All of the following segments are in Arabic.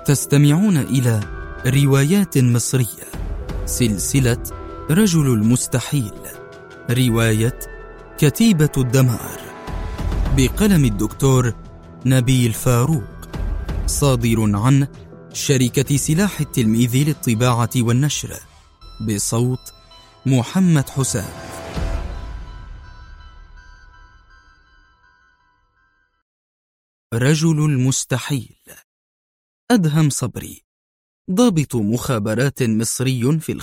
تستمعون إلى روايات مصرية، سلسلة رجل المستحيل، رواية كتيبة الدمار، بقلم الدكتور نبيل فاروق، صادر عن شركة سلاح التلميذ للطباعة والنشر، بصوت محمد حسام. رجل المستحيل. أدهم صبري، ضابط مخابرات مصري في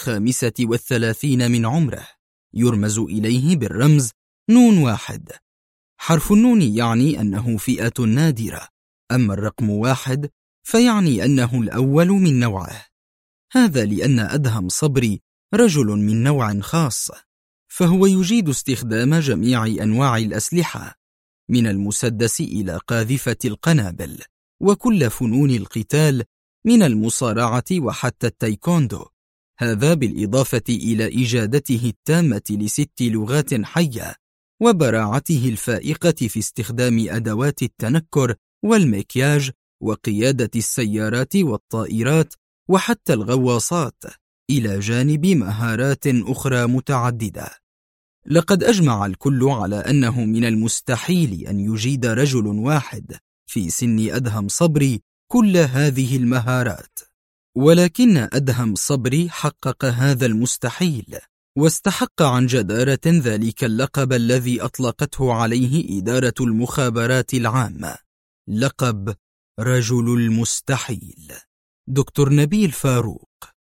35 من عمره، يرمز إليه بالرمز نون 1. حرف النون يعني أنه فئة نادرة، أما الرقم 1 فيعني أنه الأول من نوعه. هذا لأن أدهم صبري رجل من نوع خاص، فهو يجيد استخدام جميع أنواع الأسلحة، من المسدس إلى قاذفة القنابل، وكل فنون القتال، من المصارعة وحتى التايكوندو. هذا بالإضافة إلى إجادته التامة ل6 لغات حية، وبراعته الفائقة في استخدام أدوات التنكر والمكياج وقيادة السيارات والطائرات وحتى الغواصات، إلى جانب مهارات أخرى متعددة. لقد أجمع الكل على أنه من المستحيل أن يجيد رجل واحد في سن أدهم صبري كل هذه المهارات، ولكن أدهم صبري حقق هذا المستحيل، واستحق عن جدارة ذلك اللقب الذي أطلقته عليه إدارة المخابرات العامة، لقب رجل المستحيل. دكتور نبيل فاروق.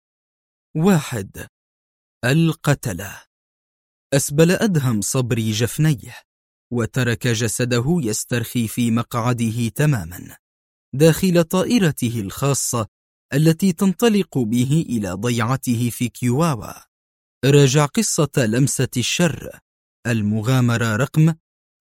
1. القتلة. أسبل أدهم صبري جفنيه، وترك جسده يسترخي في مقعده تماما داخل طائرته الخاصة التي تنطلق به إلى ضيعته في كيواوا. راجع قصة لمسة الشر، المغامرة رقم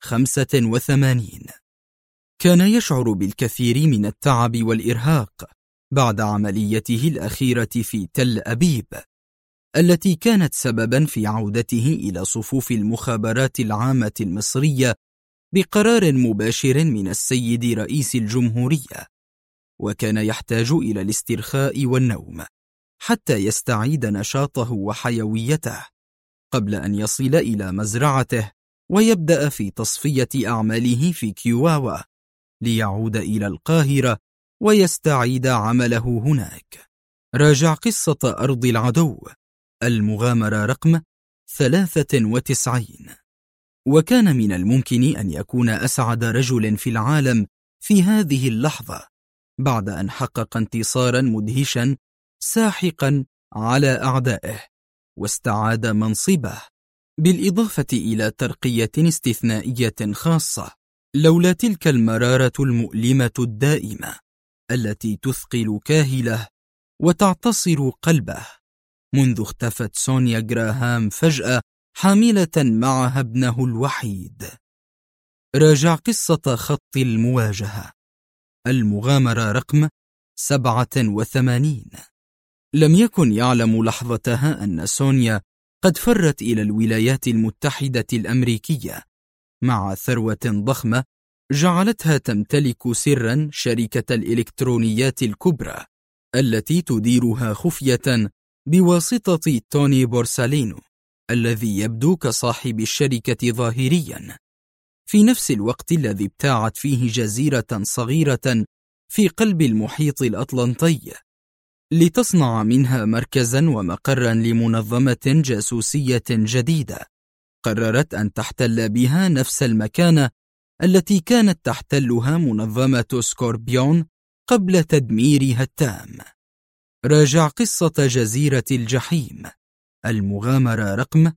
85. كان يشعر بالكثير من التعب والإرهاق بعد عمليته الأخيرة في تل أبيب، التي كانت سببا في عودته إلى صفوف المخابرات العامة المصرية بقرار مباشر من السيد رئيس الجمهورية، وكان يحتاج إلى الاسترخاء والنوم حتى يستعيد نشاطه وحيويته قبل أن يصل إلى مزرعته ويبدأ في تصفية أعماله في كيواوا، ليعود إلى القاهرة ويستعيد عمله هناك. راجع قصة أرض العدو، المغامرة رقم 93. وكان من الممكن أن يكون أسعد رجل في العالم في هذه اللحظة بعد أن حقق انتصارا مدهشا ساحقا على أعدائه واستعاد منصبه، بالإضافة إلى ترقية استثنائية خاصة، لولا تلك المرارة المؤلمة الدائمة التي تثقل كاهله وتعتصر قلبه منذ اختفت سونيا جراهام فجأة حاملة معها ابنه الوحيد. راجع قصة خط المواجهة، المغامرة رقم 87. لم يكن يعلم لحظتها أن سونيا قد فرت إلى الولايات المتحدة الأمريكية مع ثروة ضخمة جعلتها تمتلك سرا شركة الإلكترونيات الكبرى التي تديرها خفية بواسطة توني بورسالينو، الذي يبدو كصاحب الشركة ظاهريا، في نفس الوقت الذي ابتاعت فيه جزيرة صغيرة في قلب المحيط الأطلنطي لتصنع منها مركزا ومقرا لمنظمة جاسوسية جديدة قررت أن تحتل بها نفس المكانة التي كانت تحتلها منظمة سكوربيون قبل تدميرها التام. راجع قصة جزيرة الجحيم، المغامرة رقم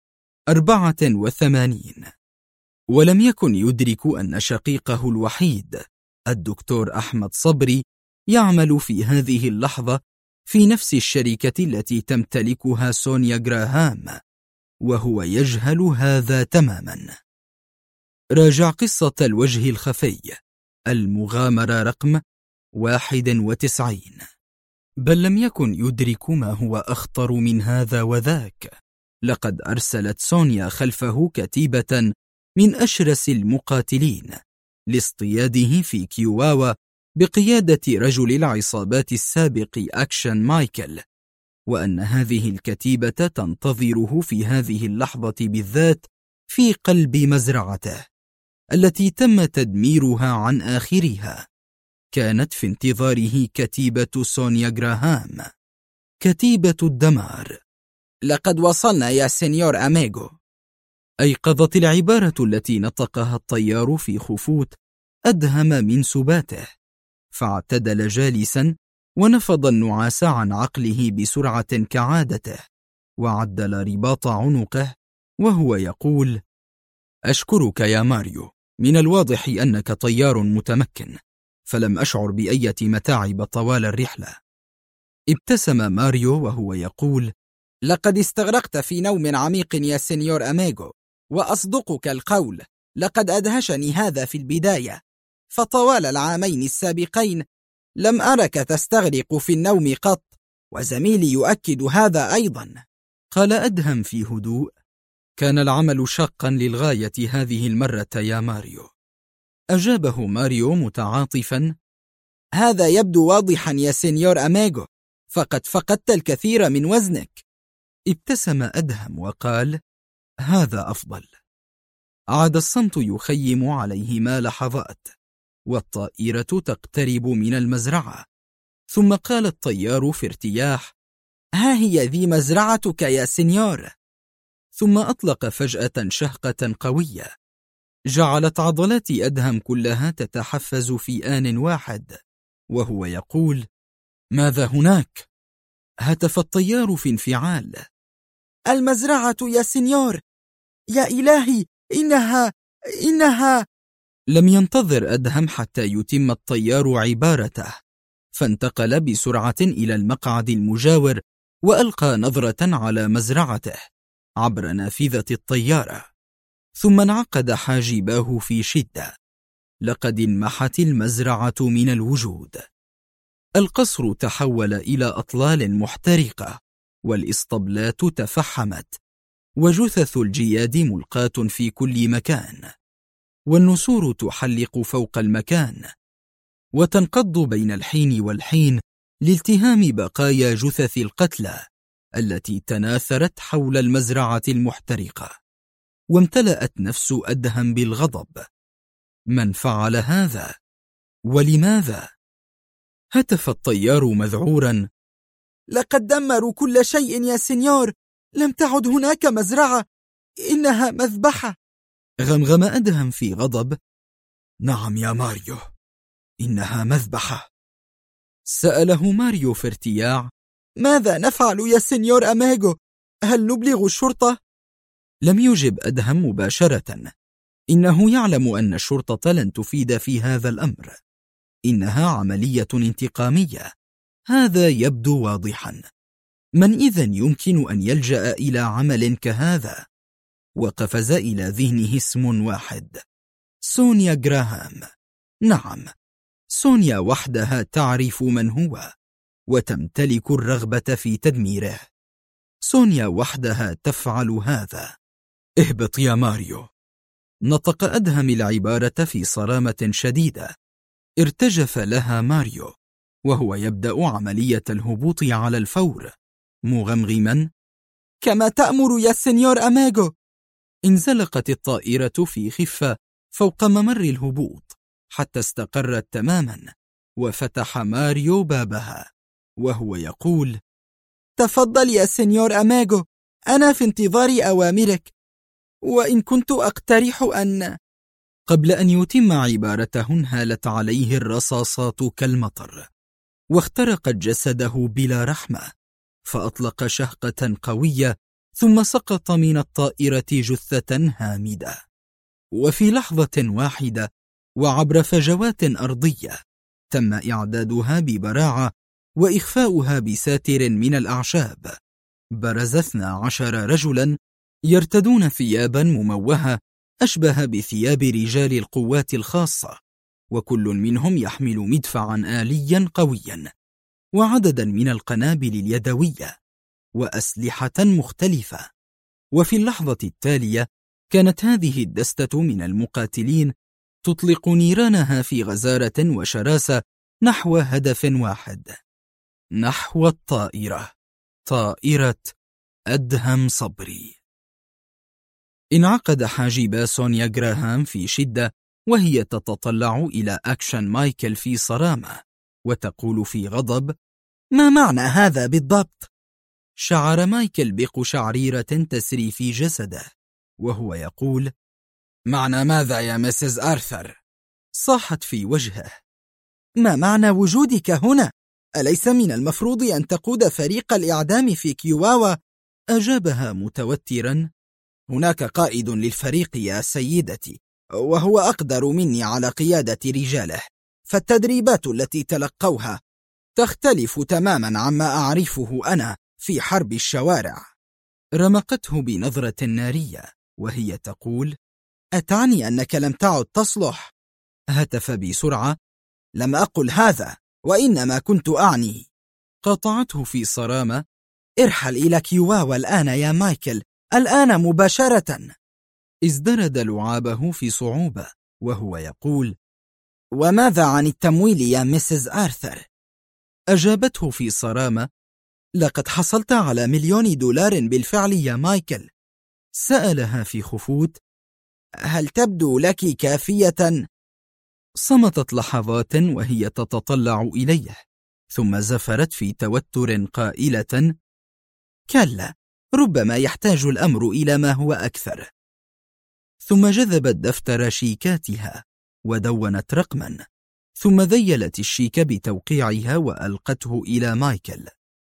84. ولم يكن يدرك أن شقيقه الوحيد الدكتور أحمد صبري يعمل في هذه اللحظة في نفس الشركة التي تمتلكها سونيا جراهام، وهو يجهل هذا تماما. راجع قصة الوجه الخفي، المغامرة رقم 91. بل لم يكن يدرك ما هو أخطر من هذا وذاك، لقد أرسلت سونيا خلفه كتيبة من أشرس المقاتلين لاصطياده في كيواوا بقيادة رجل العصابات السابق أكشن مايكل، وأن هذه الكتيبة تنتظره في هذه اللحظة بالذات في قلب مزرعته التي تم تدميرها عن آخرها. كانت في انتظاره كتيبة سونيا جراهام، كتيبة الدمار. لقد وصلنا يا سينيور أميغو. أيقظت العبارة التي نطقها الطيار في خفوت أدهم من سباته، فاعتدل جالسا ونفض النعاس عن عقله بسرعة كعادته، وعدل رباط عنقه وهو يقول: أشكرك يا ماريو، من الواضح أنك طيار متمكن، فلم أشعر بأية متاعب طوال الرحلة. ابتسم ماريو وهو يقول: لقد استغرقت في نوم عميق يا سينيور أميغو، وأصدقك القول لقد أدهشني هذا في البداية، فطوال العامين السابقين لم أرك تستغرق في النوم قط، وزميلي يؤكد هذا أيضا. قال أدهم في هدوء: كان العمل شاقا للغاية هذه المرة يا ماريو. أجابه ماريو متعاطفا: هذا يبدو واضحا يا سينيور أميغو، فقد فقدت الكثير من وزنك. ابتسم أدهم وقال: هذا أفضل. عاد الصمت يخيم عليهما لحظات، والطائرة تقترب من المزرعة، ثم قال الطيار في ارتياح: ها هي ذي مزرعتك يا سينيور. ثم أطلق فجأة شهقة قوية جعلت عضلات أدهم كلها تتحفز في آن واحد، وهو يقول: ماذا هناك؟ هتف الطيار في انفعال: المزرعة يا سينيور، يا إلهي، إنها. لم ينتظر أدهم حتى يتم الطيار عبارته، فانتقل بسرعة إلى المقعد المجاور وألقى نظرة على مزرعته عبر نافذة الطيارة، ثم انعقد حاجباه في شدة. لقد انمحت المزرعة من الوجود. القصر تحول إلى أطلال محترقة، والإسطبلات تفحمت، وجثث الجياد ملقاة في كل مكان، والنسور تحلق فوق المكان وتنقض بين الحين والحين لالتهام بقايا جثث القتلى التي تناثرت حول المزرعة المحترقة. وامتلأت نفس أدهم بالغضب. من فعل هذا؟ ولماذا؟ هتف الطيار مذعورا: لقد دمروا كل شيء يا سينيور، لم تعد هناك مزرعة، إنها مذبحة. غمغم أدهم في غضب: نعم يا ماريو، إنها مذبحة. سأله ماريو في ارتياع: ماذا نفعل يا سينيور أميغو؟ هل نبلغ الشرطة؟ لم يجب أدهم مباشرة. إنه يعلم أن الشرطة لن تفيد في هذا الأمر، إنها عملية انتقامية، هذا يبدو واضحا. من إذن يمكن أن يلجأ إلى عمل كهذا؟ وقفز إلى ذهنه اسم واحد: سونيا جراهام. نعم، سونيا وحدها تعرف من هو وتمتلك الرغبة في تدميره. سونيا وحدها تفعل هذا. اهبط يا ماريو. نطق أدهم العبارة في صرامة شديدة. ارتجف لها ماريو وهو يبدأ عملية الهبوط على الفور، مغمغما: كما تأمر يا سينيور أميغو. انزلقت الطائرة في خفة فوق ممر الهبوط حتى استقرت تماما، وفتح ماريو بابها وهو يقول: تفضل يا سينيور أميغو، أنا في انتظار أوامرك، وإن كنت أقترح أن... قبل أن يتم عبارته انهالت عليه الرصاصات كالمطر، واخترقت جسده بلا رحمة، فأطلق شهقة قوية ثم سقط من الطائرة جثة هامدة. وفي لحظة واحدة وعبر فجوات أرضية تم إعدادها ببراعة وإخفاؤها بساتر من الأعشاب. برز 12 رجلا يرتدون ثيابا مموهة أشبه بثياب رجال القوات الخاصة، وكل منهم يحمل مدفعا آليا قويا وعددا من القنابل اليدوية وأسلحة مختلفة. وفي اللحظة التالية كانت هذه الدستة من المقاتلين تطلق نيرانها في غزارة وشراسة نحو هدف واحد، نحو الطائرة، طائرة أدهم صبري. انعقد حاجب سونيا جراهام في شدة وهي تتطلع إلى أكشن مايكل في صرامة وتقول في غضب: ما معنى هذا بالضبط؟ شعر مايكل بقشعريرة تسري في جسده وهو يقول: معنى ماذا يا مسز آرثر؟ صاحت في وجهه: ما معنى وجودك هنا؟ أليس من المفروض أن تقود فريق الإعدام في كيواوا؟ أجابها متوترا: هناك قائد للفريق يا سيدتي، وهو أقدر مني على قيادة رجاله، فالتدريبات التي تلقوها تختلف تماما عما أعرفه أنا في حرب الشوارع. رمقته بنظرة نارية وهي تقول: أتعني أنك لم تعد تصلح؟ هتف بسرعة: لم أقل هذا، وإنما كنت أعني. قاطعته في صرامة: ارحل إلى كيواوا الآن يا مايكل، الآن مباشرة. ازدرد لعابه في صعوبة وهو يقول: وماذا عن التمويل يا مسز آرثر؟ أجابته في صرامة: لقد حصلت على $1,000,000 بالفعل يا مايكل. سألها في خفوت: هل تبدو لك كافية؟ صمتت لحظات وهي تتطلع إليه، ثم زفرت في توتر قائلة: كلا، ربما يحتاج الأمر إلى ما هو أكثر. ثم جذبت دفتر شيكاتها ودونت رقما، ثم ذيلت الشيك بتوقيعها وألقته إلى مايكل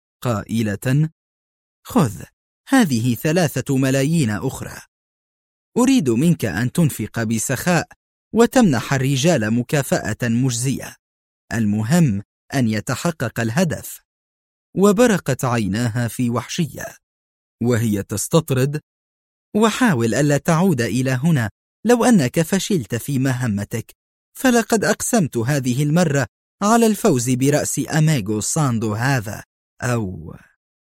قائلة: خذ، هذه 3 ملايين أخرى. أريد منك أن تنفق بسخاء وتمنح الرجال مكافأة مجزية، المهم أن يتحقق الهدف. وبرقت عيناها في وحشية وهي تستطرد: وحاول ألا تعود إلى هنا لو أنك فشلت في مهمتك، فلقد أقسمت هذه المرة على الفوز برأس أميغو ساندو هذا، أو...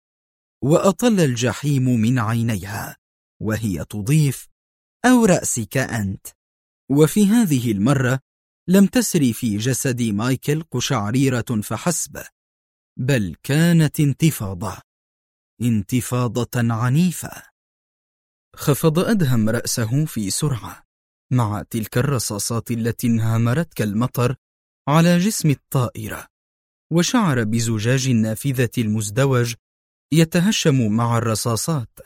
وأطل الجحيم من عينيها وهي تضيف: أو رأسك أنت. وفي هذه المرة لم تسري في جسد مايكل قشعريرة فحسب، بل كانت انتفاضة عنيفة. خفض أدهم رأسه في سرعة مع تلك الرصاصات التي انهمرت كالمطر على جسم الطائرة، وشعر بزجاج النافذة المزدوج يتهشم مع الرصاصات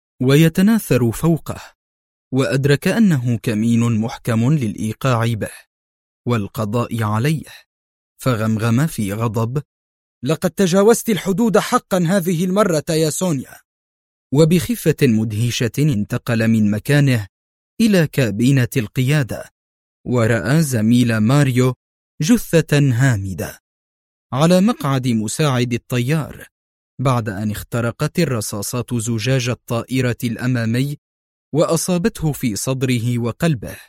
ويتناثر فوقه، وأدرك أنه كمين محكم للإيقاع به والقضاء عليه، فغمغم في غضب: لقد تجاوزت الحدود حقا هذه المرة يا سونيا. وبخفة مدهشة انتقل من مكانه إلى كابينة القيادة، ورأى زميل ماريو جثة هامدة على مقعد مساعد الطيار بعد أن اخترقت الرصاصات زجاج الطائرة الأمامي وأصابته في صدره وقلبه.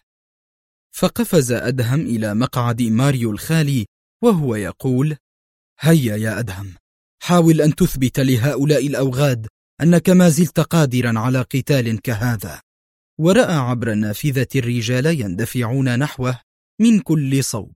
فقفز أدهم إلى مقعد ماريو الخالي وهو يقول: هيا يا أدهم، حاول أن تثبت لهؤلاء الأوغاد أنك ما زلت قادرا على قتال كهذا. ورأى عبر النافذة الرجال يندفعون نحوه من كل صوب،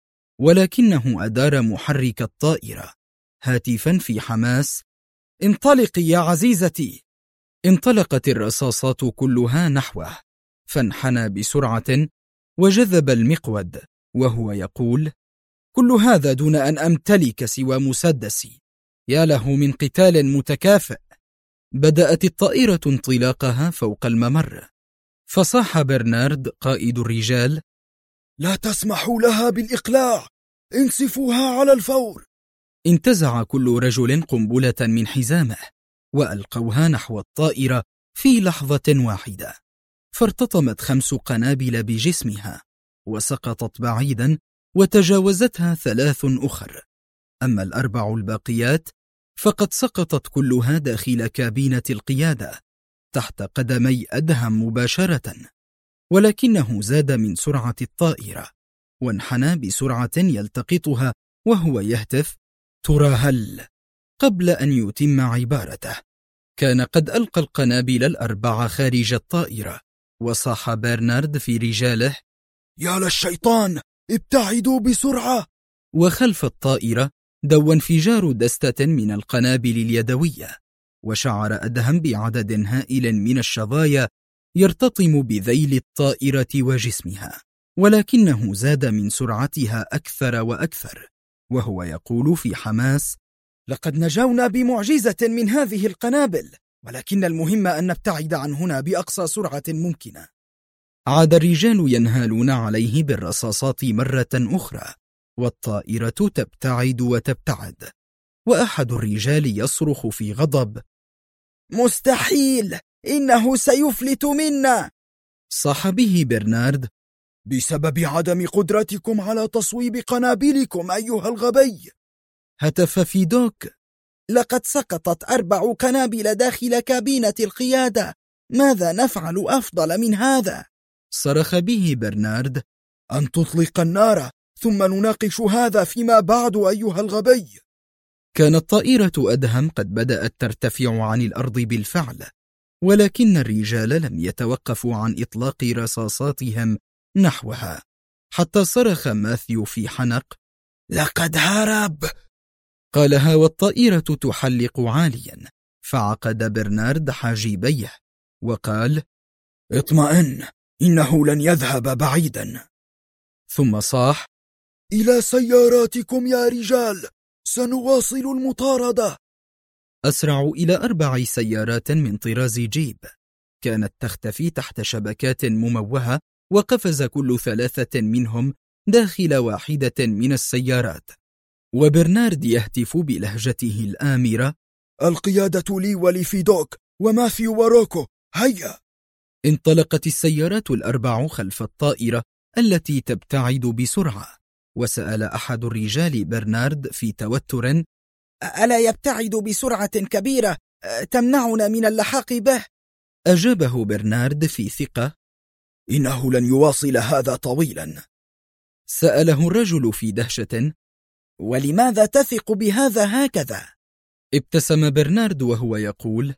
ولكنه أدار محرك الطائرة هاتفا في حماس: انطلقي يا عزيزتي. انطلقت الرصاصات كلها نحوه، فانحنى بسرعة وجذب المقود وهو يقول: كل هذا دون أن أمتلك سوى مسدسي، يا له من قتال متكافئ. بدأت الطائرة انطلاقها فوق الممر، فصاح برنارد قائد الرجال: لا تسمحوا لها بالإقلاع، انسفوها على الفور. انتزع كل رجل قنبلة من حزامه وألقوها نحو الطائرة في لحظة واحدة، فارتطمت 5 قنابل بجسمها وسقطت بعيدا، وتجاوزتها 3 أخر. أما ال4 الباقيات فقد سقطت كلها داخل كابينة القيادة تحت قدمي أدهم مباشرة، ولكنه زاد من سرعة الطائرة وانحنى بسرعة يلتقطها وهو يهتف: ترى هل؟ قبل أن يتم عبارته كان قد ألقى القنابل ال4 خارج الطائرة، وصاح برنارد في رجاله: يا للشيطان، ابتعدوا بسرعة. وخلف الطائرة دو انفجار دستة من القنابل اليدوية، وشعر أدهم بعدد هائل من الشظايا يرتطم بذيل الطائرة وجسمها، ولكنه زاد من سرعتها أكثر وأكثر، وهو يقول في حماس: لقد نجونا بمعجزة من هذه القنابل، ولكن المهم أن نبتعد عن هنا بأقصى سرعة ممكنة. عاد الرجال ينهالون عليه بالرصاصات مرة أخرى، والطائرة تبتعد وتبتعد، وأحد الرجال يصرخ في غضب: مستحيل! إنه سيفلت منا! صاح به برنارد: بسبب عدم قدرتكم على تصويب قنابلكم أيها الغبي. هتف فيدوك: لقد سقطت 4 قنابل داخل كابينة القيادة، ماذا نفعل أفضل من هذا؟ صرخ به برنارد: أن تطلق النار ثم نناقش هذا فيما بعد أيها الغبي. كانت طائرة أدهم قد بدأت ترتفع عن الأرض بالفعل، ولكن الرجال لم يتوقفوا عن إطلاق رصاصاتهم نحوها، حتى صرخ ماثيو في حنق: لقد هرب! قالها والطائرة تحلق عاليا، فعقد برنارد حاجبيه وقال: اطمئن، إنه لن يذهب بعيدا. ثم صاح: إلى سياراتكم يا رجال، سنواصل المطاردة. أسرعوا إلى 4 سيارات من طراز جيب، كانت تختفي تحت شبكات مموهة، وقفز كل 3 منهم داخل واحدة من السيارات، وبرنارد يهتف بلهجته الآمرة: القيادة لي ولفيدوك وماثيو وروكو، هيا! انطلقت السيارات ال4 خلف الطائرة التي تبتعد بسرعة، وسأل أحد الرجال برنارد في توتر: ألا يبتعد بسرعة كبيرة تمنعنا من اللحاق به؟ أجابه برنارد في ثقة: إنه لن يواصل هذا طويلا. سأله الرجل في دهشة: ولماذا تثق بهذا هكذا؟ ابتسم برنارد وهو يقول: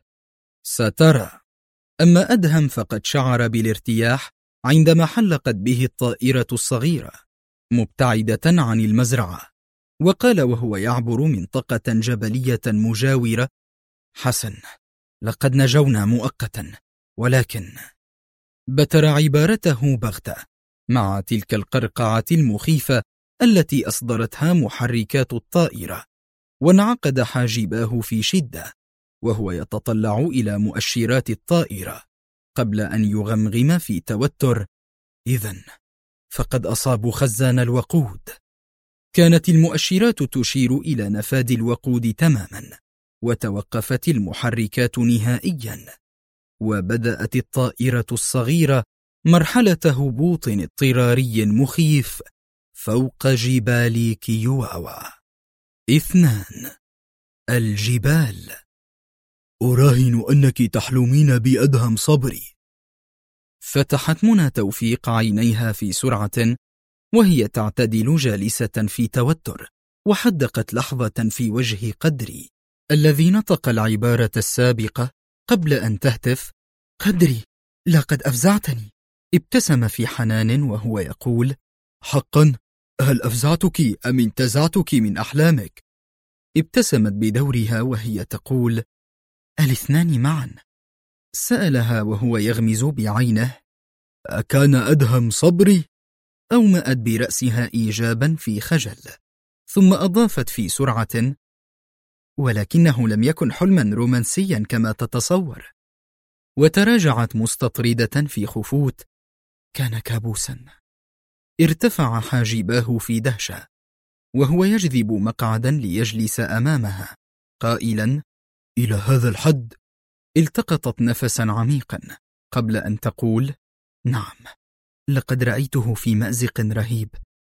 سترى. أما أدهم فقد شعر بالارتياح عندما حلقت به الطائرة الصغيرة مبتعدة عن المزرعة، وقال وهو يعبر منطقة جبلية مجاورة: حسن، لقد نجونا مؤقتا، ولكن بتر عبارته بغتة مع تلك القرقعة المخيفة التي أصدرتها محركات الطائرة، وانعقد حاجباه في شدة وهو يتطلع إلى مؤشرات الطائرة قبل أن يغمغم في توتر: إذن فقد أصابوا خزان الوقود. كانت المؤشرات تشير إلى نفاذ الوقود تماما، وتوقفت المحركات نهائيا، وبدأت الطائرة الصغيرة مرحلة هبوط اضطراري مخيف فوق جبال كيواوا. 2. الجبال. أراهن أنك تحلمين بأدهم صبري. فتحت منى توفيق عينيها في سرعة وهي تعتدل جالسة في توتر، وحدقت لحظة في وجه قدري الذي نطق العبارة السابقة قبل أن تهتف: قدري، لقد أفزعتني. ابتسم في حنان وهو يقول: حقا؟ هل أفزعتك أم انتزعتك من أحلامك؟ ابتسمت بدورها وهي تقول: الاثنان معا. سألها وهو يغمز بعينه: أكان أدهم صبري؟ أومأت برأسها إيجابا في خجل، ثم أضافت في سرعة: ولكنه لم يكن حلما رومانسيا كما تتصور. وتراجعت مستطردة في خفوت: كان كابوسا. ارتفع حاجباه في دهشة وهو يجذب مقعدا ليجلس أمامها قائلا: إلى هذا الحد؟ التقطت نفسا عميقا قبل أن تقول: نعم، لقد رأيته في مأزق رهيب.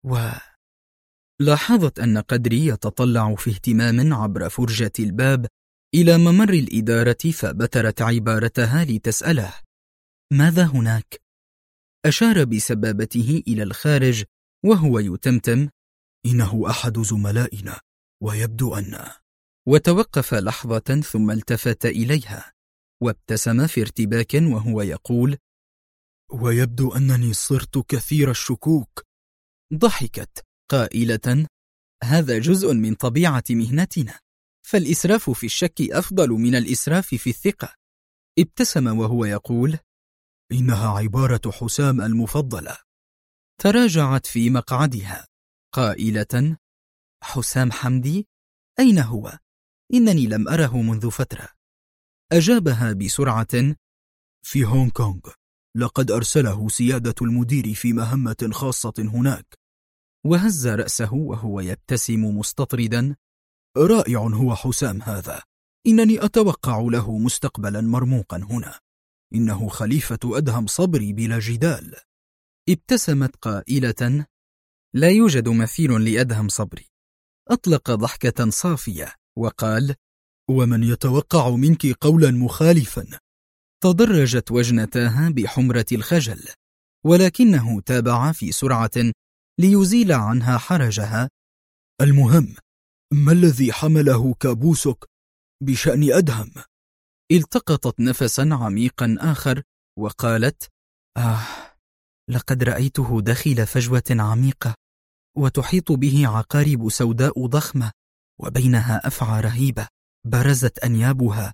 لاحظت أن قدري يتطلع في اهتمام عبر فرجة الباب إلى ممر الإدارة، فبترت عبارتها لتسأله: ماذا هناك؟ أشار بسبابته إلى الخارج وهو يتمتم: إنه أحد زملائنا ويبدو أن. وتوقف لحظة ثم التفت إليها وابتسم في ارتباك وهو يقول: ويبدو أنني صرت كثير الشكوك. ضحكت قائلة: هذا جزء من طبيعة مهنتنا، فالإسراف في الشك أفضل من الإسراف في الثقة. ابتسم وهو يقول: إنها عبارة حسام المفضلة. تراجعت في مقعدها قائلة: حسام حمدي؟ أين هو؟ إنني لم أره منذ فترة. أجابها بسرعة: في هونغ كونغ، لقد أرسله سيادة المدير في مهمة خاصة هناك. وهز رأسه وهو يبتسم مستطردا: رائع هو حسام هذا، إنني أتوقع له مستقبلا مرموقا هنا. إنه خليفة أدهم صبري بلا جدال. ابتسمت قائلة: لا يوجد مثيل لأدهم صبري. أطلق ضحكة صافية وقال: ومن يتوقع منك قولا مخالفا؟ تدرجت وجنتاها بحمرة الخجل، ولكنه تابع في سرعة ليزيل عنها حرجها: المهم، ما الذي حمله كابوسك بشأن أدهم؟ التقطت نفسا عميقا آخر وقالت: لقد رأيته داخل فجوة عميقة، وتحيط به عقارب سوداء ضخمة، وبينها أفعى رهيبة برزت أنيابها.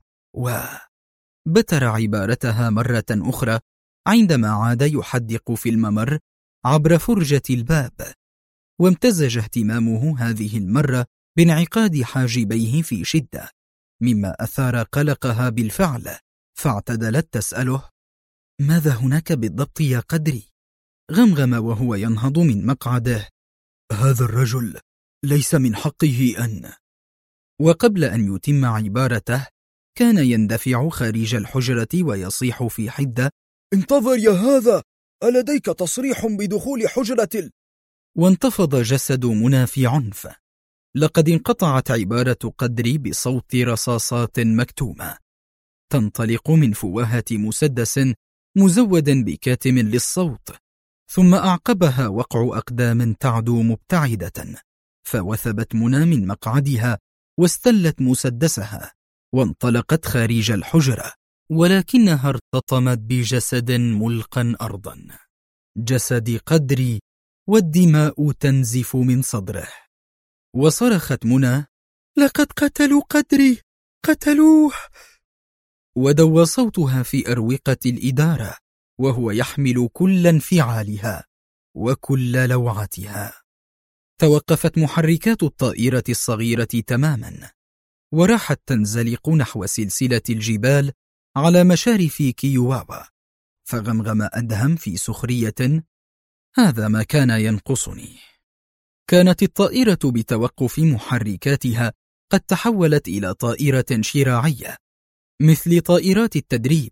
بتر عبارتها مرة أخرى عندما عاد يحدق في الممر عبر فرجة الباب، وامتزج اهتمامه هذه المرة بانعقاد حاجبيه في شدة، مما أثار قلقها بالفعل، فاعتدلت تسأله: ماذا هناك بالضبط يا قدري؟ غمغم وهو ينهض من مقعده: هذا الرجل ليس من حقه أن. وقبل أن يتم عبارته كان يندفع خارج الحجرة ويصيح في حدة: انتظر يا هذا، ألديك تصريح بدخول حجرة وانتفض جسد منى في عنف. لقد انقطعت عبارة قدري بصوت رصاصات مكتومة تنطلق من فوهة مسدس مزود بكاتم للصوت، ثم أعقبها وقع أقدام تعدو مبتعدة، فوثبت منى من مقعدها واستلت مسدسها وانطلقت خارج الحجرة، ولكنها ارتطمت بجسد ملقا أرضا، جسد قدري، والدماء تنزف من صدره. وصرخت منى: لقد قتلوا قدري، قتلوه. ودوى صوتها في أروقة الإدارة وهو يحمل كل انفعالها وكل لوعتها. توقفت محركات الطائرة الصغيرة تماما، وراحت تنزلق نحو سلسلة الجبال على مشارف كيواوا، فغمغم أدهم في سخرية: هذا ما كان ينقصني. كانت الطائرة بتوقف محركاتها قد تحولت إلى طائرة شراعية مثل طائرات التدريب،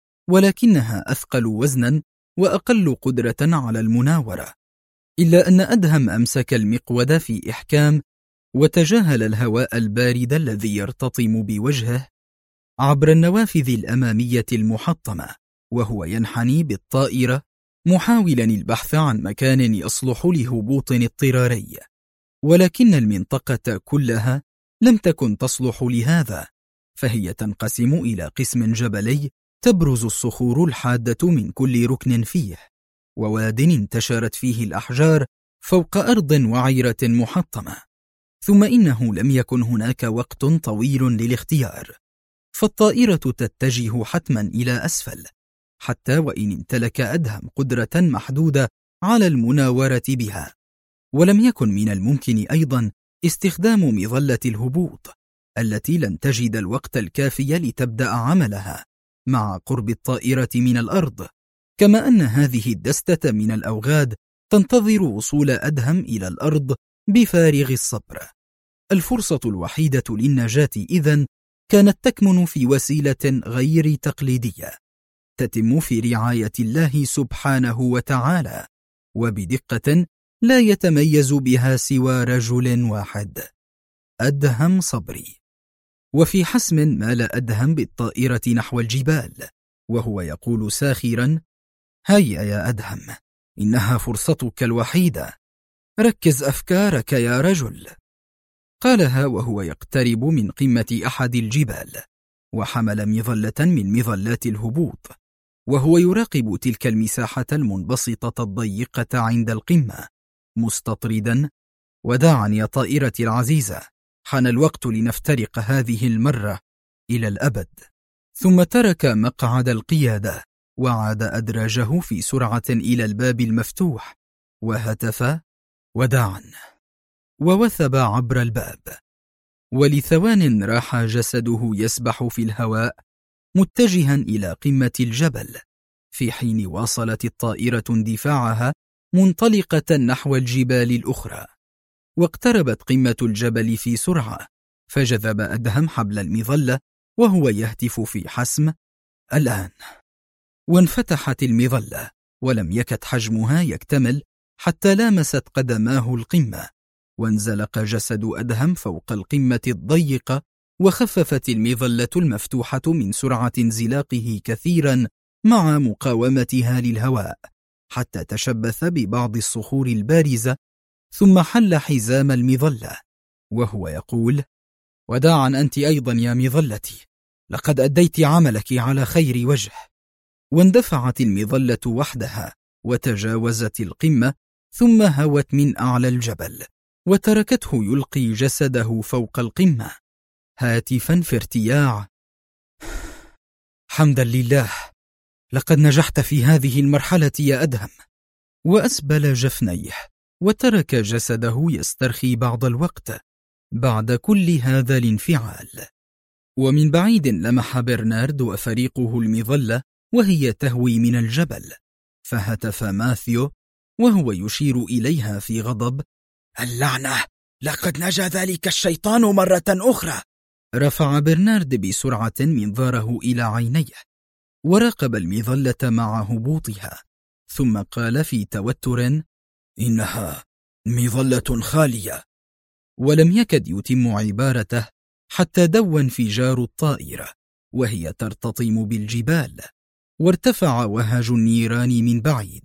ولكنها أثقل وزنا وأقل قدرة على المناورة، إلا أن أدهم أمسك المقود في إحكام وتجاهل الهواء البارد الذي يرتطم بوجهه عبر النوافذ الأمامية المحطمة، وهو ينحني بالطائرة محاولا البحث عن مكان يصلح لهبوط اضطراري، ولكن المنطقة كلها لم تكن تصلح لهذا، فهي تنقسم إلى قسم جبلي تبرز الصخور الحادة من كل ركن فيه، وواد انتشرت فيه الأحجار فوق أرض وعيرة محطمة. ثم إنه لم يكن هناك وقت طويل للاختيار، فالطائرة تتجه حتما إلى أسفل، حتى وإن امتلك أدهم قدرة محدودة على المناورة بها. ولم يكن من الممكن أيضا استخدام مظلة الهبوط التي لن تجد الوقت الكافي لتبدأ عملها مع قرب الطائرة من الأرض، كما أن هذه الدستة من الأوغاد تنتظر وصول أدهم إلى الأرض بفارغ الصبر. الفرصة الوحيدة للنجاة إذن كانت تكمن في وسيلة غير تقليدية تتم في رعاية الله سبحانه وتعالى، وبدقة لا يتميز بها سوى رجل واحد: أدهم صبري. وفي حسم مال أدهم بالطائرة نحو الجبال وهو يقول ساخرا: هيا يا أدهم، إنها فرصتك الوحيدة، ركز أفكارك يا رجل. قالها وهو يقترب من قمة أحد الجبال، وحمل مظلة من مظلات الهبوط، وهو يراقب تلك المساحة المنبسطة الضيقة عند القمة، مستطردا: وداعا يا طائرتي العزيزة، حان الوقت لنفترق هذه المرة إلى الأبد. ثم ترك مقعد القيادة وعاد أدراجه في سرعة إلى الباب المفتوح وهتف وداعا، ووثب عبر الباب. ولثوان راح جسده يسبح في الهواء متجها إلى قمة الجبل، في حين واصلت الطائرة اندفاعها منطلقة نحو الجبال الأخرى. واقتربت قمة الجبل في سرعة، فجذب أدهم حبل المظلة وهو يهتف في حسم: الآن. وانفتحت المظلة، ولم يكد حجمها يكتمل حتى لامست قدماه القمة، وانزلق جسد أدهم فوق القمة الضيقة، وخففت المظلة المفتوحة من سرعة انزلاقه كثيرا مع مقاومتها للهواء، حتى تشبث ببعض الصخور البارزة، ثم حل حزام المظلة وهو يقول: وداعا أنت أيضا يا مظلتي، لقد أديت عملك على خير وجه. واندفعت المظلة وحدها وتجاوزت القمة، ثم هوت من أعلى الجبل وتركته يلقي جسده فوق القمة هاتفا في ارتياع: حمدا لله، لقد نجحت في هذه المرحلة يا أدهم. وأسبل جفنيه وترك جسده يسترخي بعض الوقت بعد كل هذا الانفعال. ومن بعيد لمح برنارد وفريقه المظلة وهي تهوي من الجبل، فهتف ماثيو وهو يشير إليها في غضب: اللعنة، لقد نجا ذلك الشيطان مرة أخرى. رفع برنارد بسرعة منظاره إلى عينيه وراقب المظلة مع هبوطها، ثم قال في توتر: إنها مظلة خالية. ولم يكد يتم عبارته حتى دوا انفجار الطائرة وهي ترتطم بالجبال، وارتفع وهج النيران من بعيد،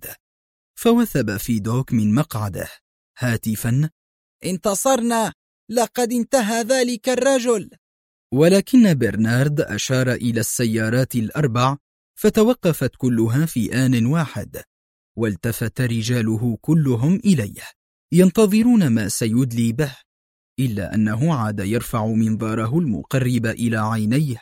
فوثب فيدوك من مقعده هاتفا: انتصرنا، لقد انتهى ذلك الرجل. ولكن برنارد أشار إلى السيارات الأربع، فتوقفت كلها في آن واحد، والتفت رجاله كلهم إليه ينتظرون ما سيدلي به، إلا أنه عاد يرفع منظاره المقرب إلى عينيه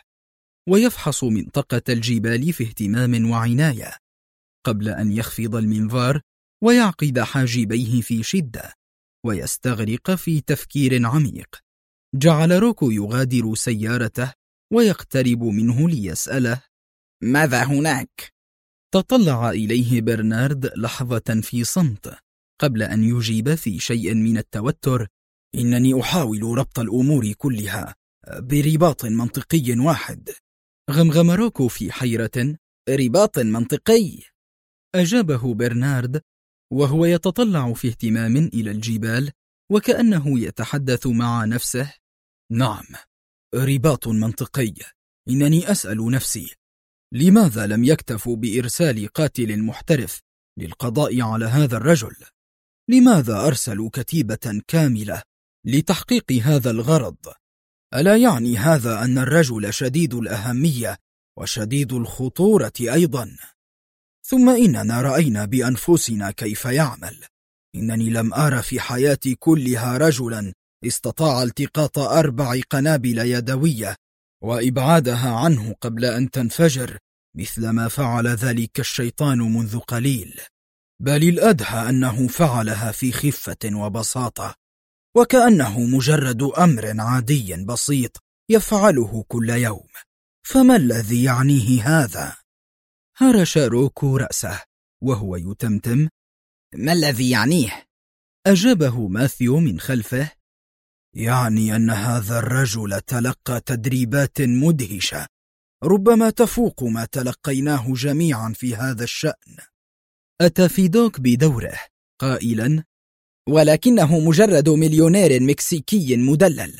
ويفحص منطقة الجبال في اهتمام وعناية، قبل أن يخفض المنظار ويعقد حاجبيه في شدة ويستغرق في تفكير عميق. جعل روكو يغادر سيارته ويقترب منه ليسأله: ماذا هناك؟ تطلع إليه برنارد لحظة في صمت قبل أن يجيب في شيء من التوتر: إنني أحاول ربط الأمور كلها برباط منطقي واحد. غمغم روكو في حيرة: رباط منطقي؟ أجابه برنارد وهو يتطلع في اهتمام إلى الجبال وكأنه يتحدث مع نفسه: نعم، رباط منطقي. إنني أسأل نفسي، لماذا لم يكتفوا بإرسال قاتل محترف للقضاء على هذا الرجل؟ لماذا أرسلوا كتيبة كاملة لتحقيق هذا الغرض؟ ألا يعني هذا أن الرجل شديد الأهمية وشديد الخطورة أيضا؟ ثم إننا رأينا بأنفسنا كيف يعمل. إنني لم أرى في حياتي كلها رجلا استطاع التقاط 4 قنابل يدوية وإبعادها عنه قبل أن تنفجر مثل ما فعل ذلك الشيطان منذ قليل، بل الأدهى أنه فعلها في خفة وبساطة، وكأنه مجرد أمر عادي بسيط يفعله كل يوم. فما الذي يعنيه هذا؟ هرش روكو رأسه وهو يتمتم: ما الذي يعنيه؟ أجابه ماثيو من خلفه: يعني أن هذا الرجل تلقى تدريبات مدهشة ربما تفوق ما تلقيناه جميعا في هذا الشأن. أتى فيدوك بدوره قائلا: ولكنه مجرد مليونير مكسيكي مدلل.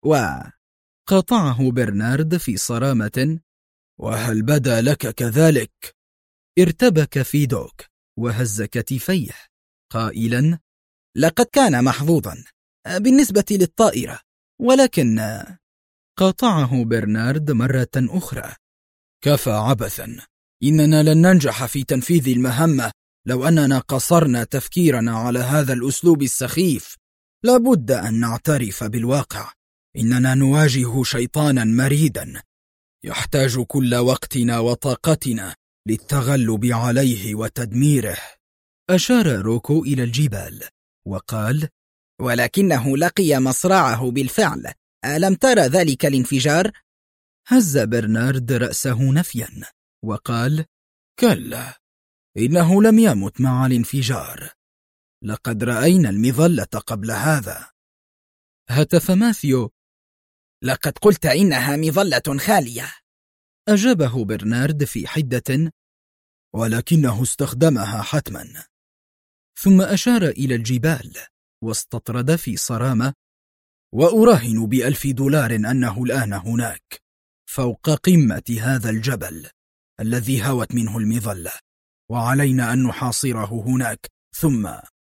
قاطعه برنارد في صرامة: وهل بدا لك كذلك؟ ارتبك فيدوك وهز كتفيه قائلا: لقد كان محظوظا بالنسبة للطائرة، ولكن... قاطعه برنارد مرة أخرى: كفى عبثا، إننا لن ننجح في تنفيذ المهمة لو أننا قصرنا تفكيرنا على هذا الأسلوب السخيف. لابد أن نعترف بالواقع، إننا نواجه شيطانا مريدا يحتاج كل وقتنا وطاقتنا للتغلب عليه وتدميره. أشار روكو إلى الجبال وقال: ولكنه لقي مصرعه بالفعل، ألم ترى ذلك الانفجار؟ هز برنارد رأسه نفيا وقال: كلا، إنه لم يمت مع الانفجار، لقد رأينا المظلة قبل هذا. هتف ماثيو: لقد قلت إنها مظلة خالية. أجابه برنارد في حدة: ولكنه استخدمها حتما. ثم أشار إلى الجبال واستطرد في صرامة: وأراهن $1000 أنه الآن هناك فوق قمة هذا الجبل الذي هوت منه المظلة، وعلينا أن نحاصره هناك. ثم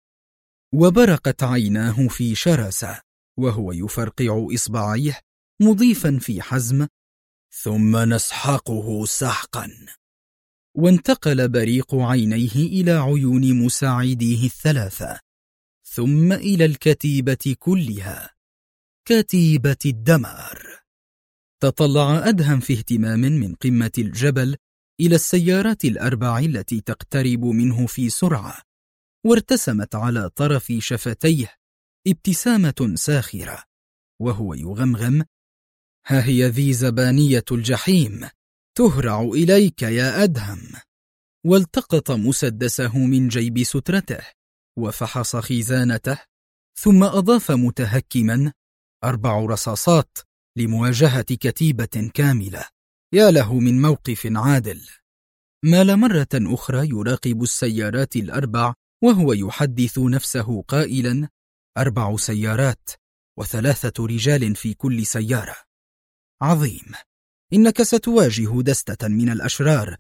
وبرقت عيناه في شراسة وهو يفرقع إصبعيه مضيفا في حزم: ثم نسحقه سحقا. وانتقل بريق عينيه إلى عيون مساعديه الثلاثة، ثم إلى الكتيبة كلها، كتيبة الدمار. تطلع أدهم في اهتمام من قمة الجبل إلى السيارات الأربع التي تقترب منه في سرعة، وارتسمت على طرف شفتيه ابتسامة ساخرة وهو يغمغم: ها هي ذي زبانية الجحيم تهرع إليك يا أدهم. والتقط مسدسه من جيب سترته وفحص خزانته، ثم أضاف متهكما: 4 رصاصات لمواجهة كتيبة كاملة. يا له من موقف عادل. مال مرة أخرى يراقب السيارات الأربع وهو يحدث نفسه قائلا: 4 سيارات و3 رجال في كل سيارة. عظيم، إنك ستواجه دستة من الأشرار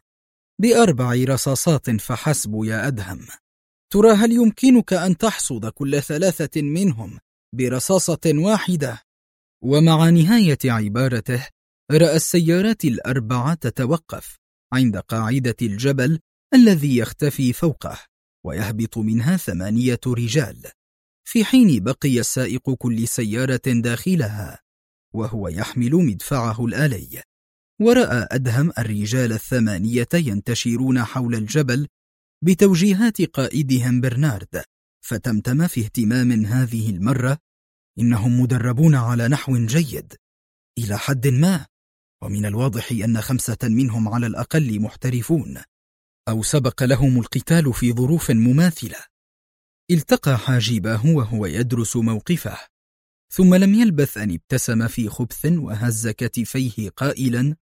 ب4 رصاصات فحسب يا أدهم. ترى هل يمكنك أن تحصد كل 3 منهم برصاصة واحدة؟ ومع نهاية عبارته رأى السيارات الأربع تتوقف عند قاعدة الجبل الذي يختفي فوقه، ويهبط منها 8 رجال، في حين بقي السائق كل سيارة داخلها وهو يحمل مدفعه الآلي. ورأى أدهم الرجال 8 ينتشرون حول الجبل بتوجيهات قائدهم برنارد، فتمتم في اهتمام هذه المرة: إنهم مدربون على نحو جيد إلى حد ما، ومن الواضح أن 5 منهم على الأقل محترفون أو سبق لهم القتال في ظروف مماثلة. التقى حاجباه وهو يدرس موقفه، ثم لم يلبث أن ابتسم في خبث وهز كتفيه قائلا: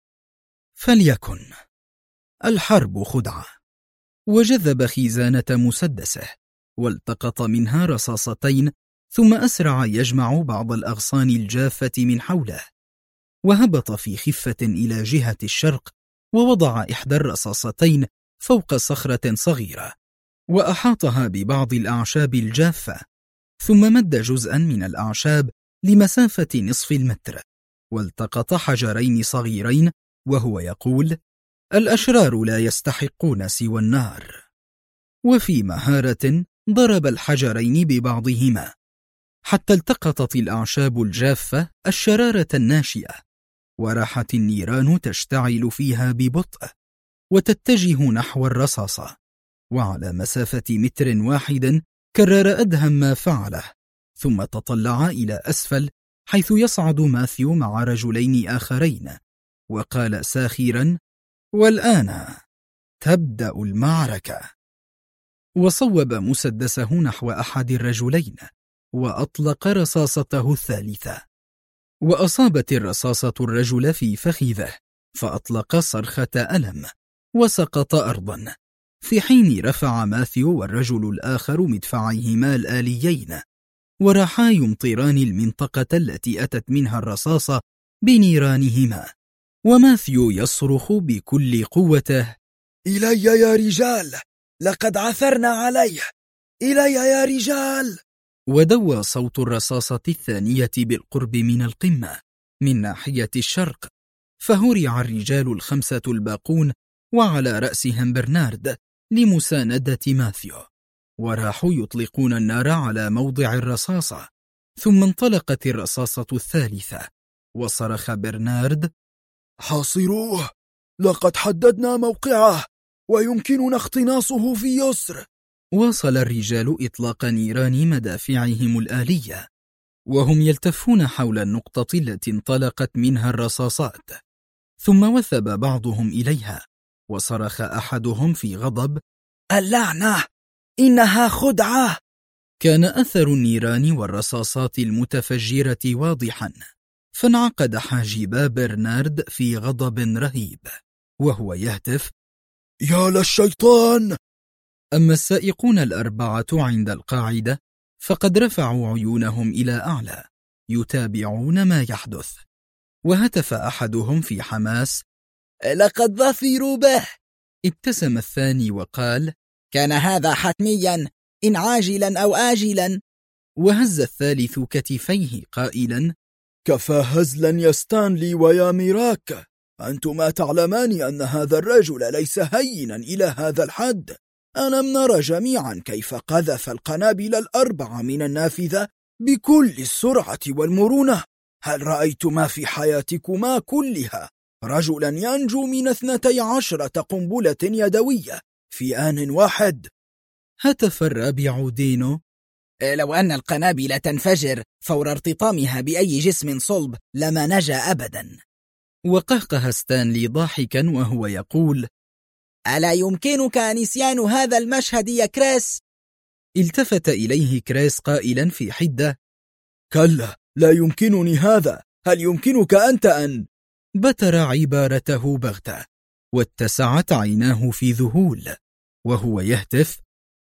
فليكن، الحرب خدعة. وجذب خزانة مسدسه والتقط منها رصاصتين، ثم أسرع يجمع بعض الأغصان الجافة من حوله، وهبط في خفة إلى جهة الشرق، ووضع إحدى الرصاصتين فوق صخرة صغيرة وأحاطها ببعض الأعشاب الجافة، ثم مد جزءا من الأعشاب لمسافة نصف المتر، والتقط حجرين صغيرين وهو يقول: الأشرار لا يستحقون سوى النار. وفي مهارة ضرب الحجرين ببعضهما حتى التقطت الأعشاب الجافة الشرارة الناشئة، وراحت النيران تشتعل فيها ببطء وتتجه نحو الرصاصة. وعلى مسافة 1 متر كرر أدهم ما فعله، ثم تطلع إلى أسفل حيث يصعد ماثيو مع رجلين آخرين، وقال ساخرا: والآن تبدأ المعركة. وصوب مسدسه نحو أحد الرجلين وأطلق رصاصته الثالثة، وأصابت الرصاصة الرجل في فخذه فأطلق صرخة ألم وسقط أرضا، في حين رفع ماثيو والرجل الآخر مدفعيهما الآليين وراحا يمطران المنطقة التي أتت منها الرصاصة بنيرانهما، وماثيو يصرخ بكل قوته: إلي يا رجال، لقد عثرنا عليه، إلي يا رجال. ودوى صوت الرصاصة الثانية بالقرب من القمة من ناحية الشرق، فهرع الرجال 5 الباقون وعلى رأسهم برنارد لمساندة ماثيو، وراحوا يطلقون النار على موضع الرصاصة ثم انطلقت الرصاصة الثالثة، وصرخ برنارد: حاصروه، لقد حددنا موقعه ويمكننا اختناصه في يسر. واصل الرجال إطلاق نيران مدافعهم الآلية، وهم يلتفون حول النقطة التي انطلقت منها الرصاصات، ثم وثب بعضهم إليها، وصرخ أحدهم في غضب: اللعنة، إنها خدعة. كان أثر النيران والرصاصات المتفجرة واضحا، فانعقد حاجبا برنارد في غضب رهيب وهو يهتف: يا للشيطان! أما السائقون الأربعة عند القاعدة فقد رفعوا عيونهم إلى أعلى يتابعون ما يحدث، وهتف أحدهم في حماس: لقد ظفروا به. ابتسم الثاني وقال: كان هذا حتميا، إن عاجلا أو آجلا. وهز الثالث كتفيه قائلا: كفى هزلا يا ستانلي ويا ميراك، أنتما تعلمان أن هذا الرجل ليس هينا إلى هذا الحد. ألم نرى جميعا كيف قذف القنابل الأربعة من النافذة بكل السرعة والمرونة؟ هل رأيتما في حياتكما كلها رجلا ينجو من 12 قنبلة يدوية في آن واحد؟ هتف الرابع دينو: لو أن القنابل تنفجر فور ارتطامها بأي جسم صلب لما نجا أبدا. وقهقه ستانلي ضاحكا وهو يقول: ألا يمكنك نسيان هذا المشهد يا كريس؟ التفت إليه كريس قائلا في حدة: كلا، لا يمكنني هذا. هل يمكنك أنت أن؟ بتر عبارته بغتة، واتسعت عيناه في ذهول وهو يهتف: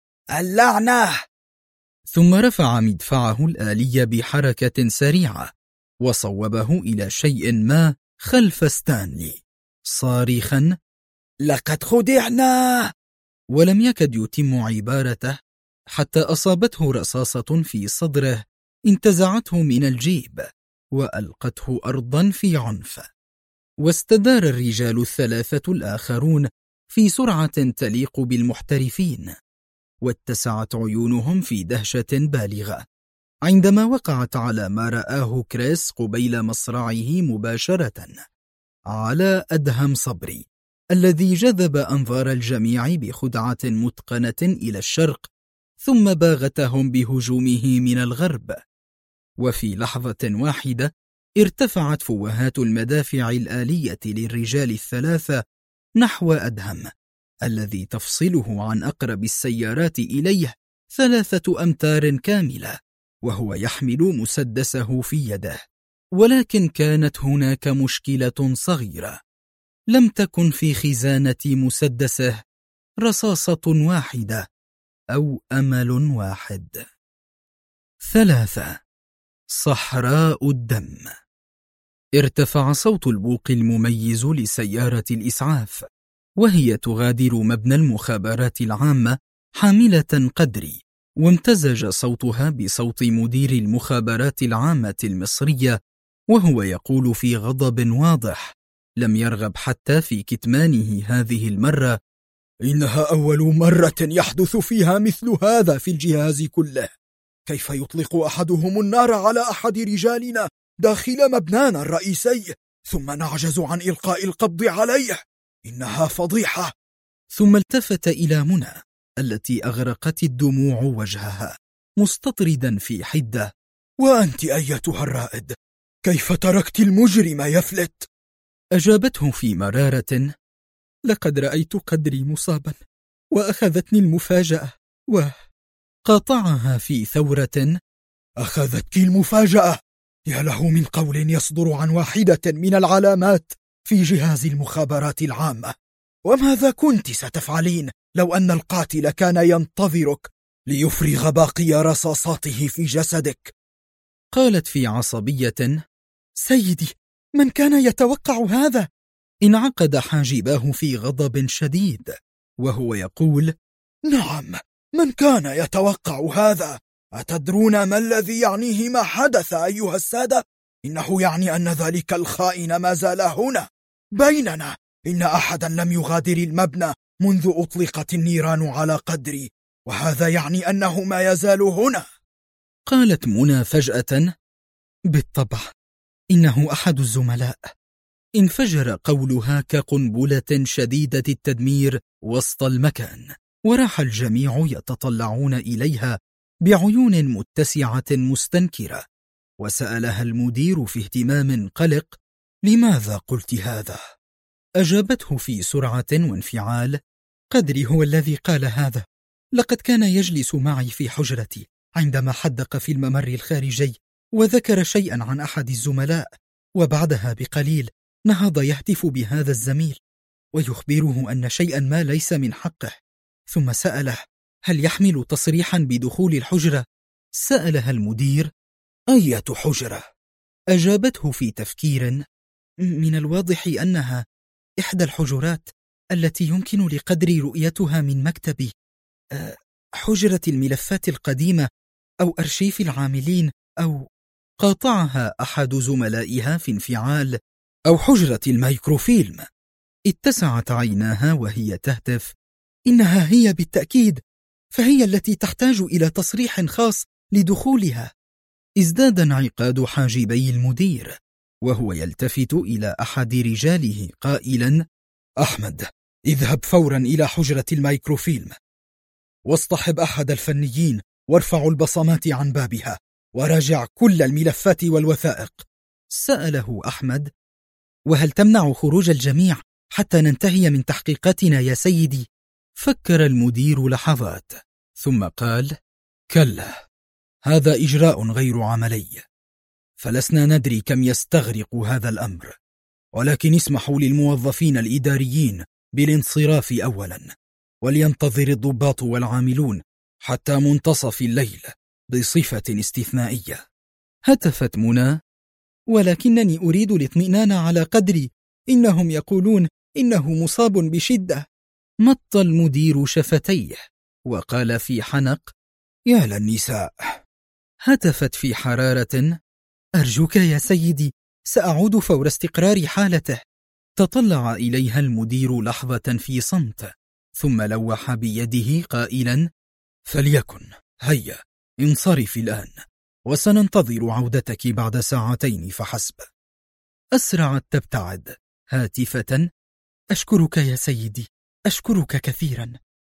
اللعنة! ثم رفع مدفعه الآلي بحركة سريعة وصوبه إلى شيء ما خلف ستانلي، صارخا: لقد خدعنا! ولم يكد يتم عبارته حتى أصابته رصاصة في صدره انتزعته من الجيب وألقته أرضا في عنف. واستدار الرجال الثلاثة الآخرون في سرعة تليق بالمحترفين، واتسعت عيونهم في دهشة بالغة عندما وقعت على ما رآه كريس قبيل مصرعه مباشرة، على أدهم صبري الذي جذب أنظار الجميع بخدعة متقنة إلى الشرق، ثم باغتهم بهجومه من الغرب. وفي لحظة واحدة ارتفعت فوهات المدافع الآلية للرجال الثلاثة نحو أدهم الذي تفصله عن أقرب السيارات إليه 3 أمتار كاملة، وهو يحمل مسدسه في يده. ولكن كانت هناك مشكلة صغيرة: لم تكن في خزانة مسدسه رصاصة واحدة أو أمل واحد. 3. صحراء الدم. ارتفع صوت البوق المميز لسيارة الإسعاف وهي تغادر مبنى المخابرات العامة حاملة قدري، وامتزج صوتها بصوت مدير المخابرات العامة المصرية وهو يقول في غضب واضح لم يرغب حتى في كتمانه هذه المرة: إنها أول مرة يحدث فيها مثل هذا في الجهاز كله. كيف يطلق أحدهم النار على أحد رجالنا داخل مبنانا الرئيسي ثم نعجز عن إلقاء القبض عليه؟ إنها فضيحة. ثم التفت إلى منى التي أغرقت الدموع وجهها مستطردا في حدة: وأنت أيتها الرائد، كيف تركت المجرم يفلت؟ أجابته في مرارة: لقد رأيت قدري مصابا وأخذتني المفاجأة. قاطعها في ثورة: أخذتك المفاجأة؟ يا له من قول يصدر عن واحدة من العلامات في جهاز المخابرات العامة. وماذا كنت ستفعلين لو أن القاتل كان ينتظرك ليفرغ باقي رصاصاته في جسدك؟ قالت في عصبية: سيدي، من كان يتوقع هذا؟ انعقد حاجباه في غضب شديد وهو يقول: نعم، من كان يتوقع هذا؟ أتدرون ما الذي يعنيه ما حدث أيها السادة؟ إنه يعني أن ذلك الخائن ما زال هنا بيننا. إن أحدا لم يغادر المبنى منذ أطلقت النيران على قدري، وهذا يعني أنه ما يزال هنا. قالت منى فجأة: بالطبع، إنه أحد الزملاء. انفجر قولها كقنبلة شديدة التدمير وسط المكان، وراح الجميع يتطلعون إليها بعيون متسعة مستنكرة. وسألها المدير في اهتمام قلق: لماذا قلت هذا؟ أجابته في سرعة وانفعال: قدري هو الذي قال هذا. لقد كان يجلس معي في حجرتي عندما حدق في الممر الخارجي وذكر شيئا عن أحد الزملاء، وبعدها بقليل نهض يهتف بهذا الزميل ويخبره أن شيئا ما ليس من حقه، ثم سأله: هل يحمل تصريحا بدخول الحجرة؟ سألها المدير: أية حجرة؟ أجابته في تفكير: من الواضح أنها إحدى الحجرات التي يمكن لقدر رؤيتها من مكتبي، حجرة الملفات القديمة أو أرشيف العاملين، أو قاطعها أحد زملائها في انفعال: أو حجرة الميكروفيلم. اتسعت عيناها وهي تهتف: إنها هي بالتأكيد، فهي التي تحتاج إلى تصريح خاص لدخولها. ازداد انعقاد حاجبي المدير وهو يلتفت إلى أحد رجاله قائلا: أحمد، اذهب فورا إلى حجرة الميكروفيلم واصطحب أحد الفنيين وارفعوا البصمات عن بابها وراجع كل الملفات والوثائق. سأله أحمد: وهل تمنع خروج الجميع حتى ننتهي من تحقيقاتنا يا سيدي؟ فكر المدير لحظات ثم قال: كلا، هذا إجراء غير عملي، فلسنا ندري كم يستغرق هذا الأمر، ولكن اسمحوا للموظفين الإداريين بالانصراف أولا، ولينتظر الضباط والعاملون حتى منتصف الليل بصفة استثنائية. هتفت منى: ولكنني أريد الاطمئنان على قدري، إنهم يقولون إنه مصاب بشدة. مط المدير شفتيه وقال في حنق: يا للنساء. هتفت في حرارة: أرجوك يا سيدي، سأعود فور استقرار حالته. تطلع إليها المدير لحظة في صمت، ثم لوح بيده قائلا: فليكن، هيا انصرفي الآن، وسننتظر عودتك بعد ساعتين فحسب. أسرعت تبتعد هاتفة: أشكرك يا سيدي، أشكرك كثيرا.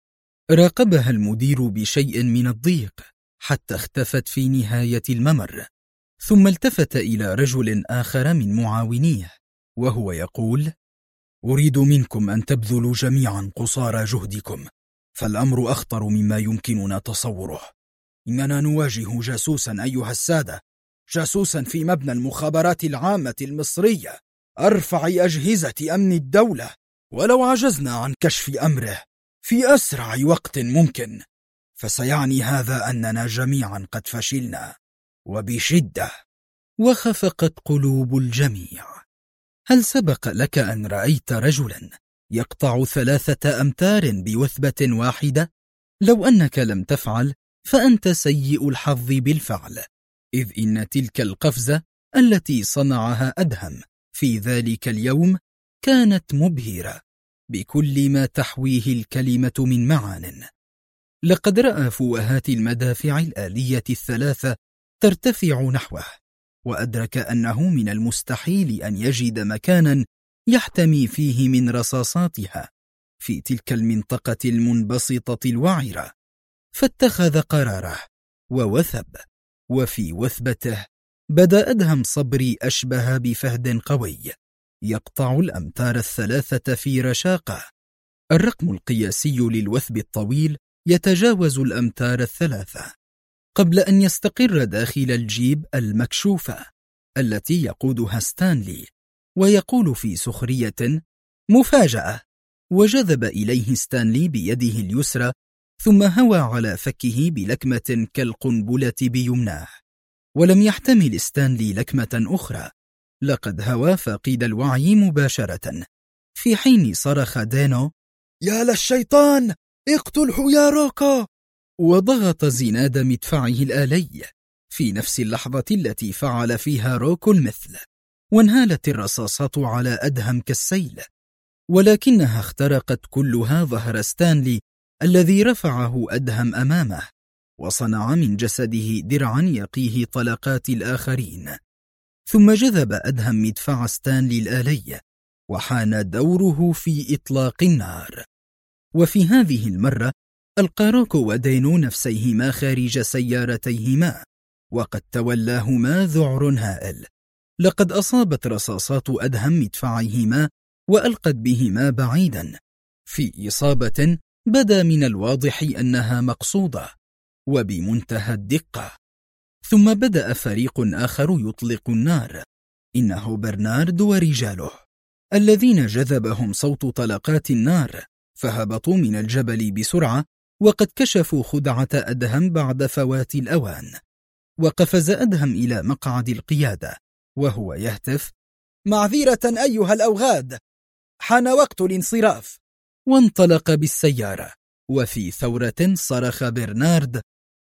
راقبها المدير بشيء من الضيق حتى اختفت في نهاية الممر، ثم التفت إلى رجل آخر من معاونيه وهو يقول: أريد منكم أن تبذلوا جميعا قصارى جهدكم، فالأمر أخطر مما يمكننا تصوره. إننا نواجه جاسوسا أيها السادة، جاسوسا في مبنى المخابرات العامة المصرية، أرفع أجهزة أمن الدولة، ولو عجزنا عن كشف أمره في أسرع وقت ممكن فسيعني هذا أننا جميعا قد فشلنا وبشدة. وخفقت قلوب الجميع. هل سبق لك أن رأيت رجلا يقطع 3 أمتار بوثبة واحدة؟ لو أنك لم تفعل فأنت سيء الحظ بالفعل، إذ إن تلك القفزة التي صنعها أدهم في ذلك اليوم كانت مبهرة بكل ما تحويه الكلمة من معان. لقد رأى فوهات المدافع الآلية 3 ترتفع نحوه، وأدرك أنه من المستحيل أن يجد مكانا يحتمي فيه من رصاصاتها في تلك المنطقة المنبسطة الوعرة، فاتخذ قراره ووثب. وفي وثبته بدأ أدهم صبري أشبه بفهد قوي يقطع الأمتار 3 في رشاقة. الرقم القياسي للوثب الطويل يتجاوز الأمتار 3 قبل أن يستقر داخل الجيب المكشوفة التي يقودها ستانلي ويقول في سخرية: مفاجأة. وجذب إليه ستانلي بيده اليسرى، ثم هوى على فكه بلكمة كالقنبلة بيمناه. ولم يحتمل ستانلي لكمة أخرى، لقد هوى فاقد الوعي مباشرة، في حين صرخ دينو: يا للشيطان، اقتله يا روكو! وضغط زناد مدفعه الآلي في نفس اللحظة التي فعل فيها روكو المثل، وانهالت الرصاصات على أدهم كالسيل، ولكنها اخترقت كلها ظهر ستانلي الذي رفعه أدهم أمامه وصنع من جسده درعا يقيه طلقات الآخرين. ثم جذب أدهم مدفع ستانلي الآلي، وحان دوره في إطلاق النار. وفي هذه المرة ألقى روكو ودينو نفسيهما خارج سيارتيهما، وقد تولاهما ذعر هائل. لقد أصابت رصاصات أدهم مدفعيهما وألقت بهما بعيدا، في إصابة بدا من الواضح أنها مقصودة وبمنتهى الدقة. ثم بدأ فريق آخر يطلق النار، إنه برنارد ورجاله، الذين جذبهم صوت طلقات النار، فهبطوا من الجبل بسرعة، وقد كشفوا خدعة أدهم بعد فوات الأوان. وقفز أدهم إلى مقعد القيادة وهو يهتف: معذرة أيها الأوغاد، حان وقت الانصراف. وانطلق بالسيارة، وفي ثورة صرخ برنارد: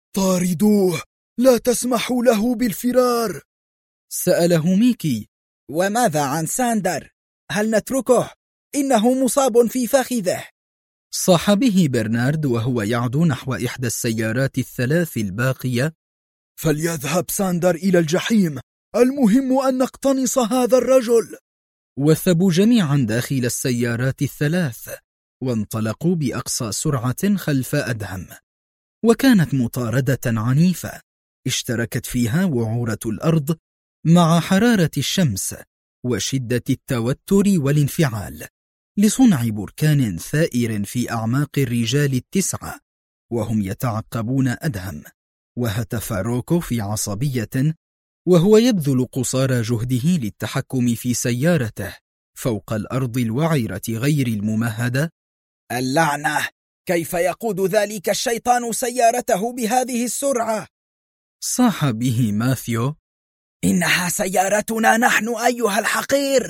طاردوه، لا تسمحوا له بالفرار. سأله ميكي: وماذا عن ساندر؟ هل نتركه؟ إنه مصاب في فخذه. صاح به برنارد وهو يعدو نحو إحدى السيارات الثلاث الباقية: فليذهب ساندر إلى الجحيم، المهم أن نقتنص هذا الرجل. وثبوا جميعا داخل السيارات الثلاث، وانطلقوا بأقصى سرعة خلف أدهم. وكانت مطاردة عنيفة اشتركت فيها وعورة الأرض مع حرارة الشمس وشدة التوتر والانفعال، لصنع بركان ثائر في أعماق الرجال التسعة وهم يتعقبون أدهم. وهتف روكو في عصبية وهو يبذل قصارى جهده للتحكم في سيارته فوق الأرض الوعرة غير الممهدة: اللعنة! كيف يقود ذلك الشيطان سيارته بهذه السرعة؟ صاح به ماثيو: إنها سيارتنا نحن أيها الحقير.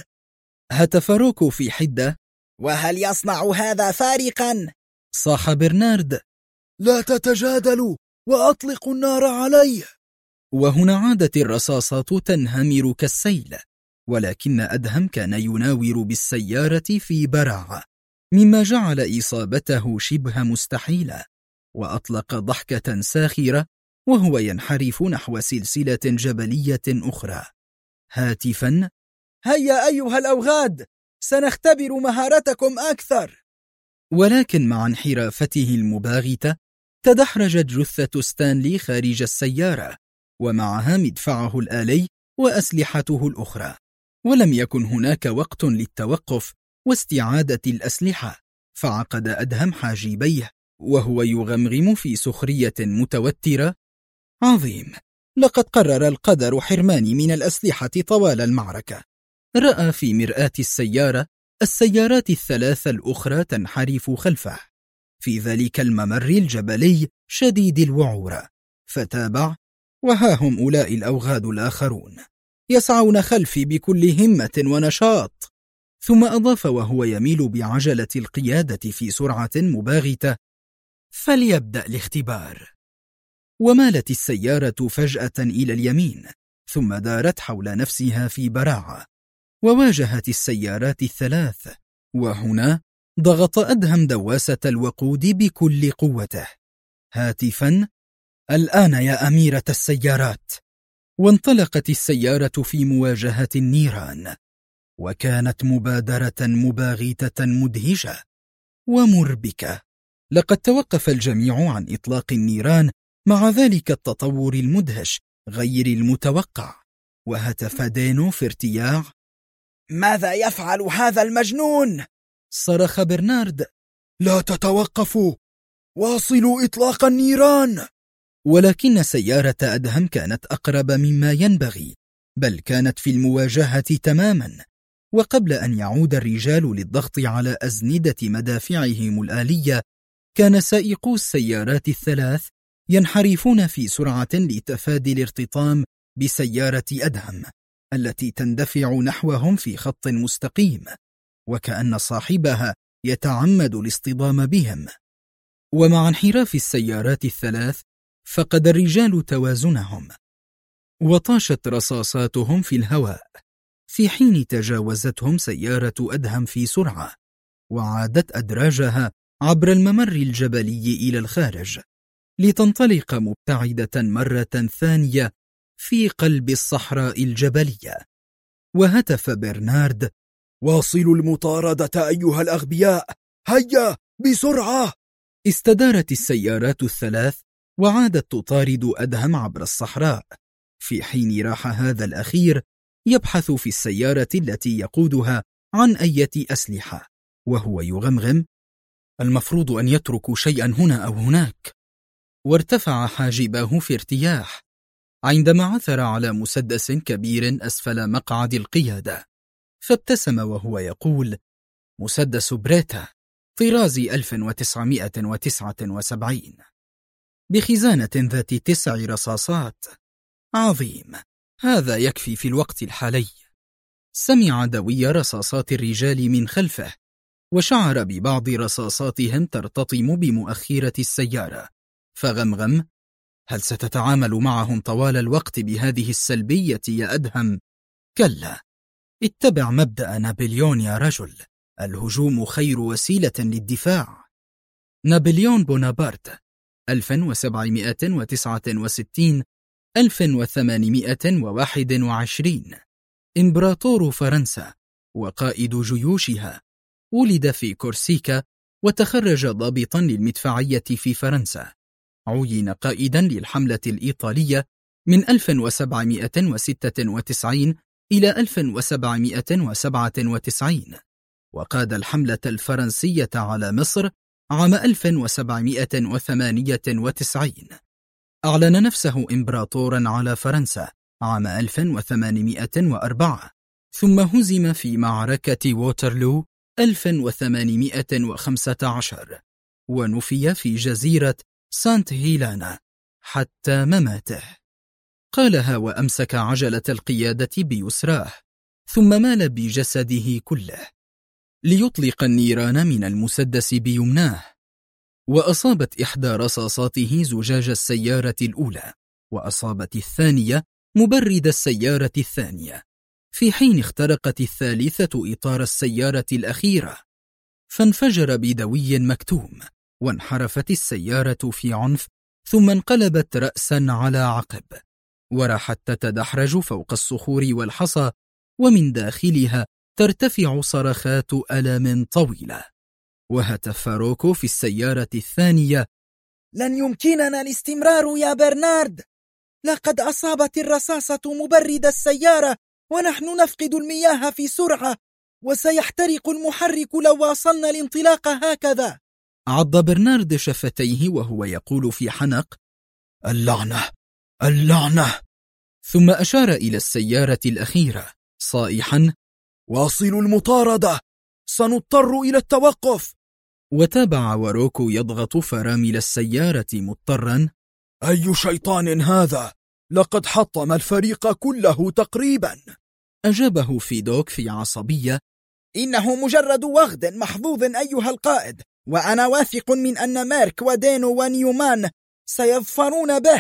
هتف روكو في حدة: وهل يصنع هذا فارقا؟ صاح برنارد: لا تتجادلوا وأطلقوا النار عليه. وهنا عادت الرصاصات تنهمر كالسيل، ولكن أدهم كان يناور بالسيارة في براعة، مما جعل إصابته شبه مستحيلة. وأطلق ضحكة ساخرة وهو ينحرف نحو سلسلة جبلية أخرى، هاتفا: هيا أيها الأوغاد، سنختبر مهارتكم أكثر. ولكن مع انحرافته المباغتة تدحرجت جثة ستانلي خارج السيارة، ومعها مدفعه الآلي وأسلحته الأخرى. ولم يكن هناك وقت للتوقف واستعادة الأسلحة، فعقد أدهم حاجبيه وهو يغمغم في سخرية متوترة: عظيم، لقد قرر القدر حرماني من الأسلحة طوال المعركة. رأى في مرآة السيارة السيارات الثلاث الأخرى تنحرف خلفه في ذلك الممر الجبلي شديد الوعورة، فتابع: وها هم أولئك الأوغاد الآخرون يسعون خلفي بكل همة ونشاط. ثم أضاف وهو يميل بعجلة القيادة في سرعة مباغتة: فليبدأ الاختبار. ومالت السيارة فجأة إلى اليمين، ثم دارت حول نفسها في براعة وواجهت السيارات الثلاث. وهنا ضغط أدهم دواسة الوقود بكل قوته، هاتفا: الآن يا أميرة السيارات. وانطلقت السيارة في مواجهة النيران، وكانت مبادرة مباغتة مدهشة ومربكة. لقد توقف الجميع عن إطلاق النيران مع ذلك التطور المدهش غير المتوقع، وهتف دينو في ارتياع: ماذا يفعل هذا المجنون؟ صرخ برنارد: لا تتوقفوا، واصلوا إطلاق النيران. ولكن سيارة أدهم كانت أقرب مما ينبغي، بل كانت في المواجهة تماما. وقبل أن يعود الرجال للضغط على أزندة مدافعهم الآلية، كان سائقو السيارات الثلاث ينحرفون في سرعة لتفادي الارتطام بسيارة أدهم التي تندفع نحوهم في خط مستقيم، وكأن صاحبها يتعمد الاصطدام بهم. ومع انحراف السيارات الثلاث فقد الرجال توازنهم، وطاشت رصاصاتهم في الهواء، في حين تجاوزتهم سيارة أدهم في سرعة، وعادت أدراجها عبر الممر الجبلي إلى الخارج. لتنطلق مبتعدة مرة ثانية في قلب الصحراء الجبلية. وهتف برنارد: واصلوا المطاردة أيها الأغبياء، هيا بسرعة! استدارت السيارات الثلاث وعادت تطارد أدهم عبر الصحراء، في حين راح هذا الأخير يبحث في السيارة التي يقودها عن أي أسلحة، وهو يغمغم: المفروض أن يتركوا شيئا هنا أو هناك. وارتفع حاجباه في ارتياح عندما عثر على مسدس كبير أسفل مقعد القيادة، فابتسم وهو يقول: مسدس بريتا طراز 1979 بخزانة ذات 9 رصاصات. عظيم، هذا يكفي في الوقت الحالي. سمع دوي رصاصات الرجال من خلفه، وشعر ببعض رصاصاتهم ترتطم بمؤخرة السيارة، فغمغم: هل ستتعامل معهم طوال الوقت بهذه السلبية يا أدهم؟ كلا، اتبع مبدأ نابليون يا رجل، الهجوم خير وسيلة للدفاع. نابليون بونابرت 1769-1821 إمبراطور فرنسا وقائد جيوشها، ولد في كورسيكا وتخرج ضابطا للمدفعية في فرنسا. عين قائدا للحملة الإيطالية من 1796 إلى 1797، وقاد الحملة الفرنسية على مصر عام 1798. أعلن نفسه إمبراطورا على فرنسا عام 1804، ثم هزم في معركة ووترلو 1815، ونفي في جزيرة سانت هيلانا حتى مماته. قالها وأمسك عجلة القيادة بيسراه، ثم مال بجسده كله ليطلق النيران من المسدس بيمناه، وأصابت إحدى رصاصاته زجاج السيارة الأولى، وأصابت الثانية مبرد السيارة الثانية، في حين اخترقت الثالثة إطار السيارة الأخيرة، فانفجر بدوي مكتوم، وانحرفت السيارة في عنف، ثم انقلبت رأسا على عقب، وراحت تتدحرج فوق الصخور والحصى، ومن داخلها ترتفع صرخات ألم طويلة. وهتف فاروكو في السيارة الثانية: لن يمكننا الاستمرار يا برنارد، لقد أصابت الرصاصة مبرد السيارة ونحن نفقد المياه في سرعة، وسيحترق المحرك لو واصلنا الانطلاق هكذا. عض برنارد شفتيه وهو يقول في حنق: اللعنة، اللعنة. ثم أشار إلى السيارة الأخيرة صائحا: واصلوا المطاردة، سنضطر إلى التوقف. وتابع واروكو يضغط فرامل السيارة مضطرا: أي شيطان هذا؟ لقد حطم الفريق كله تقريبا. أجابه فيدوك في عصبية: إنه مجرد وغد محظوظ أيها القائد، وأنا واثق من أن ميرك ودينو ونيومان سيظفرون به.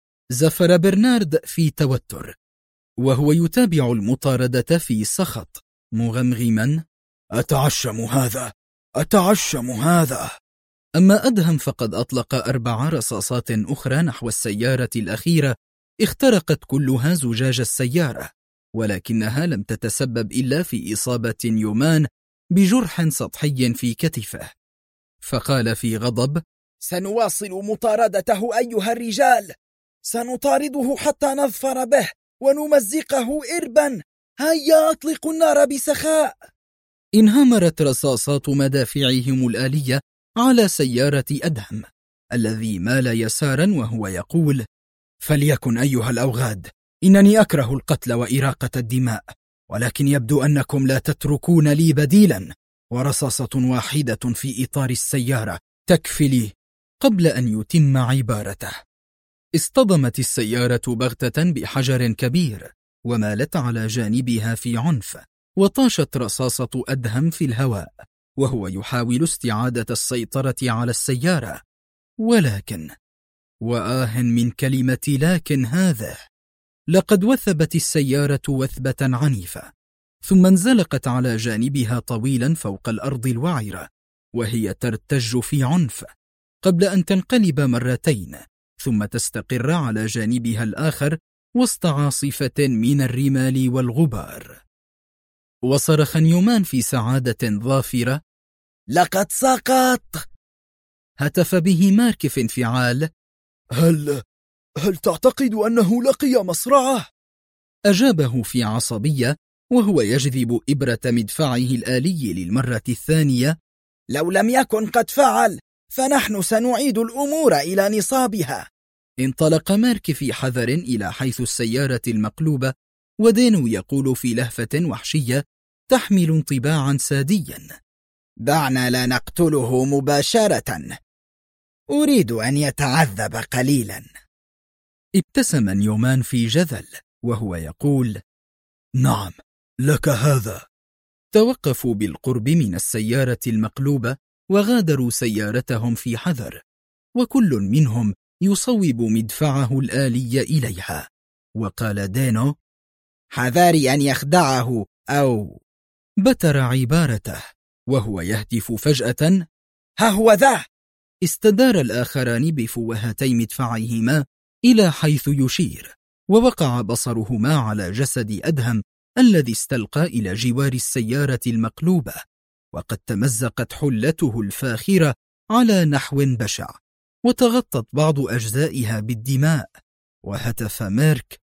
زفر برنارد في توتر، وهو يتابع المطاردة في سخط مغمغما: أتعشم هذا، أتعشم هذا. أما أدهم فقد أطلق 4 رصاصات أخرى نحو السيارة الأخيرة، اخترقت كلها زجاج السيارة، ولكنها لم تتسبب إلا في إصابة نيومان بجرح سطحي في كتفه، فقال في غضب: سنواصل مطاردته أيها الرجال، سنطارده حتى نظفر به ونمزقه إربا، هيا أطلقوا النار بسخاء. انهمرت رصاصات مدافعهم الآلية على سيارة أدهم، الذي مال يسارا وهو يقول: فليكن أيها الأوغاد، إنني أكره القتل وإراقة الدماء، ولكن يبدو أنكم لا تتركون لي بديلا، ورصاصة واحدة في إطار السيارة تكفي لي. قبل أن يتم عبارته اصطدمت السيارة بغتة بحجر كبير، ومالت على جانبها في عنف، وطاشت رصاصة أدهم في الهواء وهو يحاول استعادة السيطرة على السيارة، ولكن وآه من كلمة لكن هذا، لقد وثبت السيارة وثبة عنيفة، ثم انزلقت على جانبها طويلا فوق الأرض الوعرة وهي ترتج في عنف، قبل أن تنقلب مرتين ثم تستقر على جانبها الآخر وسط عاصفة من الرمال والغبار. وصرخ نيومان في سعادة ظافرة: لقد سقط! هتف به مارك في انفعال: هل تعتقد أنه لقي مصرعه؟ أجابه في عصبية وهو يجذب إبرة مدفعه الآلي للمرة الثانية: لو لم يكن قد فعل فنحن سنعيد الأمور إلى نصابها. انطلق مارك في حذر إلى حيث السيارة المقلوبة، ودينو يقول في لهفة وحشية تحمل انطباعا ساديا: دعنا لا نقتله مباشرة، أريد أن يتعذب قليلا. ابتسم نيومان في جذل وهو يقول: نعم، لك هذا. توقفوا بالقرب من السيارة المقلوبة وغادروا سيارتهم في حذر، وكل منهم يصوب مدفعه الآلي إليها. وقال دينو: حذاري أن يخدعه أو بتر عبارته وهو يهتف فجأة: ها هو ذا! استدار الآخران بفوهتي مدفعيهما إلى حيث يشير، ووقع بصرهما على جسد أدهم الذي استلقى إلى جوار السيارة المقلوبة، وقد تمزقت حلته الفاخرة على نحو بشع، وتغطت بعض أجزائها بالدماء. وهتف مارك: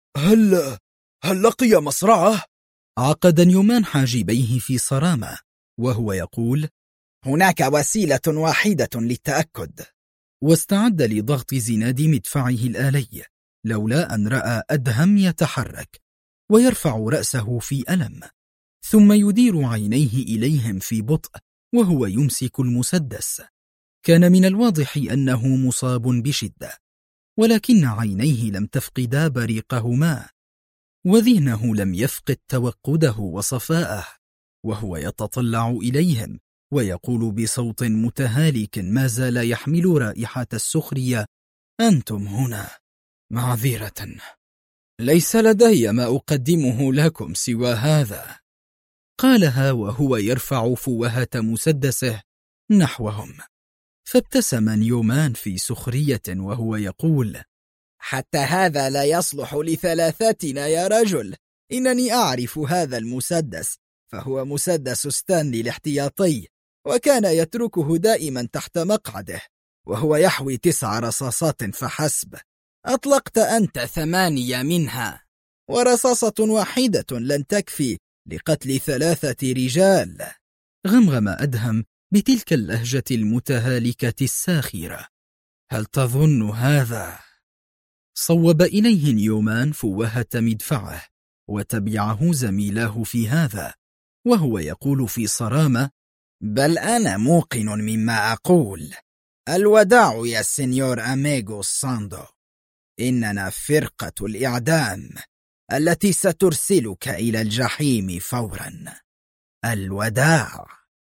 هل لقي مصرعه؟ عقد نيومان حاجبيه في صرامة وهو يقول: هناك وسيلة واحدة للتأكد. واستعد لضغط زناد مدفعه الآلي، لولا أن رأى أدهم يتحرك ويرفع رأسه في ألم، ثم يدير عينيه إليهم في بطء وهو يمسك المسدس. كان من الواضح أنه مصاب بشدة، ولكن عينيه لم تفقدا بريقهما، وذهنه لم يفقد توقده وصفاءه، وهو يتطلع إليهم ويقول بصوت متهالك ما زال يحمل رائحة السخرية: أنتم هنا معذرة، ليس لدي ما أقدمه لكم سوى هذا. قالها وهو يرفع فوهة مسدسه نحوهم. فابتسم نيومان في سخرية وهو يقول: حتى هذا لا يصلح لثلاثتنا يا رجل، إنني أعرف هذا المسدس، فهو مسدس ستانلي الاحتياطي، وكان يتركه دائما تحت مقعده، وهو يحوي 9 رصاصات فحسب. أطلقت أنت 8 منها، ورصاصة واحدة لن تكفي لقتل 3 رجال. غمغم أدهم بتلك اللهجة المتهالكة الساخرة: هل تظن هذا؟ صوب إليه نيومان فوهة مدفعه، وتبعه زميلاه في هذا، وهو يقول في صرامة: بل أنا موقن مما أقول. الوداع يا سينيور أميغو ساندو، إننا فرقة الإعدام التي سترسلك إلى الجحيم فورا. الوداع.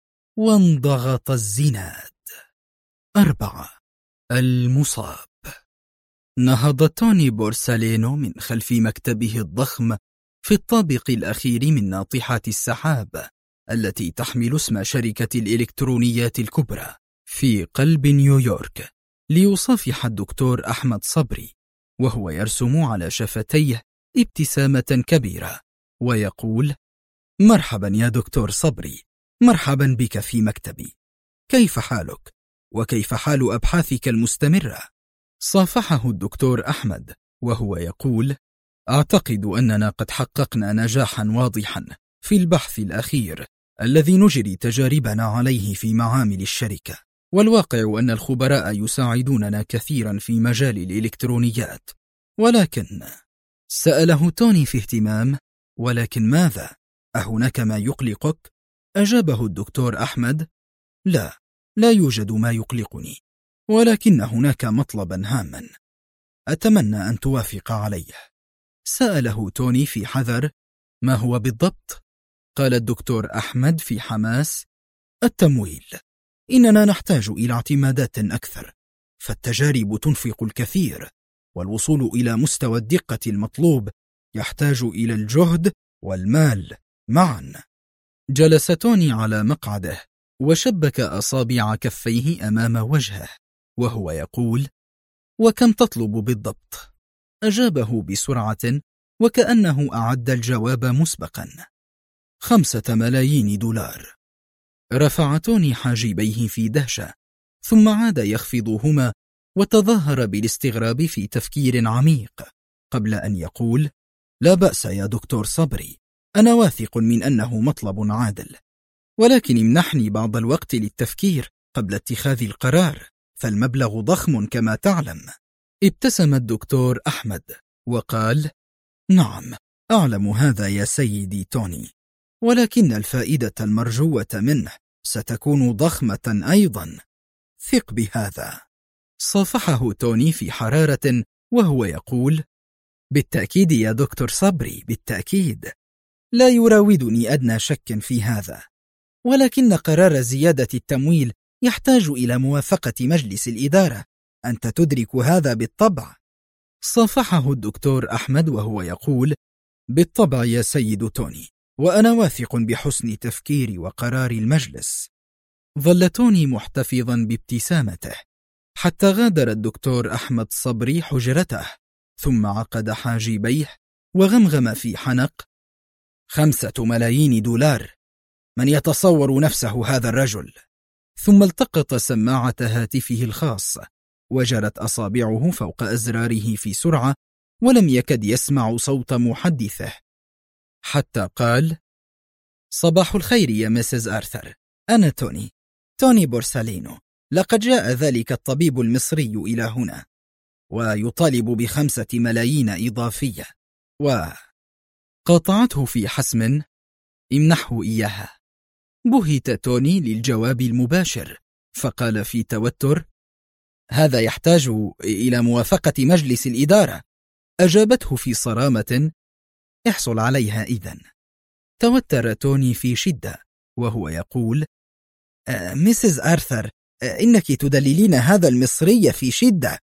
وانضغط الزناد. 4. المصاب. نهض توني بورسالينو من خلف مكتبه الضخم في الطابق الأخير من ناطحة السحاب التي تحمل اسم شركة الإلكترونيات الكبرى في قلب نيويورك، ليصافح الدكتور أحمد صبري، وهو يرسم على شفتيه ابتسامة كبيرة ويقول: مرحبا يا دكتور صبري، مرحبا بك في مكتبي. كيف حالك؟ وكيف حال أبحاثك المستمرة؟ صافحه الدكتور أحمد وهو يقول: أعتقد أننا قد حققنا نجاحا واضحا في البحث الأخير الذي نجري تجاربنا عليه في معامل الشركة، والواقع أن الخبراء يساعدوننا كثيرا في مجال الإلكترونيات. ولكن سأله توني في اهتمام: ولكن ماذا؟ أهناك ما يقلقك؟ أجابه الدكتور أحمد: لا يوجد ما يقلقني، ولكن هناك مطلبا هاما أتمنى أن توافق عليه. سأله توني في حذر: ما هو بالضبط؟ قال الدكتور أحمد في حماس: التمويل. إننا نحتاج إلى اعتمادات أكثر، فالتجارب تنفق الكثير، والوصول إلى مستوى الدقة المطلوب يحتاج إلى الجهد والمال معا. جلس توني على مقعده وشبك أصابع كفيه أمام وجهه، وهو يقول: وكم تطلب بالضبط؟ أجابه بسرعة وكأنه أعد الجواب مسبقا: 5 ملايين دولار. رفع توني حاجبيه في دهشة، ثم عاد يخفضهما وتظاهر بالاستغراب في تفكير عميق قبل أن يقول: لا بأس يا دكتور صبري، أنا واثق من أنه مطلب عادل، ولكن امنحني بعض الوقت للتفكير قبل اتخاذ القرار، فالمبلغ ضخم كما تعلم. ابتسم الدكتور أحمد وقال: نعم، أعلم هذا يا سيدي توني، ولكن الفائدة المرجوة منه ستكون ضخمة أيضا، ثق بهذا. صافحه توني في حرارة وهو يقول: بالتأكيد يا دكتور صبري، بالتأكيد، لا يراودني أدنى شك في هذا، ولكن قرار زيادة التمويل يحتاج إلى موافقة مجلس الإدارة، أنت تدرك هذا بالطبع. صافحه الدكتور أحمد وهو يقول: بالطبع يا سيد توني، وأنا واثق بحسن تفكير وقرار المجلس. ظل توني محتفظا بابتسامته حتى غادر الدكتور أحمد صبري حجرته، ثم عقد حاجبيه وغمغم في حنق: 5 ملايين دولار، من يتصور نفسه هذا الرجل؟ ثم التقط سماعة هاتفه الخاص وجرت أصابعه فوق أزراره في سرعة، ولم يكد يسمع صوت محدثه حتى قال: صباح الخير يا مسز آرثر، أنا توني بورسالينو. لقد جاء ذلك الطبيب المصري إلى هنا ويطالب ب5 ملايين إضافية. قاطعته في حسم: امنحه إياها. بهت توني للجواب المباشر، فقال في توتر: هذا يحتاج إلى موافقة مجلس الإدارة. أجابته في صرامة: احصل عليها إذن. توتر توني في شدة وهو يقول: مسز آرثر، إنك تدللين هذا المصري في شدة.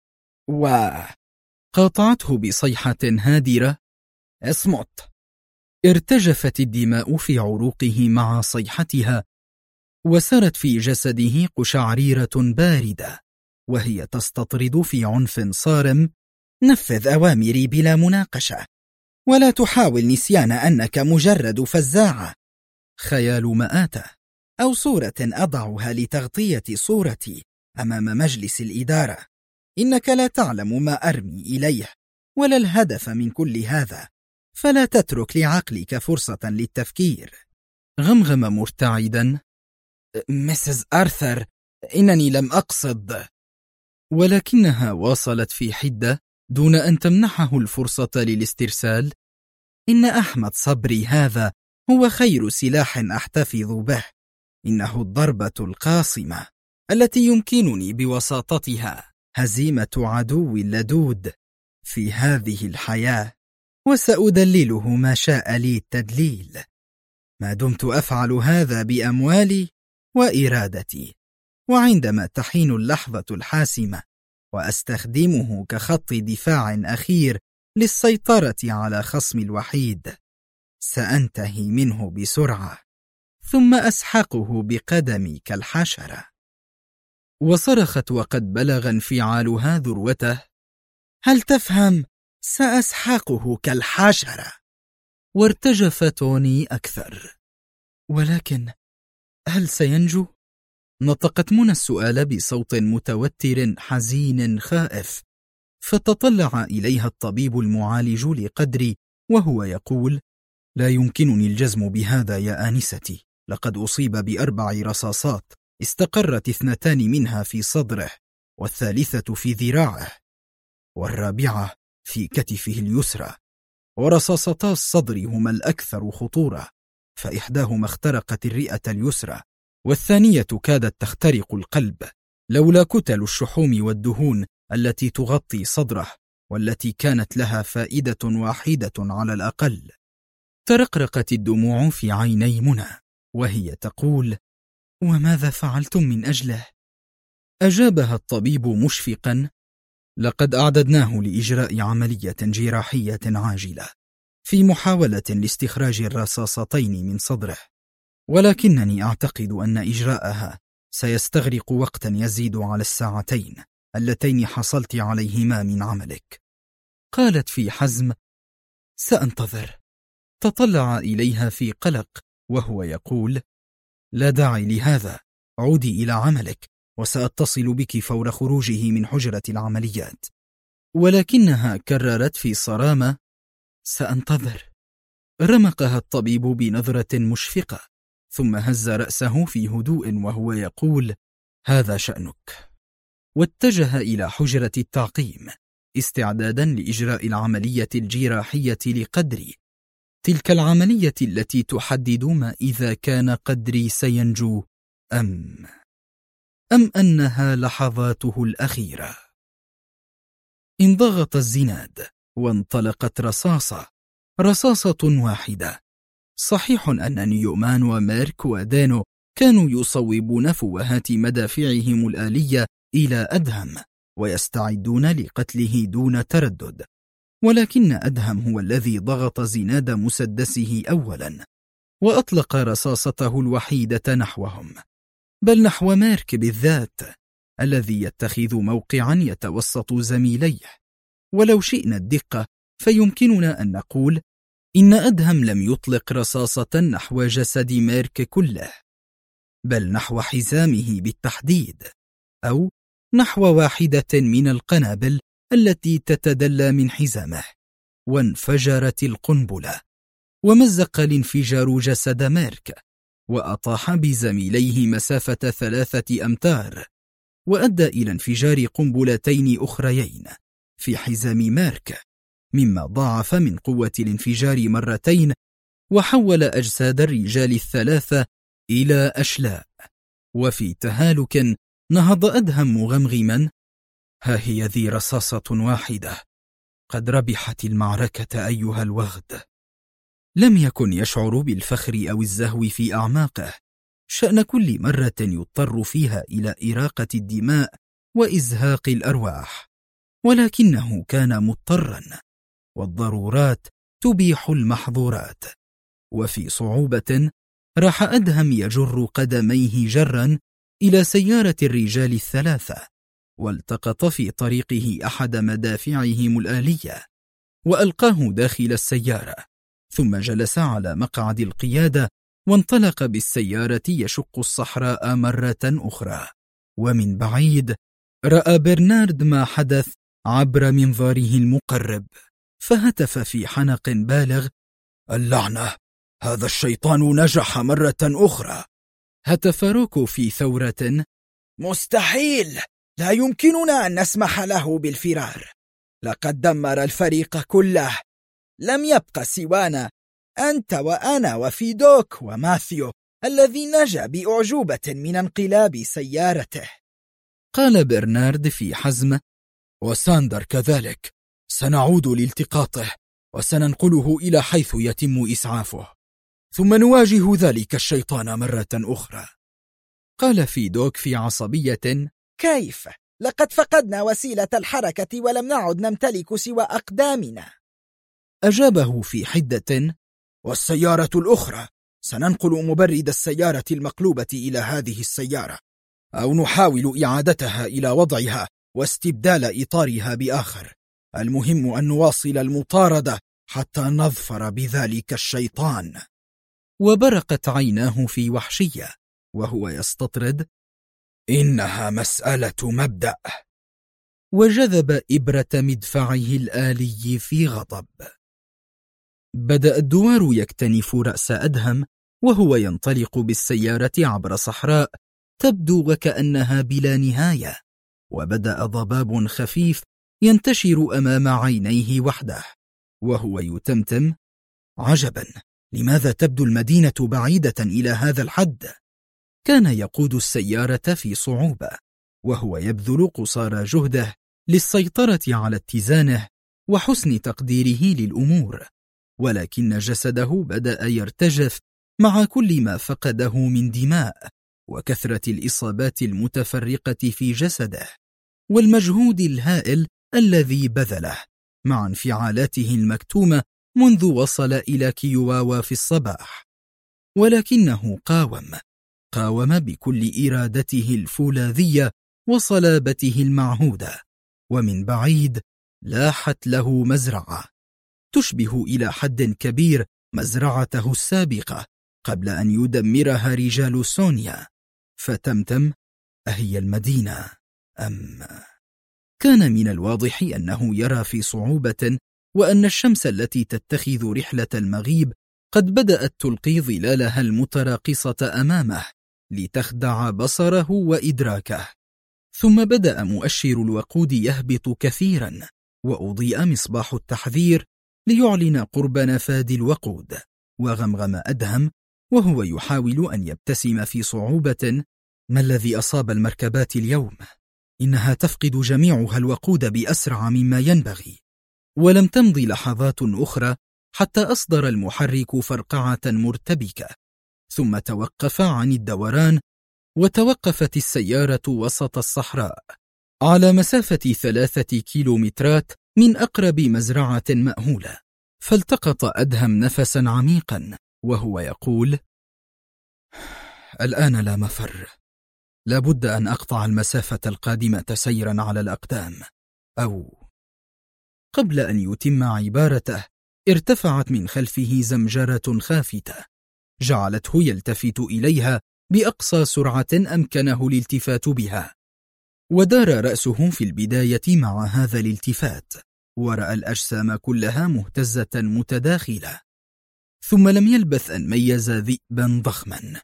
قاطعته بصيحة هادرة: اصمت. ارتجفت الدماء في عروقه مع صيحتها، وسرت في جسده قشعريرة باردة وهي تستطرد في عنف صارم: نفذ أوامري بلا مناقشة، ولا تحاول نسيان أنك مجرد فزاعة، خيال مآتة، أو صورة أضعها لتغطية صورتي أمام مجلس الإدارة. إنك لا تعلم ما أرمي إليه ولا الهدف من كل هذا، فلا تترك لعقلك فرصة للتفكير. غمغم مرتعدا: مسز آرثر، إنني لم أقصد. ولكنها واصلت في حدة دون أن تمنحه الفرصة للاسترسال: إن أحمد صبري هذا هو خير سلاح أحتفظ به، إنه الضربة القاصمة التي يمكنني بوساطتها هزيمة عدو لدود في هذه الحياة، وسأدلله ما شاء لي التدليل، ما دمت أفعل هذا بأموالي وإرادتي، وعندما تحين اللحظة الحاسمة وأستخدمه كخط دفاع أخير للسيطرة على خصمي الوحيد، سأنتهي منه بسرعة ثم أسحقه بقدمي كالحشرة. وصرخت وقد بلغ انفعالها ذروته: هل تفهم؟ سأسحقه كالحشرة. وارتجف توني أكثر: ولكن هل سينجو؟ نطقت منى السؤال بصوت متوتر حزين خائف، فتطلع إليها الطبيب المعالج لقدري وهو يقول: لا يمكنني الجزم بهذا يا آنستي، لقد أصيب ب4 رصاصات، استقرت 2 منها في صدره، والثالثة في ذراعه، والرابعة في كتفه اليسرى، ورصاصتا الصدر هما الأكثر خطورة، فإحداهما اخترقت الرئة اليسرى، والثانية كادت تخترق القلب لولا كتل الشحوم والدهون التي تغطي صدره، والتي كانت لها فائدة واحدة على الأقل. ترقرقت الدموع في عيني منى وهي تقول: وماذا فعلتم من أجله؟ أجابها الطبيب مشفقا: لقد أعددناه لإجراء عملية جراحية عاجلة في محاولة لاستخراج الرصاصتين من صدره، ولكنني أعتقد أن إجراءها سيستغرق وقتا يزيد على 2 ساعات، اللتين حصلت عليهما من عملك. قالت في حزم: سأنتظر. تطلع إليها في قلق وهو يقول: لا داعي لهذا، عودي إلى عملك وسأتصل بك فور خروجه من حجرة العمليات. ولكنها كررت في صرامة: سأنتظر. رمقها الطبيب بنظرة مشفقة ثم هز رأسه في هدوء وهو يقول: هذا شأنك. واتجه إلى حجرة التعقيم استعدادا لإجراء العملية الجراحية لقدري، تلك العملية التي تحدد ما إذا كان قدري سينجو أم أنها لحظاته الأخيرة. انضغط الزناد وانطلقت رصاصة واحدة. صحيح أن نيومان وميرك ودانو كانوا يصوبون فوهات مدافعهم الآلية إلى أدهم ويستعدون لقتله دون تردد، ولكن أدهم هو الذي ضغط زناد مسدسه أولا وأطلق رصاصته الوحيدة نحوهم، بل نحو ميرك بالذات الذي يتخذ موقعا يتوسط زميليه. ولو شئنا الدقة فيمكننا أن نقول إن أدهم لم يطلق رصاصة نحو جسد ميرك كله، بل نحو حزامه بالتحديد، أو نحو واحدة من القنابل التي تتدلى من حزامه. وانفجرت القنبلة ومزق الانفجار جسد ميرك وأطاح بزميليه مسافة 3 أمتار، وأدى إلى انفجار قنبلتين أخريين في حزام ميرك، مما ضاعف من قوة الانفجار مرتين وحول أجساد الرجال الثلاثة إلى أشلاء. وفي تهالك نهض أدهم مغمغما: ها هي ذي رصاصة واحدة، قد ربحت المعركة أيها الوغد. لم يكن يشعر بالفخر أو الزهو في أعماقه شأن كل مرة يضطر فيها إلى إراقة الدماء وإزهاق الأرواح، ولكنه كان مضطرا، والضرورات تبيح المحظورات. وفي صعوبة راح أدهم يجر قدميه جرا إلى سيارة الرجال الثلاثة، والتقط في طريقه أحد مدافعهم الآلية وألقاه داخل السيارة، ثم جلس على مقعد القيادة وانطلق بالسيارة يشق الصحراء مرة أخرى. ومن بعيد رأى برنارد ما حدث عبر منظاره المقرب، فهتف في حنق بالغ: اللعنة، هذا الشيطان نجح مرة أخرى. هتف روكو في ثورة: مستحيل، لا يمكننا أن نسمح له بالفرار، لقد دمر الفريق كله، لم يبق سوانا أنت وأنا وفيدوك وماثيو الذي نجا بأعجوبة من انقلاب سيارته. قال برنارد في حزم: وساندر كذلك، سنعود لالتقاطه وسننقله إلى حيث يتم إسعافه، ثم نواجه ذلك الشيطان مرة أخرى. قال فيدوك في عصبية: كيف؟ لقد فقدنا وسيلة الحركة ولم نعد نمتلك سوى أقدامنا. أجابه في حدة: والسيارة الأخرى، سننقل مبرد السيارة المقلوبة إلى هذه السيارة، أو نحاول إعادتها إلى وضعها واستبدال إطارها بآخر. المهم أن نواصل المطاردة حتى نظفر بذلك الشيطان. وبرقت عيناه في وحشية وهو يستطرد: إنها مسألة مبدأ. وجذب إبرة مدفعه الآلي في غضب. بدأ الدوار يكتنف رأس أدهم وهو ينطلق بالسيارة عبر صحراء تبدو وكأنها بلا نهاية، وبدأ ضباب خفيف ينتشر أمام عينيه وحده وهو يتمتم: عجبا، لماذا تبدو المدينة بعيدة إلى هذا الحد؟ كان يقود السيارة في صعوبة وهو يبذل قصارى جهده للسيطرة على اتزانه وحسن تقديره للأمور، ولكن جسده بدأ يرتجف مع كل ما فقده من دماء وكثرة الإصابات المتفرقة في جسده والمجهود الهائل الذي بذله مع انفعالاته المكتومة منذ وصل إلى كيواوا في الصباح. ولكنه قاوم بكل إرادته الفولاذية وصلابته المعهودة، ومن بعيد لاحت له مزرعة تشبه إلى حد كبير مزرعته السابقة قبل أن يدمرها رجال سونيا. فتمتم: أهي المدينة أم؟ كان من الواضح أنه يرى في صعوبة، وأن الشمس التي تتخذ رحلة المغيب قد بدأت تلقي ظلالها المتراقصة أمامه لتخدع بصره وإدراكه. ثم بدأ مؤشر الوقود يهبط كثيرا، وأضيء مصباح التحذير ليعلن قرب نفاذ الوقود. وغمغم أدهم وهو يحاول أن يبتسم في صعوبة: ما الذي أصاب المركبات اليوم؟ إنها تفقد جميعها الوقود بأسرع مما ينبغي. ولم تمض لحظات أخرى حتى أصدر المحرك فرقعة مرتبكة، ثم توقف عن الدوران، وتوقفت السيارة وسط الصحراء على مسافة 3 كيلومترات من أقرب مزرعة مأهولة. فالتقط أدهم نفسا عميقا وهو يقول: الآن لا مفر، لابد أن أقطع المسافة القادمة سيرا على الأقدام. أو قبل أن يتم عبارته ارتفعت من خلفه زمجرة خافتة جعلته يلتفت إليها بأقصى سرعة أمكنه الالتفات بها، ودار رأسه في البداية مع هذا الالتفات، ورأى الأجسام كلها مهتزة متداخلة. ثم لم يلبث أن ميز ذئبا ضخما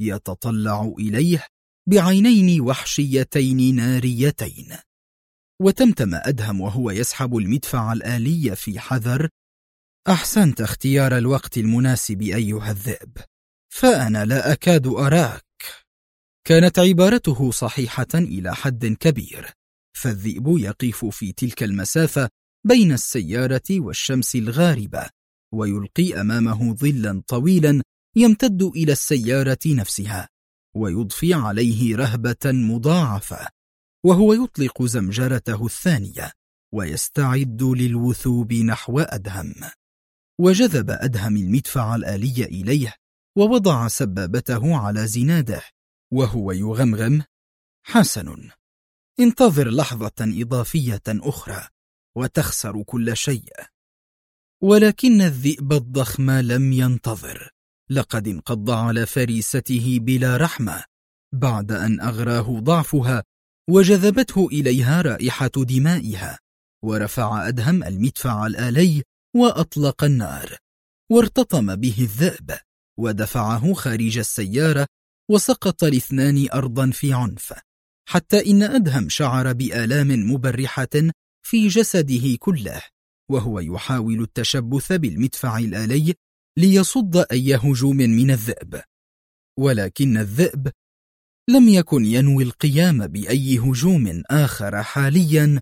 يتطلع إليه بعينين وحشيتين ناريتين. وتمتم أدهم وهو يسحب المدفع الآلي في حذر: أحسنت اختيار الوقت المناسب أيها الذئب، فأنا لا أكاد أراك. كانت عبارته صحيحة إلى حد كبير، فالذئب يقف في تلك المسافة بين السيارة والشمس الغاربة، ويلقي أمامه ظلا طويلا يمتد إلى السيارة نفسها، ويضفي عليه رهبة مضاعفة، وهو يطلق زمجرته الثانية ويستعد للوثوب نحو أدهم. وجذب أدهم المدفع الآلي إليه ووضع سبابته على زناده وهو يغمغم: حسن، انتظر لحظة إضافية أخرى وتخسر كل شيء. ولكن الذئب الضخم لم ينتظر، لقد انقض على فريسته بلا رحمة بعد أن أغراه ضعفها وجذبته إليها رائحة دمائها. ورفع أدهم المدفع الآلي وأطلق النار، وارتطم به الذئب ودفعه خارج السيارة، وسقط الاثنان أرضا في عنف، حتى إن أدهم شعر بآلام مبرحة في جسده كله وهو يحاول التشبث بالمدفع الآلي ليصد أي هجوم من الذئب. ولكن الذئب لم يكن ينوي القيام بأي هجوم آخر حاليا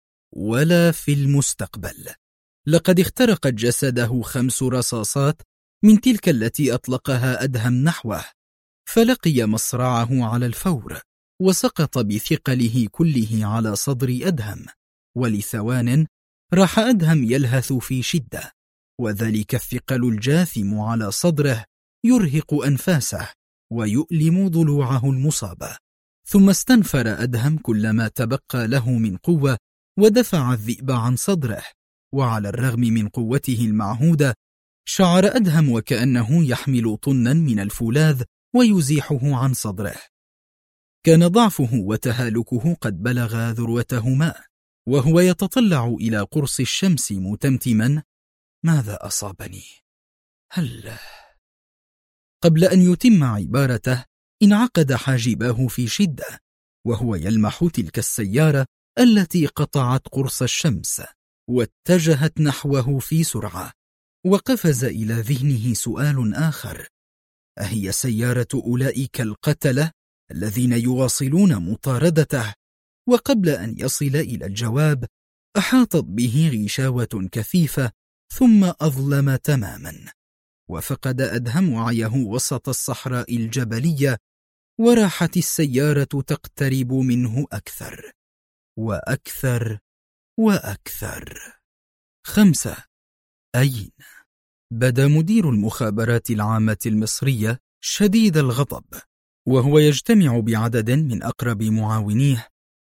ولا في المستقبل. لقد اخترقت جسده 5 رصاصات من تلك التي أطلقها أدهم نحوه، فلقي مصرعه على الفور، وسقط بثقله كله على صدر أدهم. ولثوان راح أدهم يلهث في شدة، وذلك الثقل الجاثم على صدره يرهق أنفاسه ويؤلم ضلوعه المصابة. ثم استنفر أدهم كل ما تبقى له من قوة ودفع الذئب عن صدره. وعلى الرغم من قوته المعهودة شعر أدهم وكأنه يحمل طنا من الفولاذ ويزيحه عن صدره. كان ضعفه وتهالكه قد بلغ ذروتهما، وهو يتطلع إلى قرص الشمس متمتما: ماذا أصابني؟ هل؟ قبل أن يتم عبارته انعقد حاجباه في شدة وهو يلمح تلك السيارة التي قطعت قرص الشمس واتجهت نحوه في سرعة. وقفز إلى ذهنه سؤال آخر: أهي سيارة أولئك القتلة الذين يواصلون مطاردته؟ وقبل أن يصل إلى الجواب أحاطت به غشاوة كثيفة ثم أظلم تماما، وفقد أدهم وعيه وسط الصحراء الجبلية، وراحت السيارة تقترب منه أكثر وأكثر وأكثر. 5. أين؟ بدا مدير المخابرات العامة المصرية شديد الغضب وهو يجتمع بعدد من أقرب معاونيه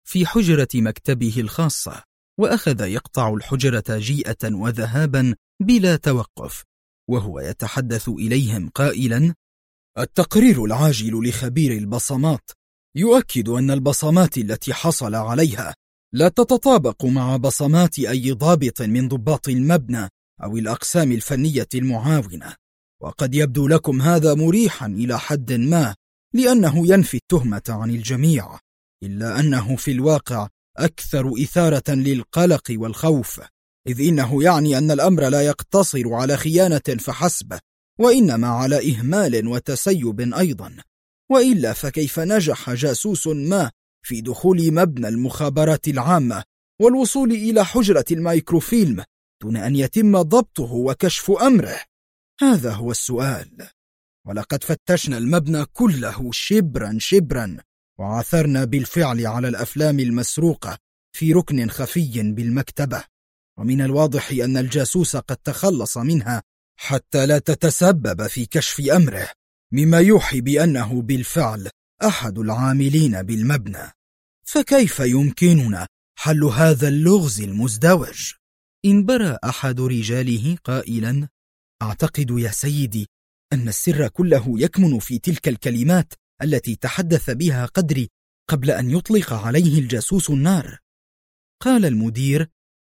في حجرة مكتبه الخاصة، وأخذ يقطع الحجرة جيئة وذهابا بلا توقف، وهو يتحدث إليهم قائلا: التقرير العاجل لخبير البصمات يؤكد أن البصمات التي حصل عليها لا تتطابق مع بصمات أي ضابط من ضباط المبنى أو الأقسام الفنية المعاونة، وقد يبدو لكم هذا مريحا إلى حد ما لأنه ينفي التهمة عن الجميع، إلا أنه في الواقع أكثر إثارة للقلق والخوف، إذ إنه يعني أن الأمر لا يقتصر على خيانة فحسب، وإنما على إهمال وتسيب أيضا، وإلا فكيف نجح جاسوس ما في دخول مبنى المخابرات العامة والوصول إلى حجرة الميكروفيلم دون أن يتم ضبطه وكشف أمره؟ هذا هو السؤال. ولقد فتشنا المبنى كله شبرا شبرا، وعثرنا بالفعل على الأفلام المسروقة في ركن خفي بالمكتبة، ومن الواضح أن الجاسوس قد تخلص منها حتى لا تتسبب في كشف أمره، مما يوحي بأنه بالفعل أحد العاملين بالمبنى. فكيف يمكننا حل هذا اللغز المزدوج؟ انبرى أحد رجاله قائلا: أعتقد يا سيدي أن السر كله يكمن في تلك الكلمات التي تحدث بها قدري قبل أن يطلق عليه الجاسوس النار. قال المدير: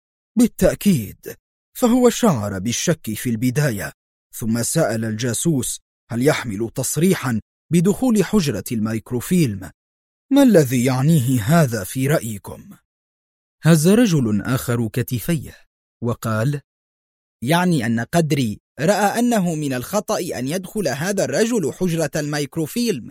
بالتأكيد، فهو شعر بالشك في البداية، ثم سأل الجاسوس هل يحمل تصريحا بدخول حجرة الميكروفيلم. ما الذي يعنيه هذا في رأيكم؟ هز رجل آخر كتفيه وقال: يعني أن قدري رأى أنه من الخطأ أن يدخل هذا الرجل حجرة الميكروفيلم.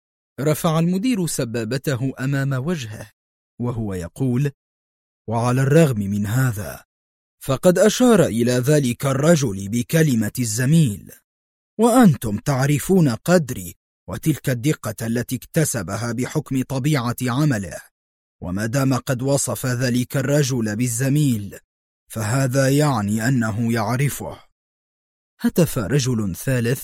رفع المدير سبابته أمام وجهه وهو يقول: وعلى الرغم من هذا فقد أشار إلى ذلك الرجل بكلمة الزميل، وأنتم تعرفون قدري وتلك الدقة التي اكتسبها بحكم طبيعة عمله، وما دام قد وصف ذلك الرجل بالزميل فهذا يعني أنه يعرفه. هتف رجل ثالث: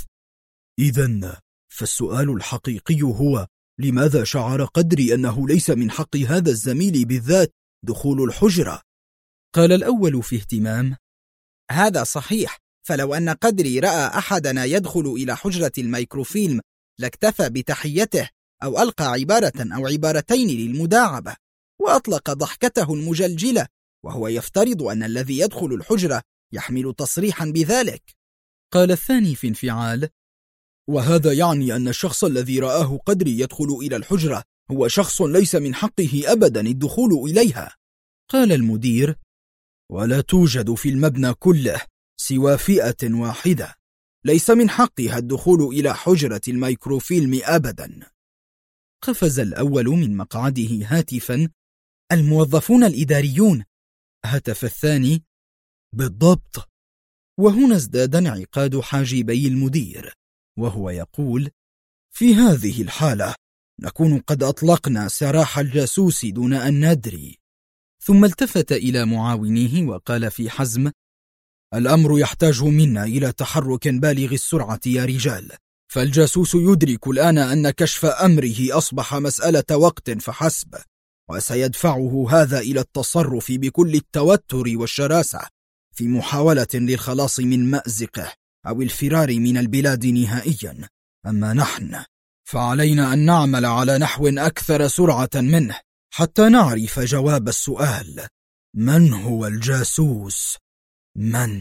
إذن فالسؤال الحقيقي هو لماذا شعر قدري أنه ليس من حق هذا الزميل بالذات دخول الحجرة؟ قال الأول في اهتمام: هذا صحيح، فلو أن قدري رأى أحدنا يدخل إلى حجرة الميكروفيلم لاكتفى بتحيته أو ألقى عبارة أو عبارتين للمداعبة وأطلق ضحكته المجلجلة، وهو يفترض أن الذي يدخل الحجرة يحمل تصريحا بذلك. قال الثاني في انفعال: وهذا يعني أن الشخص الذي رآه قدري يدخل إلى الحجرة هو شخص ليس من حقه أبدا الدخول إليها. قال المدير: ولا توجد في المبنى كله سوى فئة واحدة ليس من حقها الدخول إلى حجرة الميكروفيلم أبدا. قفز الأول من مقعده هاتفا: الموظفون الإداريون. هتف الثاني: بالضبط. وهنا ازداد انعقاد حاجبي المدير وهو يقول: في هذه الحالة نكون قد أطلقنا سراح الجاسوس دون أن ندري. ثم التفت إلى معاونيه وقال في حزم: الأمر يحتاج منا إلى تحرك بالغ السرعة يا رجال، فالجاسوس يدرك الآن أن كشف أمره أصبح مسألة وقت فحسب، وسيدفعه هذا إلى التصرف بكل التوتر والشراسة في محاولة للخلاص من مأزقه أو الفرار من البلاد نهائيا. أما نحن فعلينا أن نعمل على نحو أكثر سرعة منه حتى نعرف جواب السؤال: من هو الجاسوس؟ من؟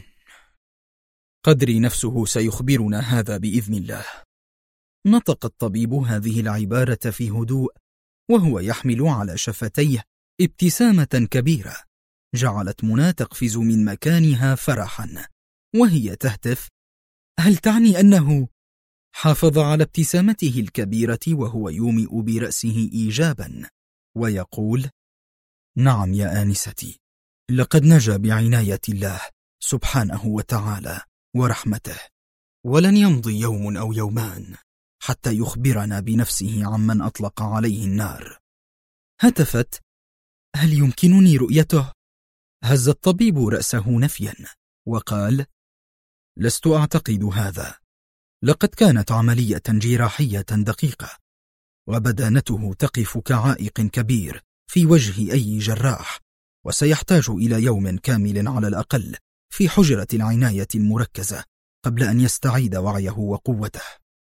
قدري نفسه سيخبرنا هذا بإذن الله. نطق الطبيب هذه العبارة في هدوء وهو يحمل على شفتيه ابتسامة كبيرة جعلت منى تقفز من مكانها فرحا وهي تهتف: هل تعني أنه؟ حافظ على ابتسامته الكبيرة وهو يومئ برأسه إيجابا ويقول: نعم يا آنستي، لقد نجا بعناية الله سبحانه وتعالى ورحمته، ولن يمضي يوم أو يومان حتى يخبرنا بنفسه عمن أطلق عليه النار. هتفت: هل يمكنني رؤيته؟ هز الطبيب رأسه نفيا وقال: لست أعتقد هذا، لقد كانت عملية جراحية دقيقة وبدانته تقف كعائق كبير في وجه أي جراح، وسيحتاج إلى يوم كامل على الأقل في حجرة العناية المركزة قبل أن يستعيد وعيه وقوته.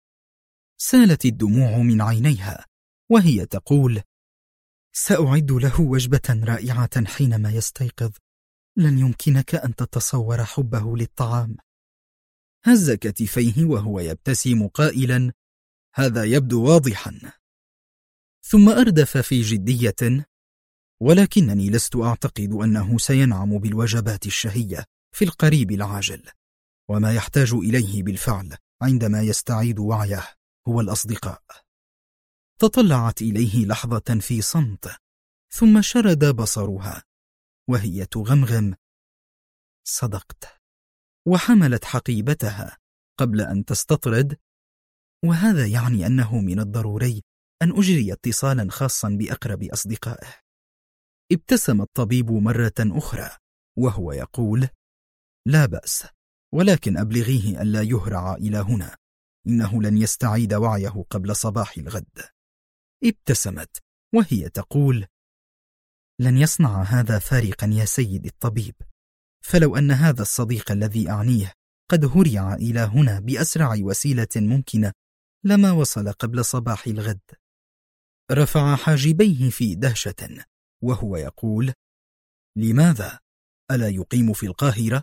سالت الدموع من عينيها وهي تقول: سأعد له وجبة رائعة حينما يستيقظ. لن يمكنك أن تتصور حبه للطعام. هز كتفيه وهو يبتسم قائلا: هذا يبدو واضحا. ثم أردف في جدية: ولكنني لست أعتقد أنه سينعم بالوجبات الشهية في القريب العاجل، وما يحتاج إليه بالفعل عندما يستعيد وعيه هو الأصدقاء. تطلعت إليه لحظة في صمت، ثم شرد بصرها وهي تغمغم: صدقت. وحملت حقيبتها قبل أن تستطرد: وهذا يعني أنه من الضروري أن أجري اتصالا خاصا بأقرب أصدقائه. ابتسم الطبيب مرة أخرى وهو يقول: لا بأس، ولكن أبلغيه ألا يهرع إلى هنا، إنه لن يستعيد وعيه قبل صباح الغد. ابتسمت وهي تقول: لن يصنع هذا فارقا يا سيد الطبيب، فلو أن هذا الصديق الذي أعنيه قد هرع إلى هنا بأسرع وسيلة ممكنة لما وصل قبل صباح الغد. رفع حاجبيه في دهشة وهو يقول: لماذا؟ ألا يقيم في القاهرة؟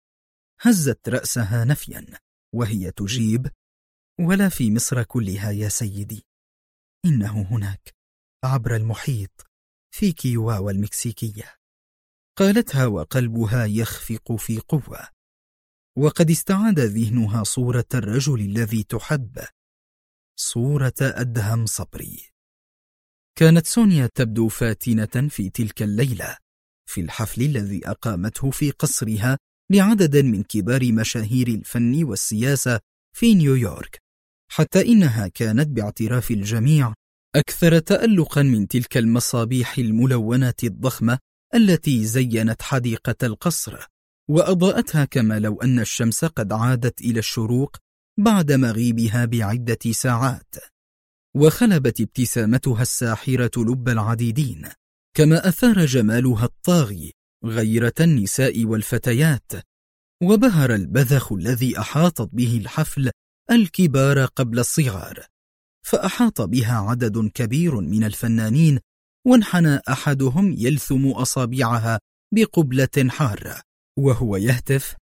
هزت رأسها نفيا وهي تجيب: ولا في مصر كلها يا سيدي، إنه هناك عبر المحيط في كيواوا المكسيكية. قالتها وقلبها يخفق في قوة، وقد استعاد ذهنها صورة الرجل الذي تحب، صورة أدهم صبري. كانت سونيا تبدو فاتنة في تلك الليلة في الحفل الذي أقامته في قصرها لعدد من كبار مشاهير الفن والسياسة في نيويورك، حتى إنها كانت باعتراف الجميع أكثر تألقا من تلك المصابيح الملونة الضخمة التي زينت حديقة القصر وأضاءتها كما لو أن الشمس قد عادت إلى الشروق بعد مغيبها بعدة ساعات. وخلبت ابتسامتها الساحرة لب العديدين، كما أثار جمالها الطاغي غيرة النساء والفتيات، وبهر البذخ الذي أحاطت به الحفل الكبار قبل الصغار، فأحاط بها عدد كبير من الفنانين، وانحنى أحدهم يلثم أصابعها بقبلة حارة وهو يهتف: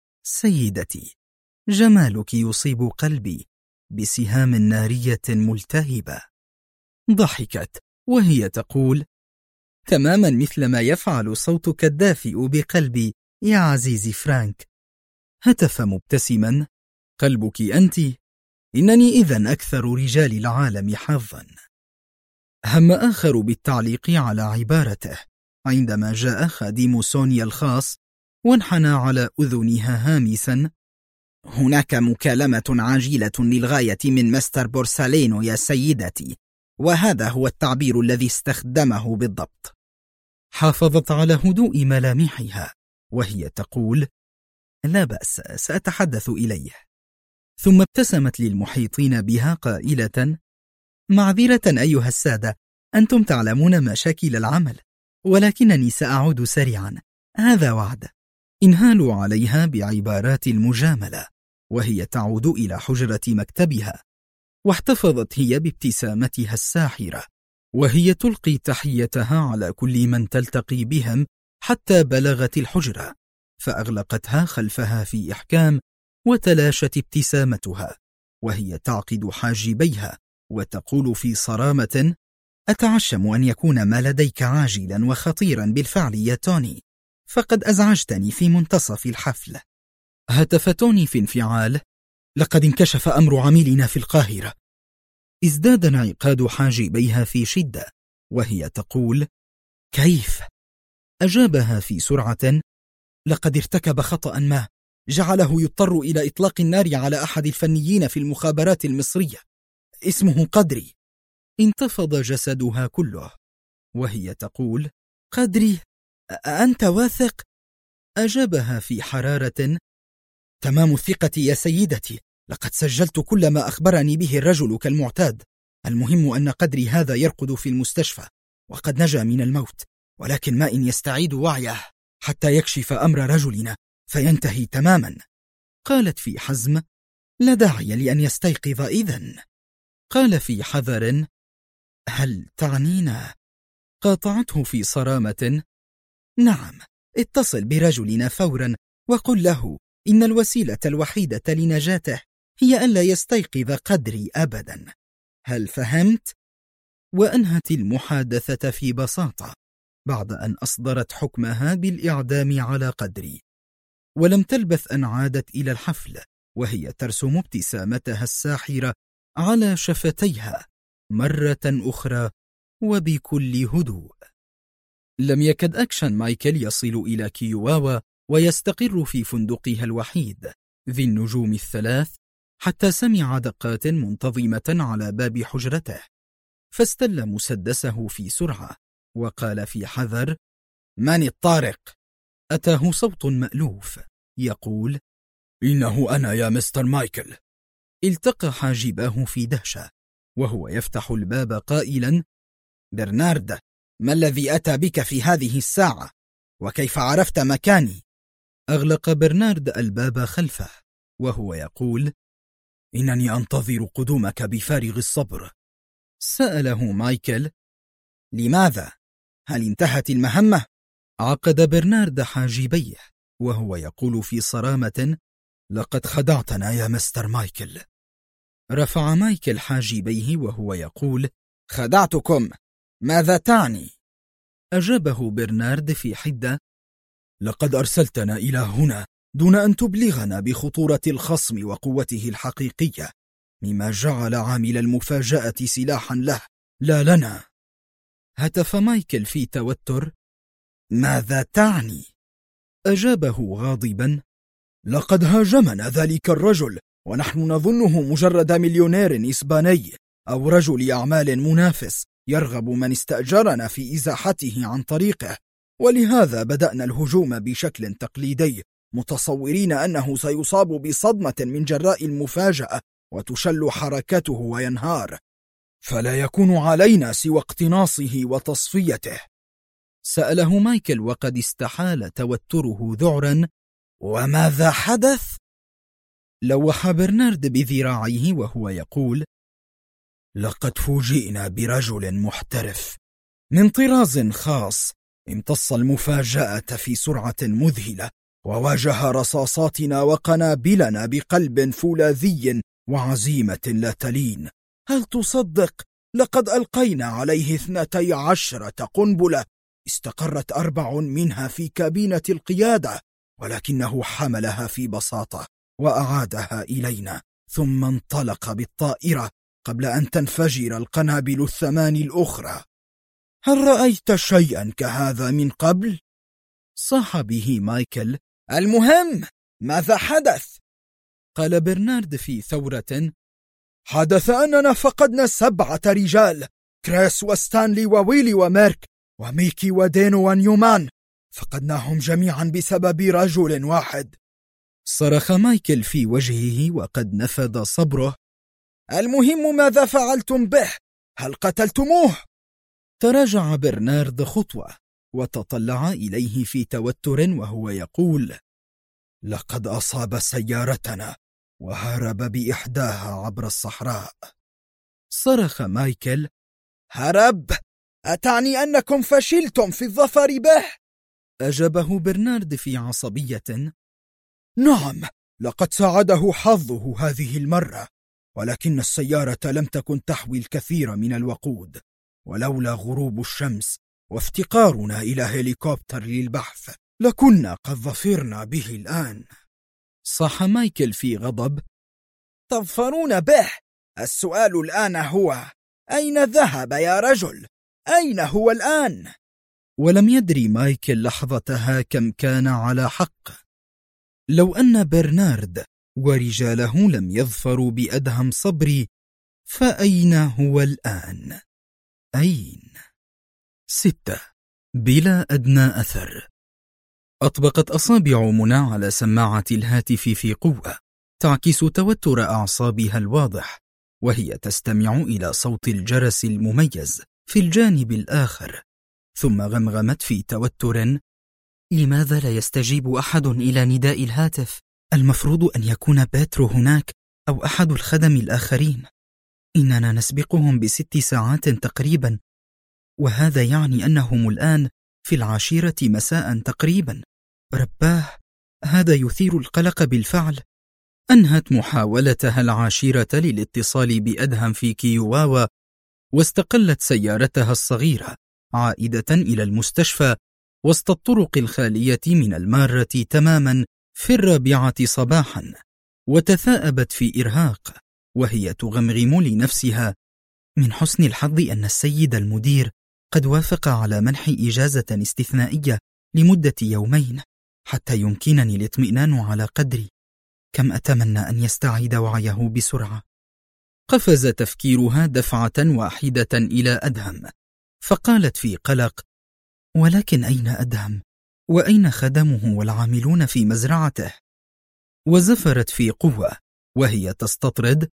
سيدتي، جمالك يصيب قلبي بسهام نارية ملتهبة. ضحكت وهي تقول: تماما مثل ما يفعل صوتك الدافئ بقلبي يا عزيزي فرانك. هتف مبتسما: قلبك أنت؟ إنني إذن أكثر رجال العالم حظا. هم آخر بالتعليق على عبارته عندما جاء خادم سونيا الخاص وانحنى على أذنها هامسا: هناك مكالمة عاجلة للغاية من مستر بورسالينو يا سيدتي، وهذا هو التعبير الذي استخدمه بالضبط. حافظت على هدوء ملامحها وهي تقول: لا بأس، سأتحدث إليه. ثم ابتسمت للمحيطين بها قائلة: معذرة أيها السادة، أنتم تعلمون مشاكل العمل، ولكنني سأعود سريعا، هذا وعد. انهالوا عليها بعبارات المجاملة وهي تعود إلى حجرة مكتبها، واحتفظت هي بابتسامتها الساحرة وهي تلقي تحيتها على كل من تلتقي بهم حتى بلغت الحجرة، فأغلقتها خلفها في إحكام، وتلاشت ابتسامتها وهي تعقد حاجبيها وتقول في صرامة: أتعشم أن يكون ما لديك عاجلا وخطيرا بالفعل يا توني، فقد أزعجتني في منتصف الحفل. هتف توني في انفعال: لقد انكشف أمر عميلنا في القاهرة. ازداد انعقاد حاجبيها في شدة وهي تقول: كيف؟ أجابها في سرعة: لقد ارتكب خطأ ما جعله يضطر إلى إطلاق النار على أحد الفنيين في المخابرات المصرية، اسمه قدري. انتفض جسدها كله وهي تقول: قدري؟ أنت واثق؟ أجابها في حرارة: تمام الثقة يا سيدتي، لقد سجلت كل ما أخبرني به الرجل كالمعتاد. المهم أن قدري هذا يرقد في المستشفى، وقد نجا من الموت، ولكن ما إن يستعيد وعيه حتى يكشف أمر رجلنا فينتهي تماما. قالت في حزم: لا داعي لأن يستيقظ إذن. قال في حذر: هل تعنينا؟ قاطعته في صرامة: نعم، اتصل برجلنا فورا وقل له إن الوسيلة الوحيدة لنجاته هي ألا يستيقظ قدري أبدا. هل فهمت؟ وأنهت المحادثة في بساطة بعد أن أصدرت حكمها بالإعدام على قدري. ولم تلبث أن عادت إلى الحفل وهي ترسم ابتسامتها الساحرة على شفتيها مرة أخرى وبكل هدوء. لم يكد أكشن مايكل يصل إلى كيواوا ويستقر في فندقها الوحيد ذي النجوم الثلاث حتى سمع دقات منتظمة على باب حجرته، فاستل مسدسه في سرعة وقال في حذر: من الطارق؟ أتاه صوت مألوف يقول: إنه أنا يا مستر مايكل. التقى حاجباه في دهشة وهو يفتح الباب قائلا: برنارد، ما الذي أتى بك في هذه الساعة؟ وكيف عرفت مكاني؟ أغلق برنارد الباب خلفه وهو يقول: إنني أنتظر قدومك بفارغ الصبر. سأله مايكل: لماذا؟ هل انتهت المهمة؟ عقد برنارد حاجبيه وهو يقول في صرامة: لقد خدعتنا يا مستر مايكل. رفع مايكل حاجبيه وهو يقول: خدعتكم؟ ماذا تعني؟ أجابه برنارد في حدة: لقد أرسلتنا إلى هنا دون أن تبلغنا بخطورة الخصم وقوته الحقيقية، مما جعل عامل المفاجأة سلاحا له لا لنا. هتف مايكل في توتر: ماذا تعني؟ أجابه غاضبا: لقد هاجمنا ذلك الرجل ونحن نظنه مجرد مليونير إسباني أو رجل أعمال منافس يرغب من استأجرنا في إزاحته عن طريقه، ولهذا بدأنا الهجوم بشكل تقليدي متصورين أنه سيصاب بصدمة من جراء المفاجأة وتشل حركته وينهار، فلا يكون علينا سوى اقتناصه وتصفيته. سأله مايكل وقد استحال توتره ذعرا: وماذا حدث؟ لوح برنارد بذراعيه وهو يقول: لقد فوجئنا برجل محترف من طراز خاص امتص المفاجأة في سرعة مذهلة وواجه رصاصاتنا وقنابلنا بقلب فولاذي وعزيمة لا تلين. هل تصدق؟ لقد ألقينا عليه 12 قنبلة، استقرت 4 منها في كابينة القيادة، ولكنه حملها في بساطة وأعادها إلينا ثم انطلق بالطائرة قبل أن تنفجر القنابل 8 الأخرى. هل رأيت شيئا كهذا من قبل؟ صاح به مايكل: المهم ماذا حدث؟ قال برنارد في ثورة: حدث أننا فقدنا 7 رجال، كريس وستانلي وويلي وميرك وميكي ودينو ونيومان، فقدناهم جميعا بسبب رجل واحد. صرخ مايكل في وجهه وقد نفذ صبره: المهم ماذا فعلتم به؟ هل قتلتموه؟ تراجع برنارد خطوة وتطلع إليه في توتر وهو يقول: لقد أصاب سيارتنا وهرب بإحداها عبر الصحراء. صرخ مايكل: هرب؟ أتعني أنكم فشلتم في الظفر به؟ أجابه برنارد في عصبية: نعم، لقد ساعده حظه هذه المرة، ولكن السيارة لم تكن تحوي الكثير من الوقود، ولولا غروب الشمس وافتقارنا إلى هليكوبتر للبحث لكنا قد ظفرنا به الآن. صاح مايكل في غضب: تظفرون به؟ السؤال الآن هو: أين ذهب يا رجل؟ أين هو الآن؟ ولم يدري مايكل لحظتها كم كان على حق. لو أن برنارد ورجاله لم يظفروا بأدهم صبري، فأين هو الآن؟ أين؟ 6. بلا أدنى أثر. أطبقت أصابع منى على سماعة الهاتف في قوة تعكس توتر أعصابها الواضح، وهي تستمع إلى صوت الجرس المميز في الجانب الآخر، ثم غمغمت في توتر: لماذا لا يستجيب أحد إلى نداء الهاتف؟ المفروض أن يكون بيترو هناك أو أحد الخدم الآخرين. إننا نسبقهم ب6 ساعات تقريبا، وهذا يعني أنهم الآن في 10 مساء تقريبا. رباه، هذا يثير القلق بالفعل. أنهت محاولتها 10 للاتصال بأدهم في كيواوا، واستقلت سيارتها الصغيرة عائدة إلى المستشفى وسط الطرق الخالية من المارة تماما في 4 صباحا، وتثاءبت في إرهاق وهي تغمغم لنفسها: من حسن الحظ أن السيد المدير قد وافق على منح إجازة استثنائية لمدة 2 يوم حتى يمكنني الاطمئنان على قدري. كم أتمنى أن يستعيد وعيه بسرعة. قفز تفكيرها دفعة واحدة إلى أدهم، فقالت في قلق: ولكن أين أدهم؟ وأين خدمه والعاملون في مزرعته؟ وزفرت في قوة وهي تستطرد: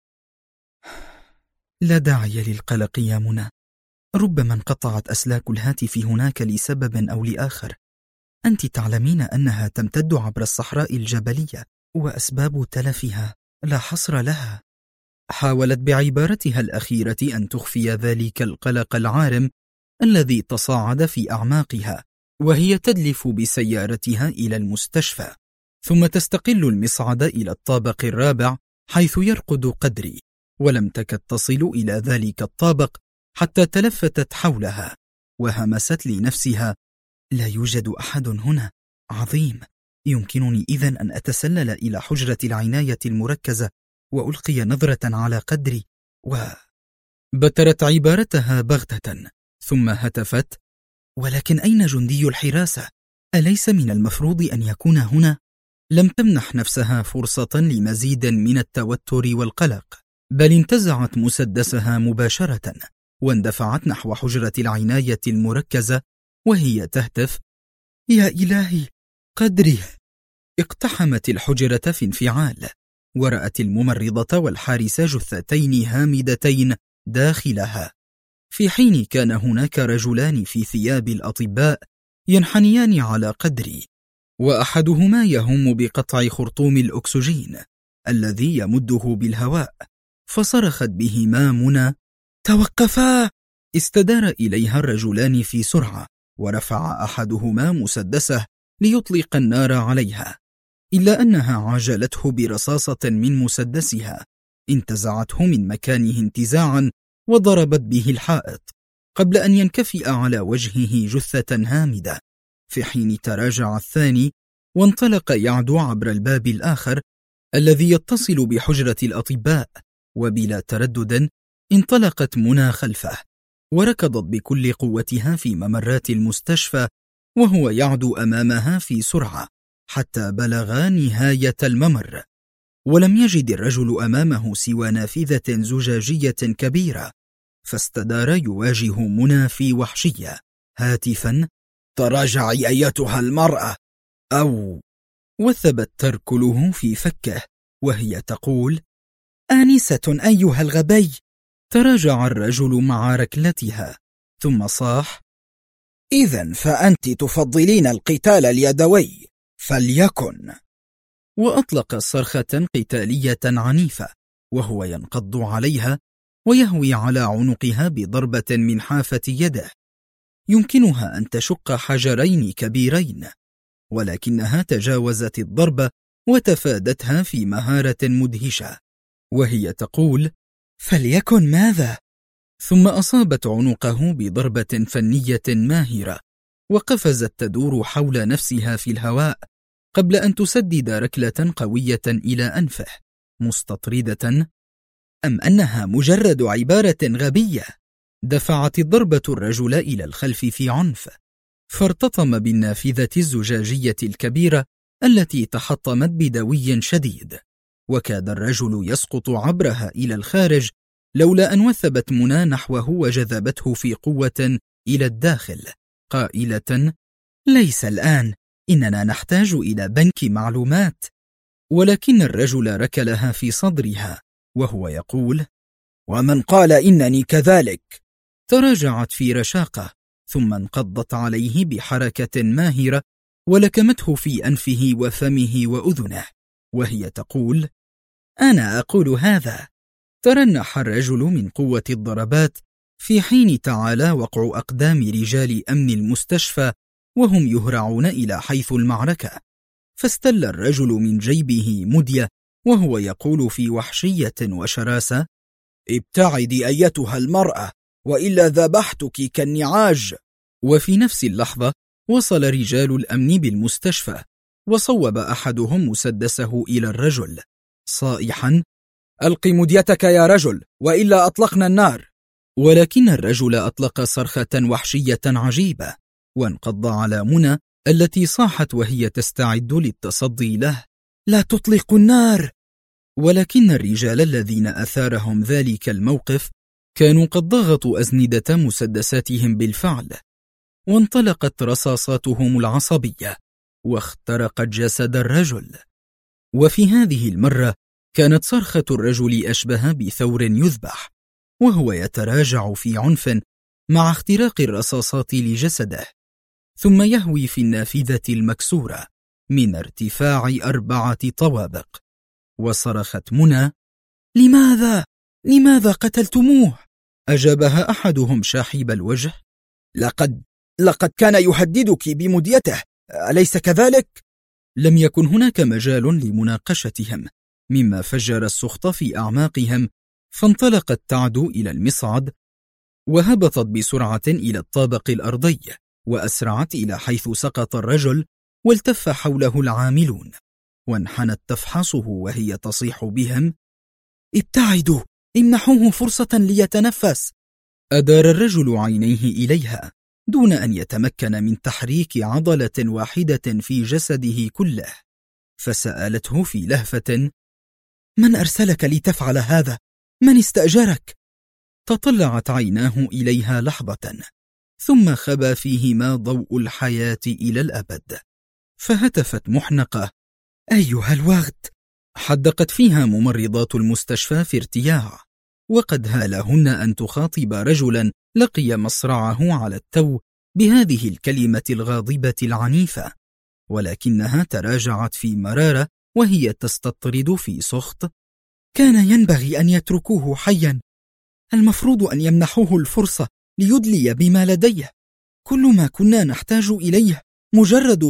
لا داعي للقلق يا منى، ربما انقطعت أسلاك الهاتف هناك لسبب أو لآخر. أنت تعلمين أنها تمتد عبر الصحراء الجبلية، وأسباب تلفها لا حصر لها. حاولت بعبارتها الأخيرة أن تخفي ذلك القلق العارم الذي تصاعد في أعماقها وهي تدلف بسيارتها إلى المستشفى، ثم تستقل المصعد إلى الطابق الرابع حيث يرقد قدري، ولم تكد تصل إلى ذلك الطابق حتى تلفتت حولها وهمست لنفسها: لا يوجد أحد هنا. عظيم، يمكنني إذن أن أتسلل إلى حجرة العناية المركزة وألقي نظرة على قدري. بترت عبارتها بغتة، ثم هتفت: ولكن أين جندي الحراسة؟ أليس من المفروض أن يكون هنا؟ لم تمنح نفسها فرصة لمزيد من التوتر والقلق، بل انتزعت مسدسها مباشرة واندفعت نحو حجرة العناية المركزة وهي تهتف: يا إلهي، قدري! اقتحمت الحجرة في انفعال، ورأت الممرضة والحارس جثتين هامدتين داخلها، في حين كان هناك رجلان في ثياب الأطباء ينحنيان على قدري، وأحدهما يهم بقطع خرطوم الأكسجين الذي يمده بالهواء، فصرخت بهما منى: توقفا! استدار إليها الرجلان في سرعة، ورفع أحدهما مسدسه ليطلق النار عليها، إلا أنها عاجلته برصاصة من مسدسها انتزعته من مكانه انتزاعا وضربت به الحائط قبل أن ينكفئ على وجهه جثة هامدة، في حين تراجع الثاني وانطلق يعدو عبر الباب الآخر الذي يتصل بحجرة الأطباء، وبلا تردد انطلقت منى خلفه وركضت بكل قوتها في ممرات المستشفى وهو يعدو أمامها في سرعة حتى بلغا نهاية الممر، ولم يجد الرجل أمامه سوى نافذة زجاجية كبيرة، فاستدار يواجه منى في وحشية هاتفا: تراجعي أيتها المرأة، أو وثبت تركله في فكه وهي تقول: آنسة أيها الغبي. تراجع الرجل مع ركلتها ثم صاح: إذن فأنت تفضلين القتال اليدوي، فليكن. وأطلق صرخة قتالية عنيفة وهو ينقض عليها ويهوي على عنقها بضربة من حافة يده يمكنها أن تشق حجرين كبيرين، ولكنها تجاوزت الضربة وتفادتها في مهارة مدهشة وهي تقول: فليكن ماذا؟ ثم أصابت عنقه بضربة فنية ماهرة، وقفزت تدور حول نفسها في الهواء قبل أن تسدد ركلة قوية إلى أنفه مستطردة: أم أنها مجرد عبارة غبية؟ دفعت الضربة الرجل إلى الخلف في عنف، فارتطم بالنافذة الزجاجية الكبيرة التي تحطمت بدوي شديد، وكاد الرجل يسقط عبرها إلى الخارج لولا أن وثبت منى نحوه وجذبته في قوة إلى الداخل قائلة: ليس الآن، إننا نحتاج إلى بنك معلومات. ولكن الرجل ركلها في صدرها وهو يقول: ومن قال إنني كذلك؟ تراجعت في رشاقة، ثم انقضت عليه بحركة ماهرة ولكمته في أنفه وفمه وأذنه وهي تقول: أنا أقول هذا. ترنح الرجل من قوة الضربات، في حين تعالى وقع أقدام رجال أمن المستشفى وهم يهرعون إلى حيث المعركة، فاستل الرجل من جيبه مدية وهو يقول في وحشية وشراسة: ابتعدي أيتها المرأة وإلا ذبحتك كالنعاج. وفي نفس اللحظة وصل رجال الأمن بالمستشفى، وصوب أحدهم مسدسه إلى الرجل صائحا: ألق مديتك يا رجل وإلا أطلقنا النار. ولكن الرجل أطلق صرخة وحشية عجيبة وانقض على منى التي صاحت وهي تستعد للتصدي له: لا تطلقوا النار. ولكن الرجال الذين أثارهم ذلك الموقف كانوا قد ضغطوا أزندة مسدساتهم بالفعل، وانطلقت رصاصاتهم العصبية واخترقت جسد الرجل. وفي هذه المرة كانت صرخة الرجل أشبه بثور يذبح، وهو يتراجع في عنف مع اختراق الرصاصات لجسده، ثم يهوي في النافذة المكسورة من ارتفاع 4 طوابق. وصرخت منى: لماذا قتلتموه؟ أجابها أحدهم شاحب الوجه: لقد كان يهددك بمديته، أليس كذلك؟ لم يكن هناك مجال لمناقشتهم، مما فجر السخط في أعماقهم، فانطلقت تعدو إلى المصعد وهبطت بسرعة إلى الطابق الأرضي، وأسرعت إلى حيث سقط الرجل، والتف حوله العاملون، وانحنت تفحصه وهي تصيح بهم: ابتعدوا، امنحوه فرصة ليتنفس. أدار الرجل عينيه إليها دون أن يتمكن من تحريك عضلة واحدة في جسده كله، فسألته في لهفة: من أرسلك لتفعل هذا؟ من استأجرك؟ تطلعت عيناه إليها لحظة، ثم خبا فيهما ضوء الحياة إلى الأبد، فهتفت محنقة: أيها الوغد! حدقت فيها ممرضات المستشفى في ارتياع، وقد هالهن أن تخاطب رجلا لقي مصرعه على التو بهذه الكلمة الغاضبة العنيفة، ولكنها تراجعت في مرارة وهي تستطرد في سخط: كان ينبغي أن يتركوه حيا، المفروض أن يمنحوه الفرصة ليدلي بما لديه، كل ما كنا نحتاج إليه مجرد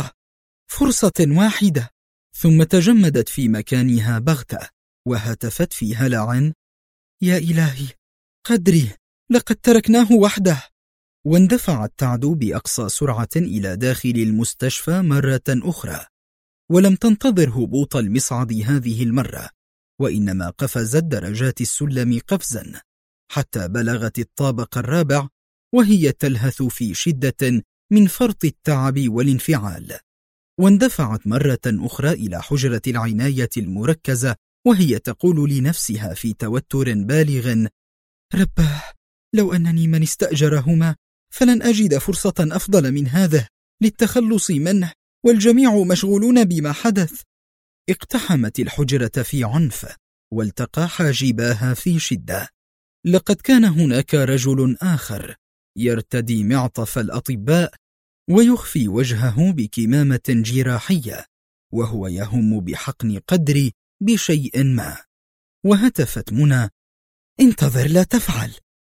فرصة واحدة. ثم تجمدت في مكانها بغتة وهتفت في هلع: يا إلهي، قدري، لقد تركناه وحده. واندفعت تعدو بأقصى سرعة إلى داخل المستشفى مرة أخرى، ولم تنتظر هبوط المصعد هذه المرة، وإنما قفزت درجات السلم قفزا حتى بلغت الطابق الرابع، وهي تلهث في شدة من فرط التعب والانفعال. واندفعت مرة أخرى إلى حجرة العناية المركزة وهي تقول لنفسها في توتر بالغ: رباه، لو أنني من استأجرهما فلن أجد فرصة أفضل من هذا للتخلص منه، والجميع مشغولون بما حدث. اقتحمت الحجرة في عنف والتقى حاجباها في شدة. لقد كان هناك رجل آخر يرتدي معطف الأطباء ويخفي وجهه بكمامة جراحية، وهو يهم بحقن قدري بشيء ما. وهتفت منى: انتظر، لا تفعل.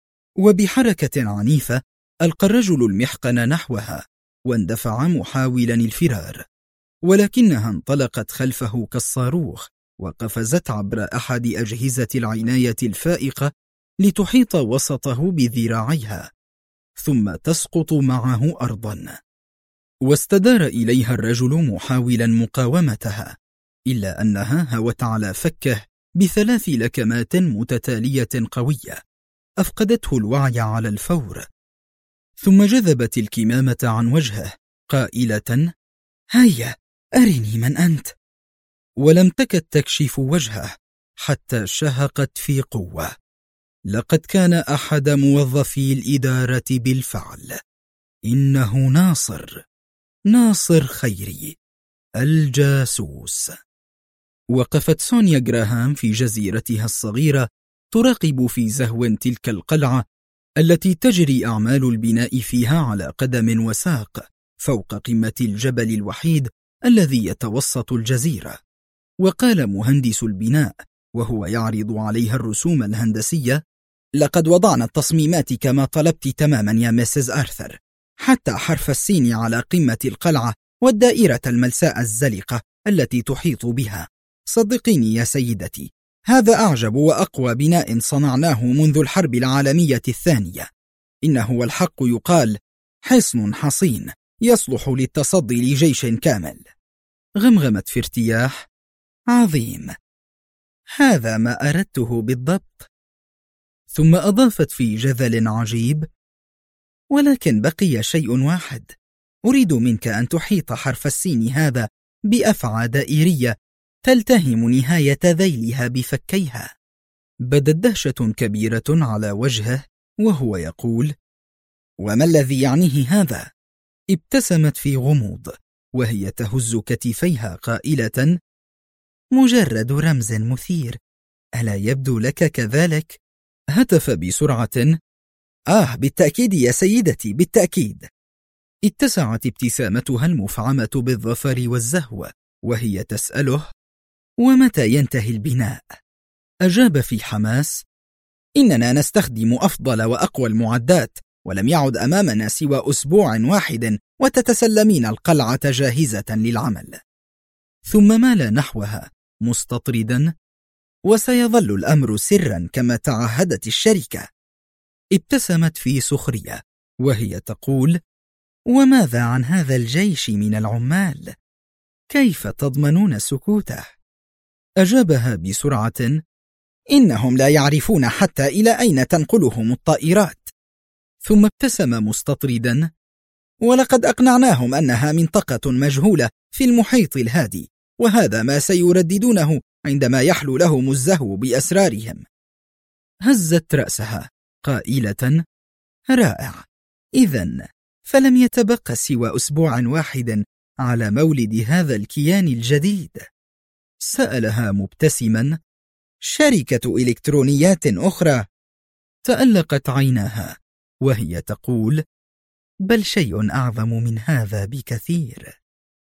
وبحركة عنيفة ألقى الرجل المحقن نحوها واندفع محاولا الفرار، ولكنها انطلقت خلفه كالصاروخ وقفزت عبر أحد أجهزة العناية الفائقة لتحيط وسطه بذراعيها، ثم تسقط معه أرضا. واستدار إليها الرجل محاولا مقاومتها، إلا أنها هوت على فكه ب3 لكمات متتالية قوية أفقدته الوعي على الفور، ثم جذبت الكمامة عن وجهه قائلة: هيا أرني من أنت. ولم تكد تكشف وجهه حتى شهقت في قوة: لقد كان أحد موظفي الإدارة بالفعل، إنه ناصر خيري الجاسوس. وقفت سونيا جراهام في جزيرتها الصغيرة تراقب في زهو تلك القلعة التي تجري أعمال البناء فيها على قدم وساق فوق قمة الجبل الوحيد الذي يتوسط الجزيرة. وقال مهندس البناء وهو يعرض عليها الرسوم الهندسية: لقد وضعنا التصميمات كما طلبت تماما يا مسز آرثر، حتى حرف السين على قمة القلعة والدائرة الملساء الزلقة التي تحيط بها. صدقيني يا سيدتي، هذا أعجب وأقوى بناء صنعناه منذ الحرب العالمية الثانية. إنه والحق يقال حصن حصين يصلح للتصدي لجيش كامل. غمغمت في ارتياح: عظيم، هذا ما أردته بالضبط. ثم أضافت في جذل عجيب: ولكن بقي شيء واحد، أريد منك أن تحيط حرف السين هذا بأفعى دائرية تلتهم نهاية ذيلها بفكيها. بدت دهشة كبيرة على وجهه وهو يقول: وما الذي يعنيه هذا؟ ابتسمت في غموض وهي تهز كتفيها قائلة: مجرد رمز مثير، ألا يبدو لك كذلك؟ هتف بسرعة: بالتأكيد يا سيدتي، بالتأكيد. اتسعت ابتسامتها المفعمة بالظفر والزهو وهي تسأله: ومتى ينتهي البناء؟ أجاب في حماس: إننا نستخدم أفضل وأقوى المعدات، ولم يعد أمامنا سوى أسبوع واحد وتتسلمين القلعة جاهزة للعمل. ثم مال نحوها مستطردا: وسيظل الأمر سرا كما تعهدت الشركة. ابتسمت في سخرية وهي تقول: وماذا عن هذا الجيش من العمال؟ كيف تضمنون سكوته؟ أجابها بسرعة: إنهم لا يعرفون حتى إلى أين تنقلهم الطائرات. ثم ابتسم مستطردا: ولقد أقنعناهم أنها منطقة مجهولة في المحيط الهادي، وهذا ما سيرددونه عندما يحلو لهم الزهو بأسرارهم. هزت رأسها قائلة: رائع، إذن فلم يتبقى سوى أسبوع واحد على مولد هذا الكيان الجديد. سألها مبتسما: شركة إلكترونيات أخرى؟ تألقت عيناها وهي تقول: بل شيء أعظم من هذا بكثير.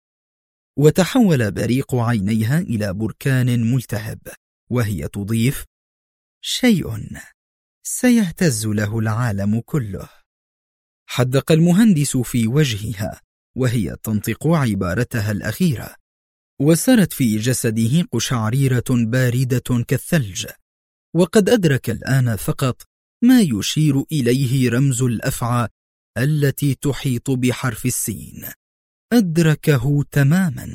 وتحول بريق عينيها إلى بركان ملتهب وهي تضيف: شيء سيهتز له العالم كله. حدق المهندس في وجهها وهي تنطق عبارتها الأخيرة، وسرت في جسده قشعريرة باردة كالثلج. وقد أدرك الآن فقط ما يشير إليه رمز الأفعى التي تحيط بحرف السين. أدركه تماما.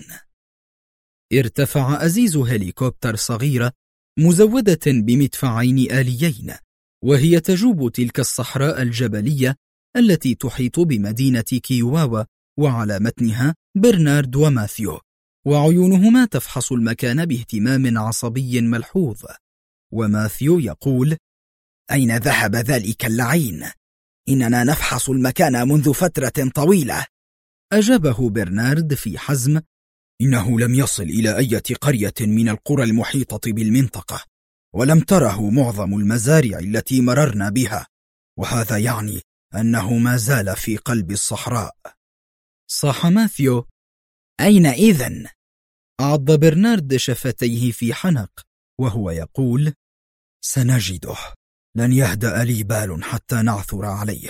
ارتفع أزيز هليكوبتر صغيرة مزودة بمدفعين آليين وهي تجوب تلك الصحراء الجبلية التي تحيط بمدينة كيواوا، وعلى متنها برنارد وماثيو، وعيونهما تفحص المكان باهتمام عصبي ملحوظ. وماثيو يقول: أين ذهب ذلك اللعين؟ إننا نفحص المكان منذ فترة طويلة. أجابه برنارد في حزم: إنه لم يصل إلى أي قرية من القرى المحيطة بالمنطقة، ولم تره معظم المزارع التي مررنا بها، وهذا يعني أنه ما زال في قلب الصحراء. صاح ماثيو: أين إذن؟ عض برنارد شفتيه في حنق وهو يقول: سنجده، لن يهدأ لي بال حتى نعثر عليه.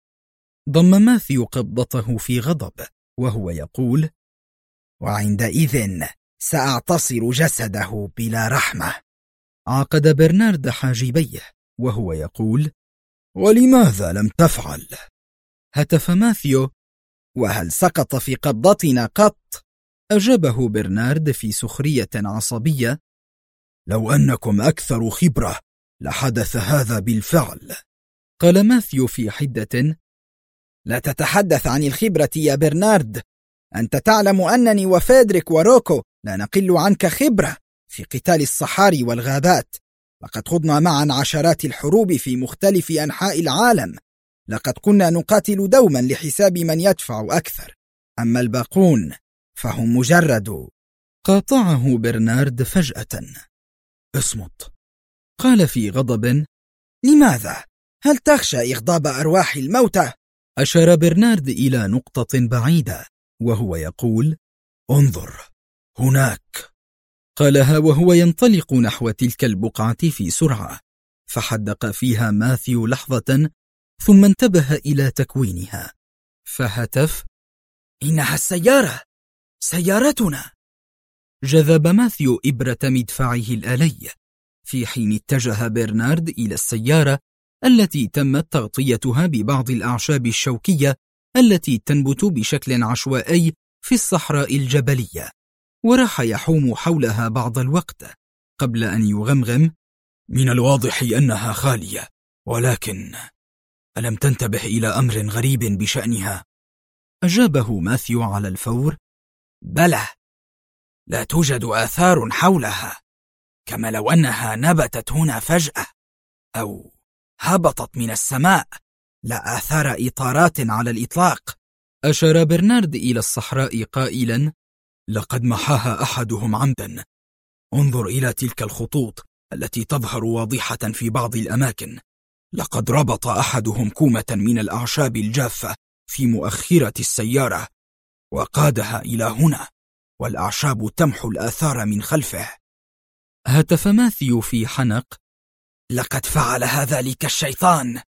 ضم ماثيو قبضته في غضب وهو يقول: وعندئذ سأعتصر جسده بلا رحمة. عقد برنارد حاجبيه وهو يقول: ولماذا لم تفعل؟ هتف ماثيو: وهل سقط في قبضتنا قط؟ أجابه برنارد في سخرية عصبية: لو أنكم أكثر خبرة لحدث هذا بالفعل. قال ماثيو في حدة: لا تتحدث عن الخبرة يا برنارد، أنت تعلم أنني وفيدريك وروكو لا نقل عنك خبرة في قتال الصحاري والغابات. لقد خضنا معا عشرات الحروب في مختلف أنحاء العالم. لقد كنا نقاتل دوما لحساب من يدفع أكثر، أما الباقون فهم مجرد. قاطعه برنارد فجأة: اصمت. قال في غضب: لماذا؟ هل تخشى إغضاب أرواح الموتى؟ أشار برنارد إلى نقطة بعيدة وهو يقول: انظر هناك. قالها وهو ينطلق نحو تلك البقعة في سرعة، فحدق فيها ماثيو لحظة ثم انتبه إلى تكوينها فهتف: إنها السيارة، سيارتنا. جذب ماثيو إبرة مدفعه الآلي، في حين اتجه برنارد إلى السيارة التي تمت تغطيتها ببعض الأعشاب الشوكية التي تنبت بشكل عشوائي في الصحراء الجبلية، وراح يحوم حولها بعض الوقت قبل أن يغمغم: من الواضح أنها خالية، ولكن ألم تنتبه إلى أمر غريب بشأنها؟ أجابه ماثيو على الفور: بلى، لا توجد آثار حولها، كما لو أنها نبتت هنا فجأة أو هبطت من السماء، لا آثار إطارات على الإطلاق. أشار برنارد إلى الصحراء قائلا: لقد محاها أحدهم عمدا. انظر إلى تلك الخطوط التي تظهر واضحة في بعض الأماكن. لقد ربط أحدهم كومة من الأعشاب الجافة في مؤخرة السيارة وقادها إلى هنا، والأعشاب تمحو الآثار من خلفه. هتف ماثيو في حنق: لقد فعل ذلك الشيطان.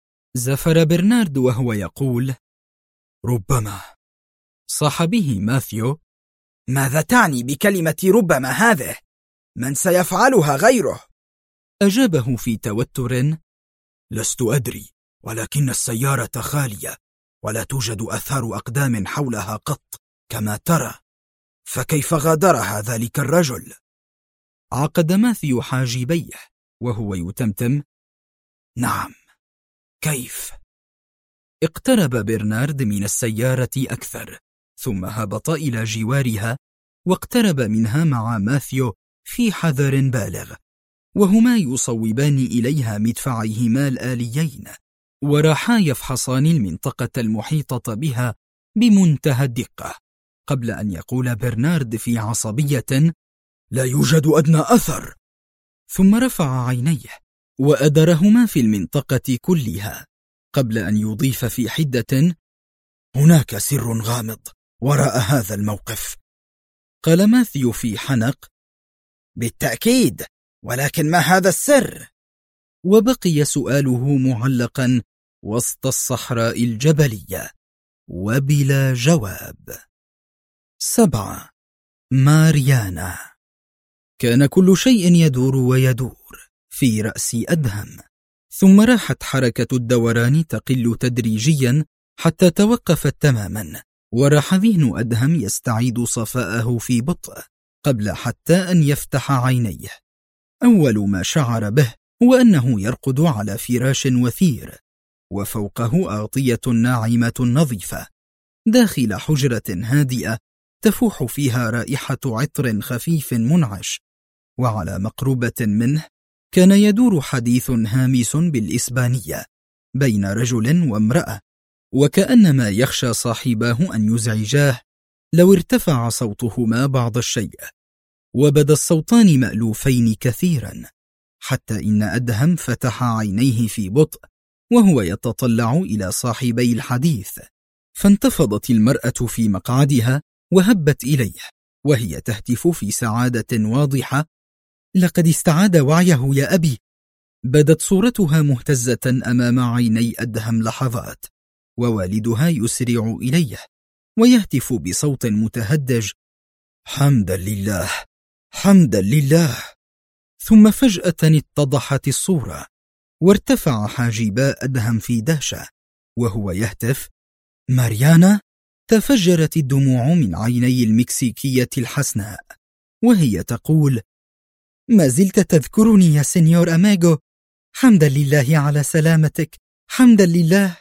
زفر برنارد وهو يقول: ربما. صاح به ماثيو: ماذا تعني بكلمة ربما هذه؟ من سيفعلها غيره؟ أجابه في توتر: لست أدري، ولكن السيارة خالية ولا توجد أثار أقدام حولها قط كما ترى، فكيف غادرها ذلك الرجل؟ عقد ماثيو حاجبيه وهو يتمتم: نعم، كيف؟ اقترب برنارد من السيارة أكثر، ثم هبط إلى جوارها واقترب منها مع ماثيو في حذر بالغ، وهما يصوبان إليها مدفعيهما الآليين، وراحا يفحصان المنطقة المحيطة بها بمنتهى الدقة، قبل أن يقول برنارد في عصبية: لا يوجد أدنى أثر. ثم رفع عينيه وأدرهما في المنطقة كلها، قبل أن يضيف في حدة: هناك سر غامض وراء هذا الموقف. قال ماثيو في حنق: بالتأكيد، ولكن ما هذا السر؟ وبقي سؤاله معلقا وسط الصحراء الجبلية وبلا جواب. 7. ماريانا. كان كل شيء يدور ويدور في رأس أدهم، ثم راحت حركة الدوران تقل تدريجيا حتى توقفت تماما، وراح ذهن أدهم يستعيد صفاءه في بطء قبل حتى أن يفتح عينيه. أول ما شعر به هو أنه يرقد على فراش وثير، وفوقه أغطية ناعمة نظيفة، داخل حجرة هادئة تفوح فيها رائحة عطر خفيف منعش، وعلى مقربة منه كان يدور حديث هامس بالإسبانية بين رجل وامرأة، وكأنما يخشى صاحباه أن يزعجاه لو ارتفع صوتهما بعض الشيء، وبدا الصوتان مألوفين كثيرا، حتى إن أدهم فتح عينيه في بطء وهو يتطلع إلى صاحبي الحديث، فانتفضت المرأة في مقعدها وهبت إليه وهي تهتف في سعادة واضحة: لقد استعاد وعيه يا أبي. بدت صورتها مهتزة أمام عيني أدهم لحظات، ووالدها يسرع إليه ويهتف بصوت متهدج: حمدا لله، حمدا لله. ثم فجأة اتضحت الصورة، وارتفع حاجبا أدهم في دهشة وهو يهتف: ماريانا؟ تفجرت الدموع من عيني المكسيكية الحسناء وهي تقول: ما زلت تذكرني يا سينيور أميغو، حمدا لله على سلامتك، حمدا لله.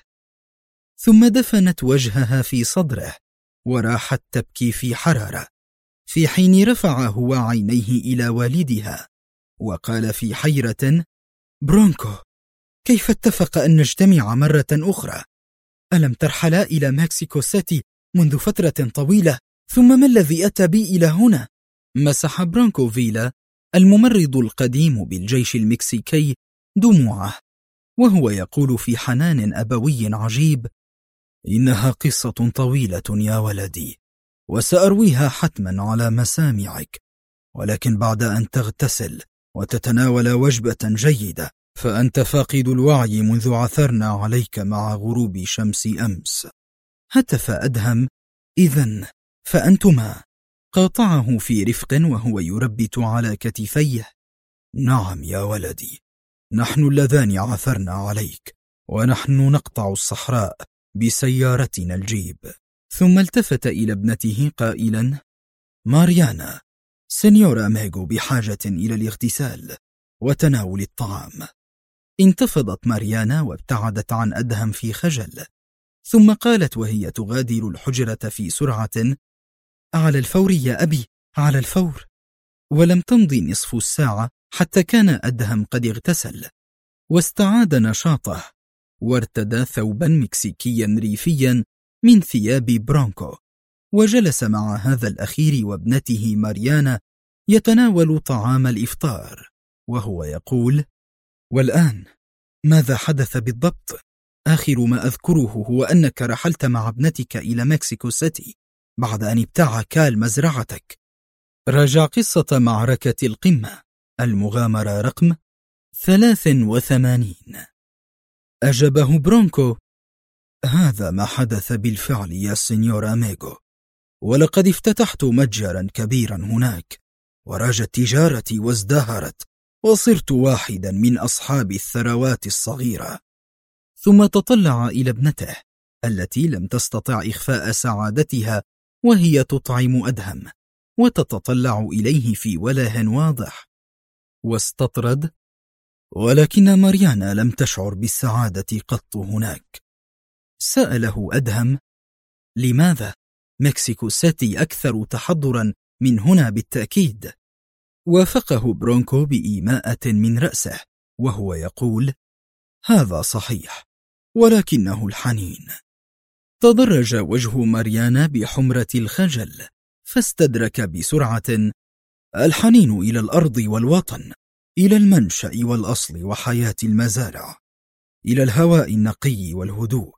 ثم دفنت وجهها في صدره وراحت تبكي في حرارة، في حين رفع هو عينيه إلى والدها وقال في حيرة: برونكو، كيف اتفق أن نجتمع مرة أخرى؟ ألم ترحلا إلى مكسيكو سيتي منذ فترة طويلة؟ ثم ما الذي أتى بي إلى هنا؟ مسح برونكو فيلا الممرض القديم بالجيش المكسيكي دموعه وهو يقول في حنان أبوي عجيب: إنها قصة طويلة يا ولدي، وسأرويها حتما على مسامعك، ولكن بعد أن تغتسل وتتناول وجبة جيدة، فأنت فاقد الوعي منذ عثرنا عليك مع غروب شمس أمس. هتف أدهم: إذن فأنتما؟ قاطعه في رفق وهو يربت على كتفيه: نعم يا ولدي، نحن اللذان عثرنا عليك، ونحن نقطع الصحراء بسيارتنا الجيب. ثم التفت إلى ابنته قائلا: ماريانا، سينيور أميغو بحاجة إلى الاغتسال وتناول الطعام. انتفضت ماريانا وابتعدت عن أدهم في خجل، ثم قالت وهي تغادر الحجرة في سرعة: على الفور يا أبي، على الفور. ولم تمضي نصف الساعة حتى كان أدهم قد اغتسل واستعاد نشاطه، وارتدى ثوبا مكسيكيا ريفيا من ثياب برونكو، وجلس مع هذا الأخير وابنته ماريانا يتناول طعام الإفطار، وهو يقول: والآن ماذا حدث بالضبط؟ آخر ما أذكره هو أنك رحلت مع ابنتك إلى مكسيكو سيتي بعد أن ابتاع كال مزرعتك. راجع قصة معركة القمة، المغامرة رقم 83. أجابه برونكو: هذا ما حدث بالفعل يا سينيور أميغو، ولقد افتتحت متجرا كبيرا هناك، وراجت تجارتي وازدهرت، وصرت واحدا من أصحاب الثروات الصغيرة. ثم تطلع إلى ابنته التي لم تستطع إخفاء سعادتها وهي تطعم أدهم، وتتطلع إليه في وله واضح، واستطرد: ولكن ماريانا لم تشعر بالسعادة قط هناك. سأله أدهم: لماذا؟ مكسيكو سيتي أكثر تحضرا من هنا بالتأكيد. وافقه برونكو بإيماءة من رأسه وهو يقول: هذا صحيح، ولكنه الحنين. تدرج وجه ماريانا بحمرة الخجل، فاستدرك بسرعة: الحنين إلى الأرض والوطن، إلى المنشأ والأصل وحياة المزارع، إلى الهواء النقي والهدوء.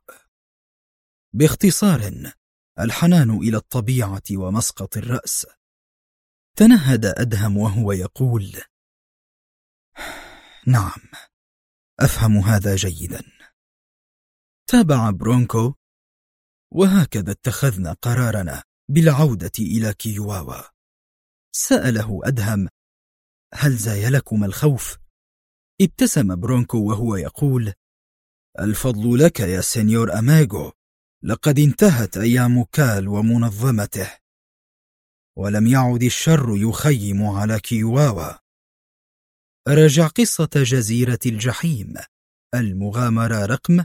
باختصار، الحنان إلى الطبيعة ومسقط الرأس. تنهد أدهم وهو يقول: نعم، أفهم هذا جيدا. تابع برونكو: وهكذا اتخذنا قرارنا بالعودة إلى كيواوا. سأله أدهم: هل زايلكما الخوف؟ ابتسم برونكو وهو يقول: الفضل لك يا سينيور أميغو، لقد انتهت أيام كال ومنظمته، ولم يعد الشر يخيم على كيواوا. راجع قصة جزيرة الجحيم، المغامرة رقم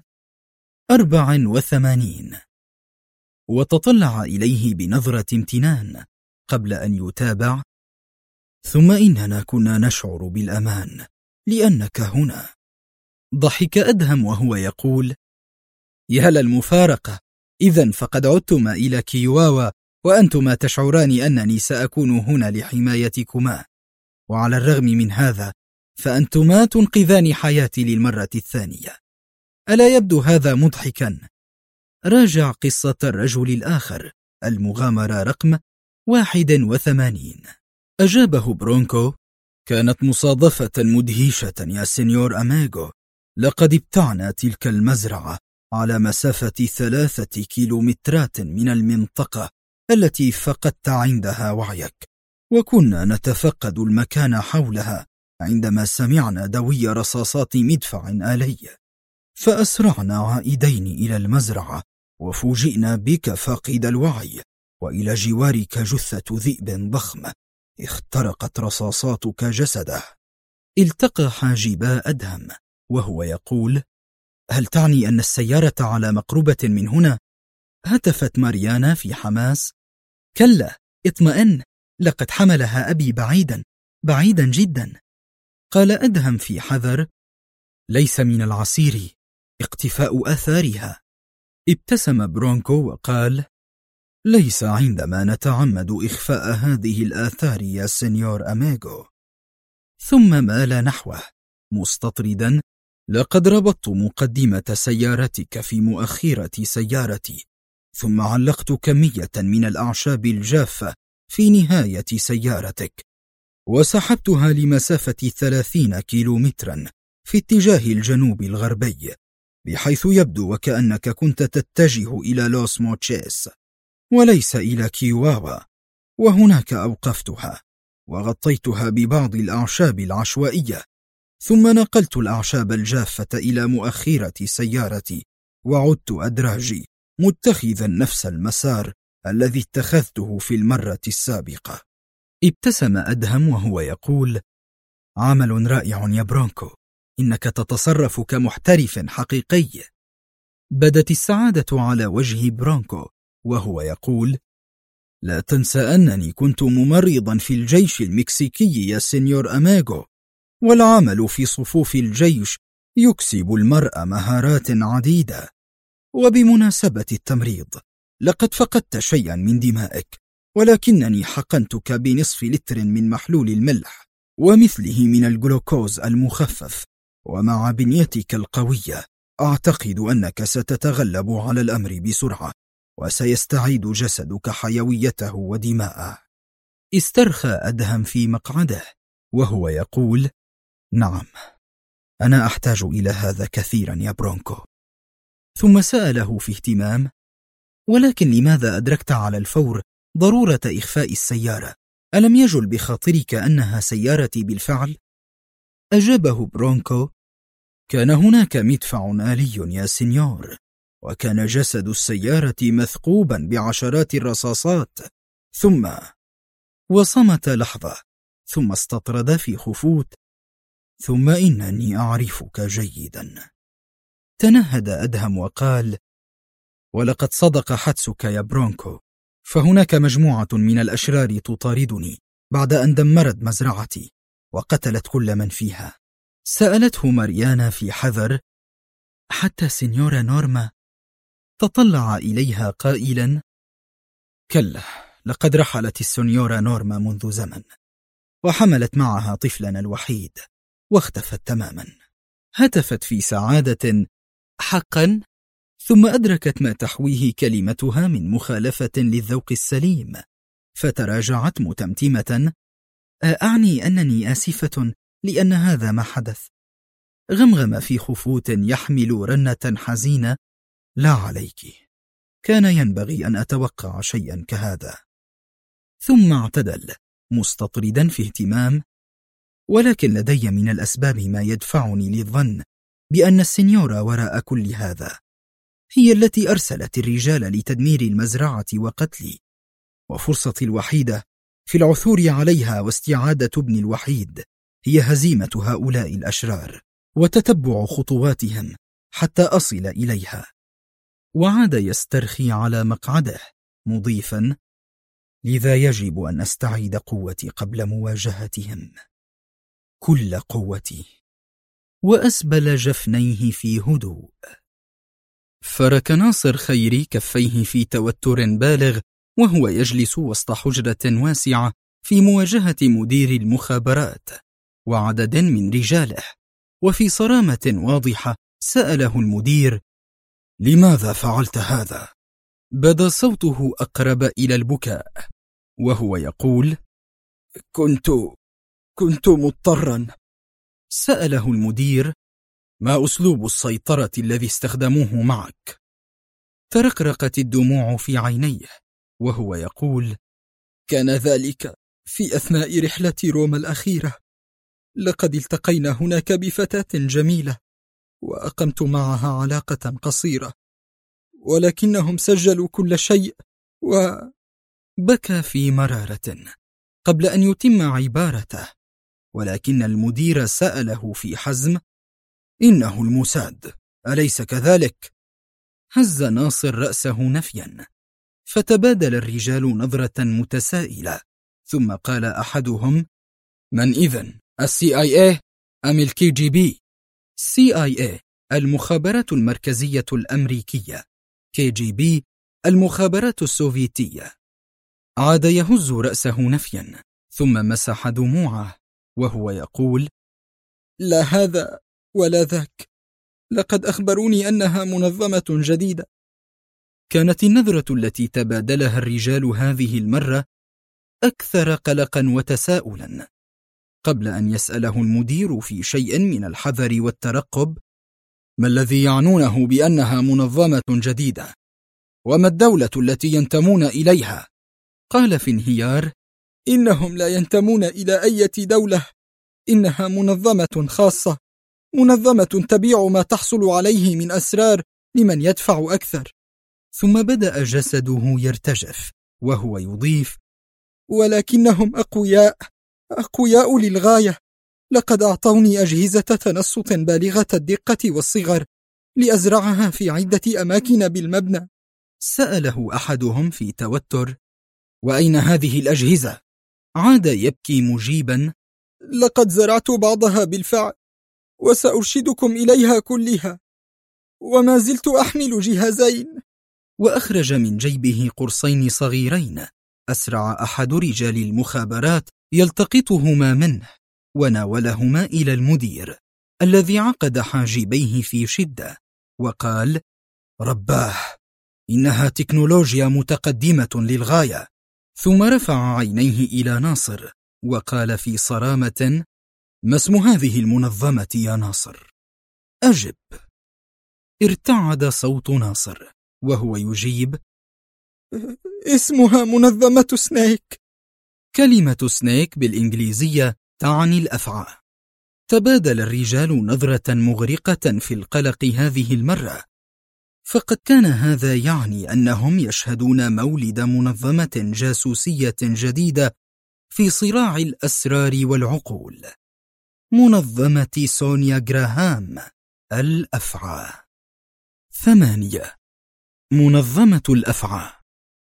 84. وتطلع إليه بنظرة امتنان قبل أن يتابع: ثم إننا كنا نشعر بالأمان لأنك هنا. ضحك أدهم وهو يقول: يا للمفارقة، إذن فقد عدتما إلى كيواوا وأنتما تشعران أنني سأكون هنا لحمايتكما، وعلى الرغم من هذا فأنتما تنقذان حياتي للمرة الثانية. ألا يبدو هذا مضحكا؟ راجع قصة الرجل الآخر، المغامرة رقم 81. أجابه برونكو: كانت مصادفة مدهشة يا سينيور أميغو، لقد ابتعنا تلك المزرعة على مسافة 3 كيلومترات من المنطقة التي فقدت عندها وعيك، وكنا نتفقد المكان حولها عندما سمعنا دوي رصاصات مدفع آلي، فأسرعنا عائدين إلى المزرعة وفوجئنا بك فاقد الوعي، وإلى جوارك جثة ذئب ضخم اخترقت رصاصاتك جسده. التقى حاجبا أدهم وهو يقول: هل تعني أن السيارة على مقربة من هنا؟ هتفت ماريانا في حماس: كلا، اطمئن، لقد حملها أبي بعيدا بعيدا جدا. قال أدهم في حذر: ليس من العسير اقتفاء آثارها. ابتسم برونكو وقال: ليس عندما نتعمد إخفاء هذه الآثار يا سينيور أميغو. ثم مال نحوه مستطردا: لقد ربطت مقدمة سيارتك في مؤخرة سيارتي، ثم علقت كمية من الأعشاب الجافة في نهاية سيارتك، وسحبتها لمسافة 30 كيلومترا في اتجاه الجنوب الغربي، بحيث يبدو وكأنك كنت تتجه إلى لوس موتشيس وليس إلى كيواوا، وهناك أوقفتها وغطيتها ببعض الأعشاب العشوائية، ثم نقلت الأعشاب الجافة إلى مؤخرة سيارتي وعدت أدراجي متخذا نفس المسار الذي اتخذته في المرة السابقة. ابتسم أدهم وهو يقول: عمل رائع يا برونكو، إنك تتصرف كمحترف حقيقي. بدت السعادة على وجه برونكو وهو يقول: لا تنسى أنني كنت ممرضا في الجيش المكسيكي يا سينيور أميغو، والعمل في صفوف الجيش يكسب المرء مهارات عديدة. وبمناسبة التمريض، لقد فقدت شيئا من دمائك، ولكنني حقنتك بنصف لتر من محلول الملح ومثله من الجلوكوز المخفف، ومع بنيتك القوية أعتقد أنك ستتغلب على الأمر بسرعة، وسيستعيد جسدك حيويته ودماءه. استرخى أدهم في مقعده وهو يقول: نعم، أنا أحتاج إلى هذا كثيرا يا برونكو. ثم سأله في اهتمام: ولكن لماذا أدركت على الفور ضرورة إخفاء السيارة؟ ألم يجل بخاطرك أنها سيارتي بالفعل؟ أجابه برونكو: كان هناك مدفع آلي يا سينيور، وكان جسد السيارة مثقوبا بعشرات الرصاصات. وصمت لحظة، ثم استطرد في خفوت: ثم إنني أعرفك جيدا. تنهد أدهم وقال: ولقد صدق حدسك يا برونكو، فهناك مجموعة من الأشرار تطاردني بعد أن دمرت مزرعتي وقتلت كل من فيها. سألته ماريانا في حذر: حتى سينيورا نورما؟ تطلع إليها قائلا: كلا، لقد رحلت السينيورا نورما منذ زمن، وحملت معها طفلنا الوحيد واختفت تماما. هتفت في سعادة: حقا؟ ثم أدركت ما تحويه كلمتها من مخالفة للذوق السليم، فتراجعت متمتمة: أعني أنني آسفة لأن هذا ما حدث. غمغم في خفوت يحمل رنة حزينة: لا عليك، كان ينبغي أن أتوقع شيئا كهذا. ثم اعتدل مستطردا في اهتمام: ولكن لدي من الأسباب ما يدفعني للظن بأن السنيورا وراء كل هذا. هي التي أرسلت الرجال لتدمير المزرعة وقتلي، وفرصتي الوحيدة في العثور عليها واستعادة ابني الوحيد هي هزيمة هؤلاء الأشرار وتتبع خطواتهم حتى أصل إليها. وعاد يسترخي على مقعده مضيفا: لذا يجب أن أستعيد قوتي قبل مواجهتهم، كل قوتي. وأسبل جفنيه في هدوء. فرك ناصر خيري كفيه في توتر بالغ وهو يجلس وسط حجرة واسعة في مواجهة مدير المخابرات وعدد من رجاله، وفي صرامة واضحة سأله المدير: لماذا فعلت هذا؟ بدا صوته أقرب إلى البكاء وهو يقول: كنت مضطرا. سأله المدير: ما أسلوب السيطرة الذي استخدموه معك؟ ترقرقت الدموع في عينيه وهو يقول: كان ذلك في أثناء رحلة روما الأخيرة. لقد التقينا هناك بفتاة جميلة وأقمت معها علاقة قصيرة، ولكنهم سجلوا كل شيء بكى في مرارة قبل أن يتم عبارته، ولكن المدير سأله في حزم: إنه الموساد، أليس كذلك؟ هز ناصر رأسه نفيا، فتبادل الرجال نظرة متسائلة، ثم قال أحدهم: من إذن، CIA أم KGB؟ CIA المخابرات المركزية الأمريكية، KGB المخابرات السوفيتية. عاد يهز رأسه نفيا ثم مسح دموعه وهو يقول: لا هذا ولا ذاك، لقد أخبروني أنها منظمة جديدة. كانت النظرة التي تبادلها الرجال هذه المرة أكثر قلقا وتساؤلا. قبل أن يسأله المدير في شيء من الحذر والترقب: ما الذي يعنونه بأنها منظمة جديدة؟ وما الدولة التي ينتمون إليها؟ قال في انهيار: إنهم لا ينتمون إلى أي دولة، إنها منظمة خاصة، منظمة تبيع ما تحصل عليه من أسرار لمن يدفع أكثر. ثم بدأ جسده يرتجف وهو يضيف: ولكنهم أقوياء للغاية. لقد أعطوني أجهزة تنصت بالغة الدقة والصغر لأزرعها في عدة أماكن بالمبنى. سأله أحدهم في توتر: وأين هذه الأجهزة؟ عاد يبكي مجيبا: لقد زرعت بعضها بالفعل، وسأرشدكم إليها كلها، وما زلت أحمل جهازين. وأخرج من جيبه قرصين صغيرين أسرع أحد رجال المخابرات يلتقطهما منه وناولهما إلى المدير الذي عقد حاجبيه في شدة وقال: رباه، إنها تكنولوجيا متقدمة للغاية. ثم رفع عينيه إلى ناصر وقال في صرامة: ما اسم هذه المنظمة يا ناصر؟ أجب. ارتعد صوت ناصر وهو يجيب: اسمها منظمة سنيك. كلمة سنيك بالإنجليزية تعني الأفعى. تبادل الرجال نظرة مغرقة في القلق هذه المرة، فقد كان هذا يعني أنهم يشهدون مولد منظمة جاسوسية جديدة في صراع الأسرار والعقول، منظمة سونيا جراهام الأفعى. 8. منظمة الأفعى.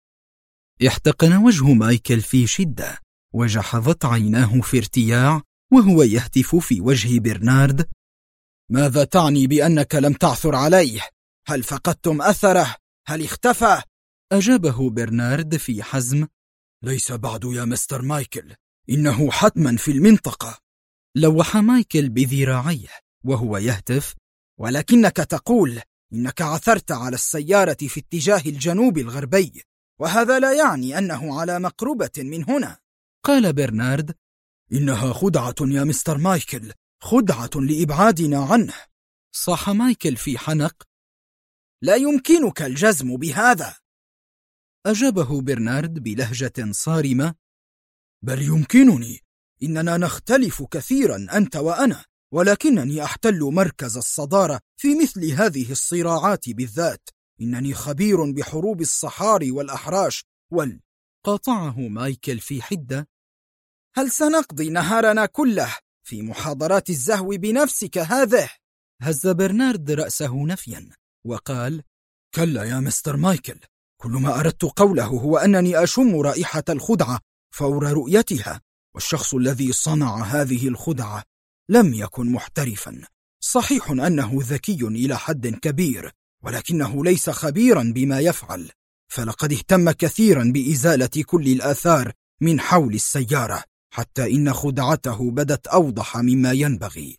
احتقن وجه مايكل في شدة وجحظت عيناه في ارتياع وهو يهتف في وجه برنارد: ماذا تعني بأنك لم تعثر عليه؟ هل فقدتم أثره؟ هل اختفى؟ أجابه برنارد في حزم: ليس بعد يا مستر مايكل، إنه حتما في المنطقة. لوح مايكل بذراعيه وهو يهتف: ولكنك تقول إنك عثرت على السيارة في اتجاه الجنوب الغربي، وهذا لا يعني أنه على مقربة من هنا. قال برنارد: إنها خدعة يا مستر مايكل، خدعة لإبعادنا عنه. صاح مايكل في حنق: لا يمكنك الجزم بهذا. أجابه برنارد بلهجة صارمة: بل يمكنني، إننا نختلف كثيرا أنت وأنا، ولكنني أحتل مركز الصدارة في مثل هذه الصراعات بالذات. إنني خبير بحروب الصحاري والأحراش قاطعه مايكل في حدة: هل سنقضي نهارنا كله في محاضرات الزهو بنفسك هذه؟ هز برنارد رأسه نفيا وقال: كلا يا مستر مايكل، كل ما أردت قوله هو أنني أشم رائحة الخدعة فور رؤيتها، والشخص الذي صنع هذه الخدعة لم يكن محترفا. صحيح أنه ذكي إلى حد كبير، ولكنه ليس خبيرا بما يفعل، فلقد اهتم كثيرا بإزالة كل الآثار من حول السيارة، حتى إن خدعته بدت أوضح مما ينبغي.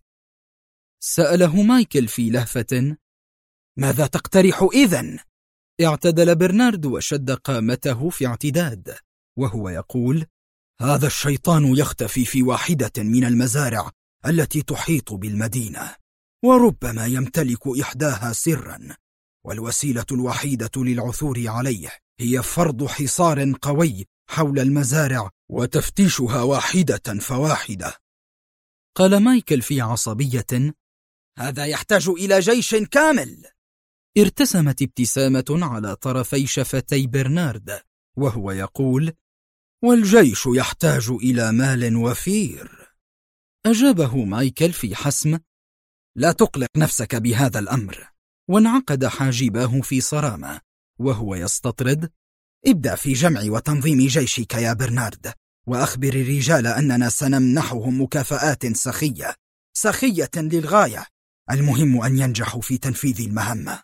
سأله مايكل في لهفة: ماذا تقترح إذن؟ اعتدل برنارد وشد قامته في اعتداد وهو يقول: هذا الشيطان يختفي في واحدة من المزارع التي تحيط بالمدينة، وربما يمتلك إحداها سرا، والوسيلة الوحيدة للعثور عليه هي فرض حصار قوي حول المزارع وتفتيشها واحدة فواحدة. قال مايكل في عصبية: هذا يحتاج إلى جيش كامل. ارتسمت ابتسامة على طرفي شفتي برنارد وهو يقول: والجيش يحتاج إلى مال وفير. أجابه مايكل في حسم: لا تقلق نفسك بهذا الأمر. وانعقد حاجباه في صرامة وهو يستطرد: ابدأ في جمع وتنظيم جيشك يا برنارد، وأخبر الرجال أننا سنمنحهم مكافآت سخية للغاية. المهم أن ينجحوا في تنفيذ المهمة.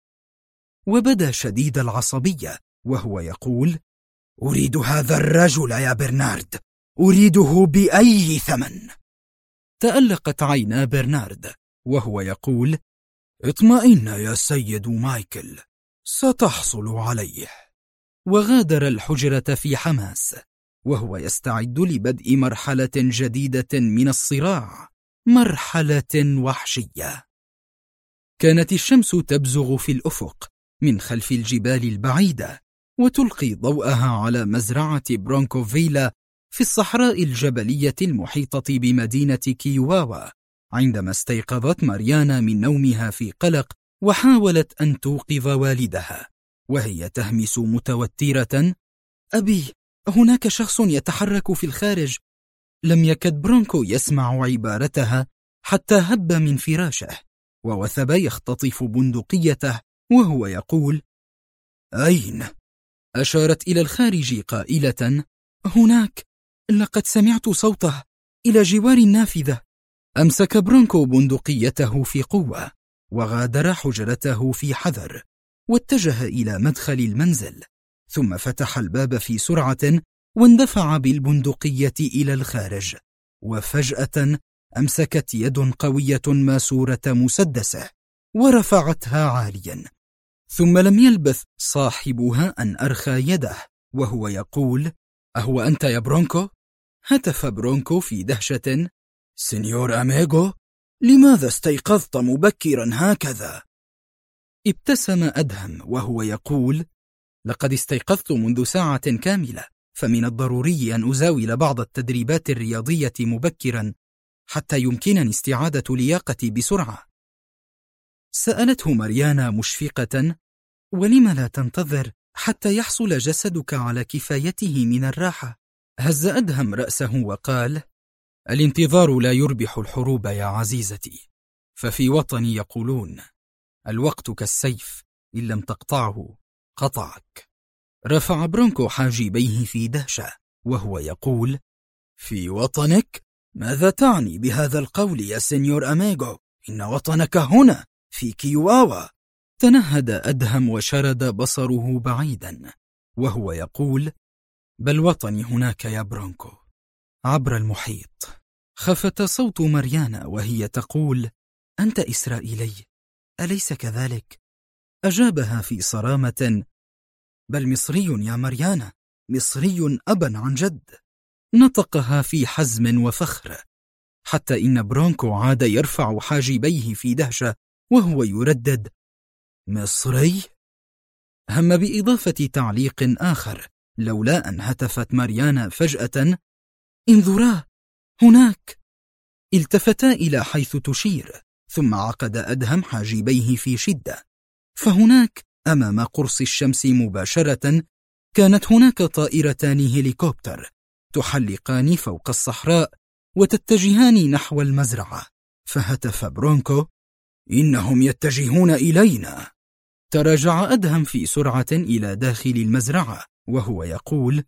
وبدا شديد العصبية وهو يقول: أريد هذا الرجل يا برنارد، أريده بأي ثمن. تألقت عينا برنارد وهو يقول: اطمئن يا سيد مايكل، ستحصل عليه. وغادر الحجرة في حماس، وهو يستعد لبدء مرحلة جديدة من الصراع، مرحلة وحشية. كانت الشمس تبزغ في الأفق من خلف الجبال البعيدة، وتلقي ضوءها على مزرعة برونكوفيلا في الصحراء الجبلية المحيطة بمدينة كيواوا. عندما استيقظت ماريانا من نومها في قلق، وحاولت أن توقظ والدها وهي تهمس متوترة: أبي، هناك شخص يتحرك في الخارج. لم يكد برونكو يسمع عبارتها حتى هب من فراشه، ووثب يختطف بندقيته وهو يقول: أين؟ أشارت إلى الخارج قائلة: هناك، لقد سمعت صوته إلى جوار النافذة. أمسك برونكو بندقيته في قوة، وغادر حجرته في حذر، واتجه إلى مدخل المنزل، ثم فتح الباب في سرعة واندفع بالبندقية إلى الخارج. وفجأة أمسكت يد قوية ماسورة مسدسه ورفعتها عاليا، ثم لم يلبث صاحبها أن أرخى يده وهو يقول: أهو أنت يا برونكو؟ هتف برونكو في دهشة: سينيور أميغو، لماذا استيقظت مبكرا هكذا؟ ابتسم أدهم وهو يقول: لقد استيقظت منذ ساعة كاملة، فمن الضروري أن أزاول بعض التدريبات الرياضية مبكرا حتى يمكنني استعادة لياقتي بسرعة. سألته ماريانا مشفقة: ولم لا تنتظر حتى يحصل جسدك على كفايته من الراحة؟ هز أدهم رأسه وقال: الانتظار لا يربح الحروب يا عزيزتي، ففي وطني يقولون: الوقت كالسيف، إن لم تقطعه قطعك. رفع برونكو حاجبيه في دهشة وهو يقول: في وطنك؟ ماذا تعني بهذا القول يا سينيور أميغو؟ إن وطنك هنا في كيواوا. تنهد أدهم وشرد بصره بعيدا وهو يقول: بل وطني هناك يا برونكو، عبر المحيط. خفت صوت ماريانا وهي تقول: أنت إسرائيلي، أليس كذلك؟ أجابها في صرامة: بل مصري يا ماريانا، مصري أبا عن جد. نطقها في حزم وفخر، حتى إن برونكو عاد يرفع حاجبيه في دهشة وهو يردد: مصري؟ هم بإضافة تعليق آخر، لولا أن هتفت ماريانا فجأة: انظرا هناك. التفتا إلى حيث تشير، ثم عقد أدهم حاجبيه في شدة، فهناك أمام قرص الشمس مباشرة كانت هناك طائرتان هليكوبتر تحلقان فوق الصحراء وتتجهان نحو المزرعة. فهتف برونكو: إنهم يتجهون إلينا. تراجع أدهم في سرعة إلى داخل المزرعة وهو يقول: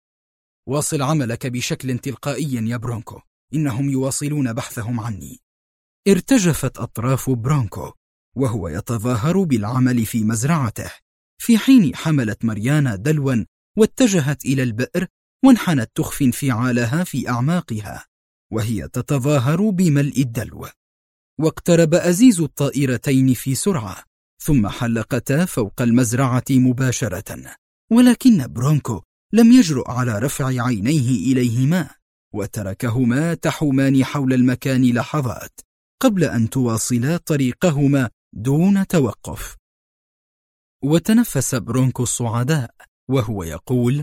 واصل عملك بشكل تلقائي يا برونكو، إنهم يواصلون بحثهم عني. ارتجفت أطراف برونكو وهو يتظاهر بالعمل في مزرعته، في حين حملت ماريانا دلوا واتجهت إلى البئر وانحنت تخفي انفعالها في أعماقها وهي تتظاهر بملء الدلو. واقترب أزيز الطائرتين في سرعة، ثم حلقتا فوق المزرعة مباشرة، ولكن برونكو لم يجرؤ على رفع عينيه إليهما، وتركهما تحومان حول المكان لحظات قبل أن تواصلا طريقهما دون توقف. وتنفس برونكو الصعداء وهو يقول: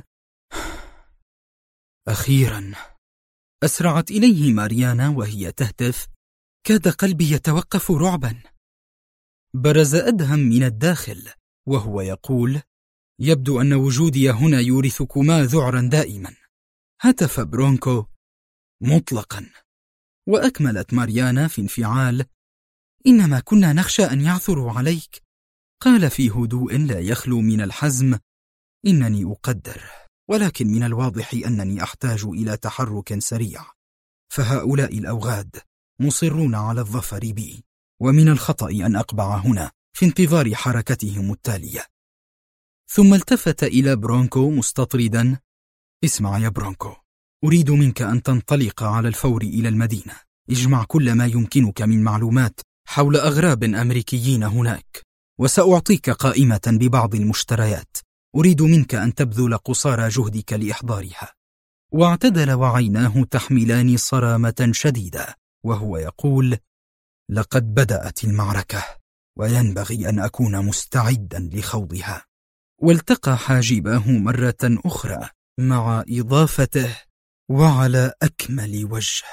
أخيرا. أسرعت إليه ماريانا وهي تهتف: كاد قلبي يتوقف رعبا. برز أدهم من الداخل وهو يقول: يبدو أن وجودي هنا يورثكما ذعرا دائما. هتف برونكو: مطلقا. وأكملت ماريانا في انفعال: إنما كنا نخشى أن يعثروا عليك. قال في هدوء لا يخلو من الحزم: إنني أقدر، ولكن من الواضح أنني أحتاج إلى تحرك سريع، فهؤلاء الأوغاد مصرون على الظفر بي، ومن الخطأ أن أقبع هنا في انتظار حركتهم التالية. ثم التفت إلى برونكو مستطردا: اسمع يا برونكو، أريد منك أن تنطلق على الفور إلى المدينة. اجمع كل ما يمكنك من معلومات حول أغراب أمريكيين هناك، وسأعطيك قائمة ببعض المشتريات. أريد منك أن تبذل قصارى جهدك لإحضارها. واعتدل وعيناه تحملان صرامة شديدة وهو يقول: لقد بدأت المعركة وينبغي أن أكون مستعدا لخوضها. والتقى حاجباه مرة أخرى مع إضافته: وعلى أكمل وجه.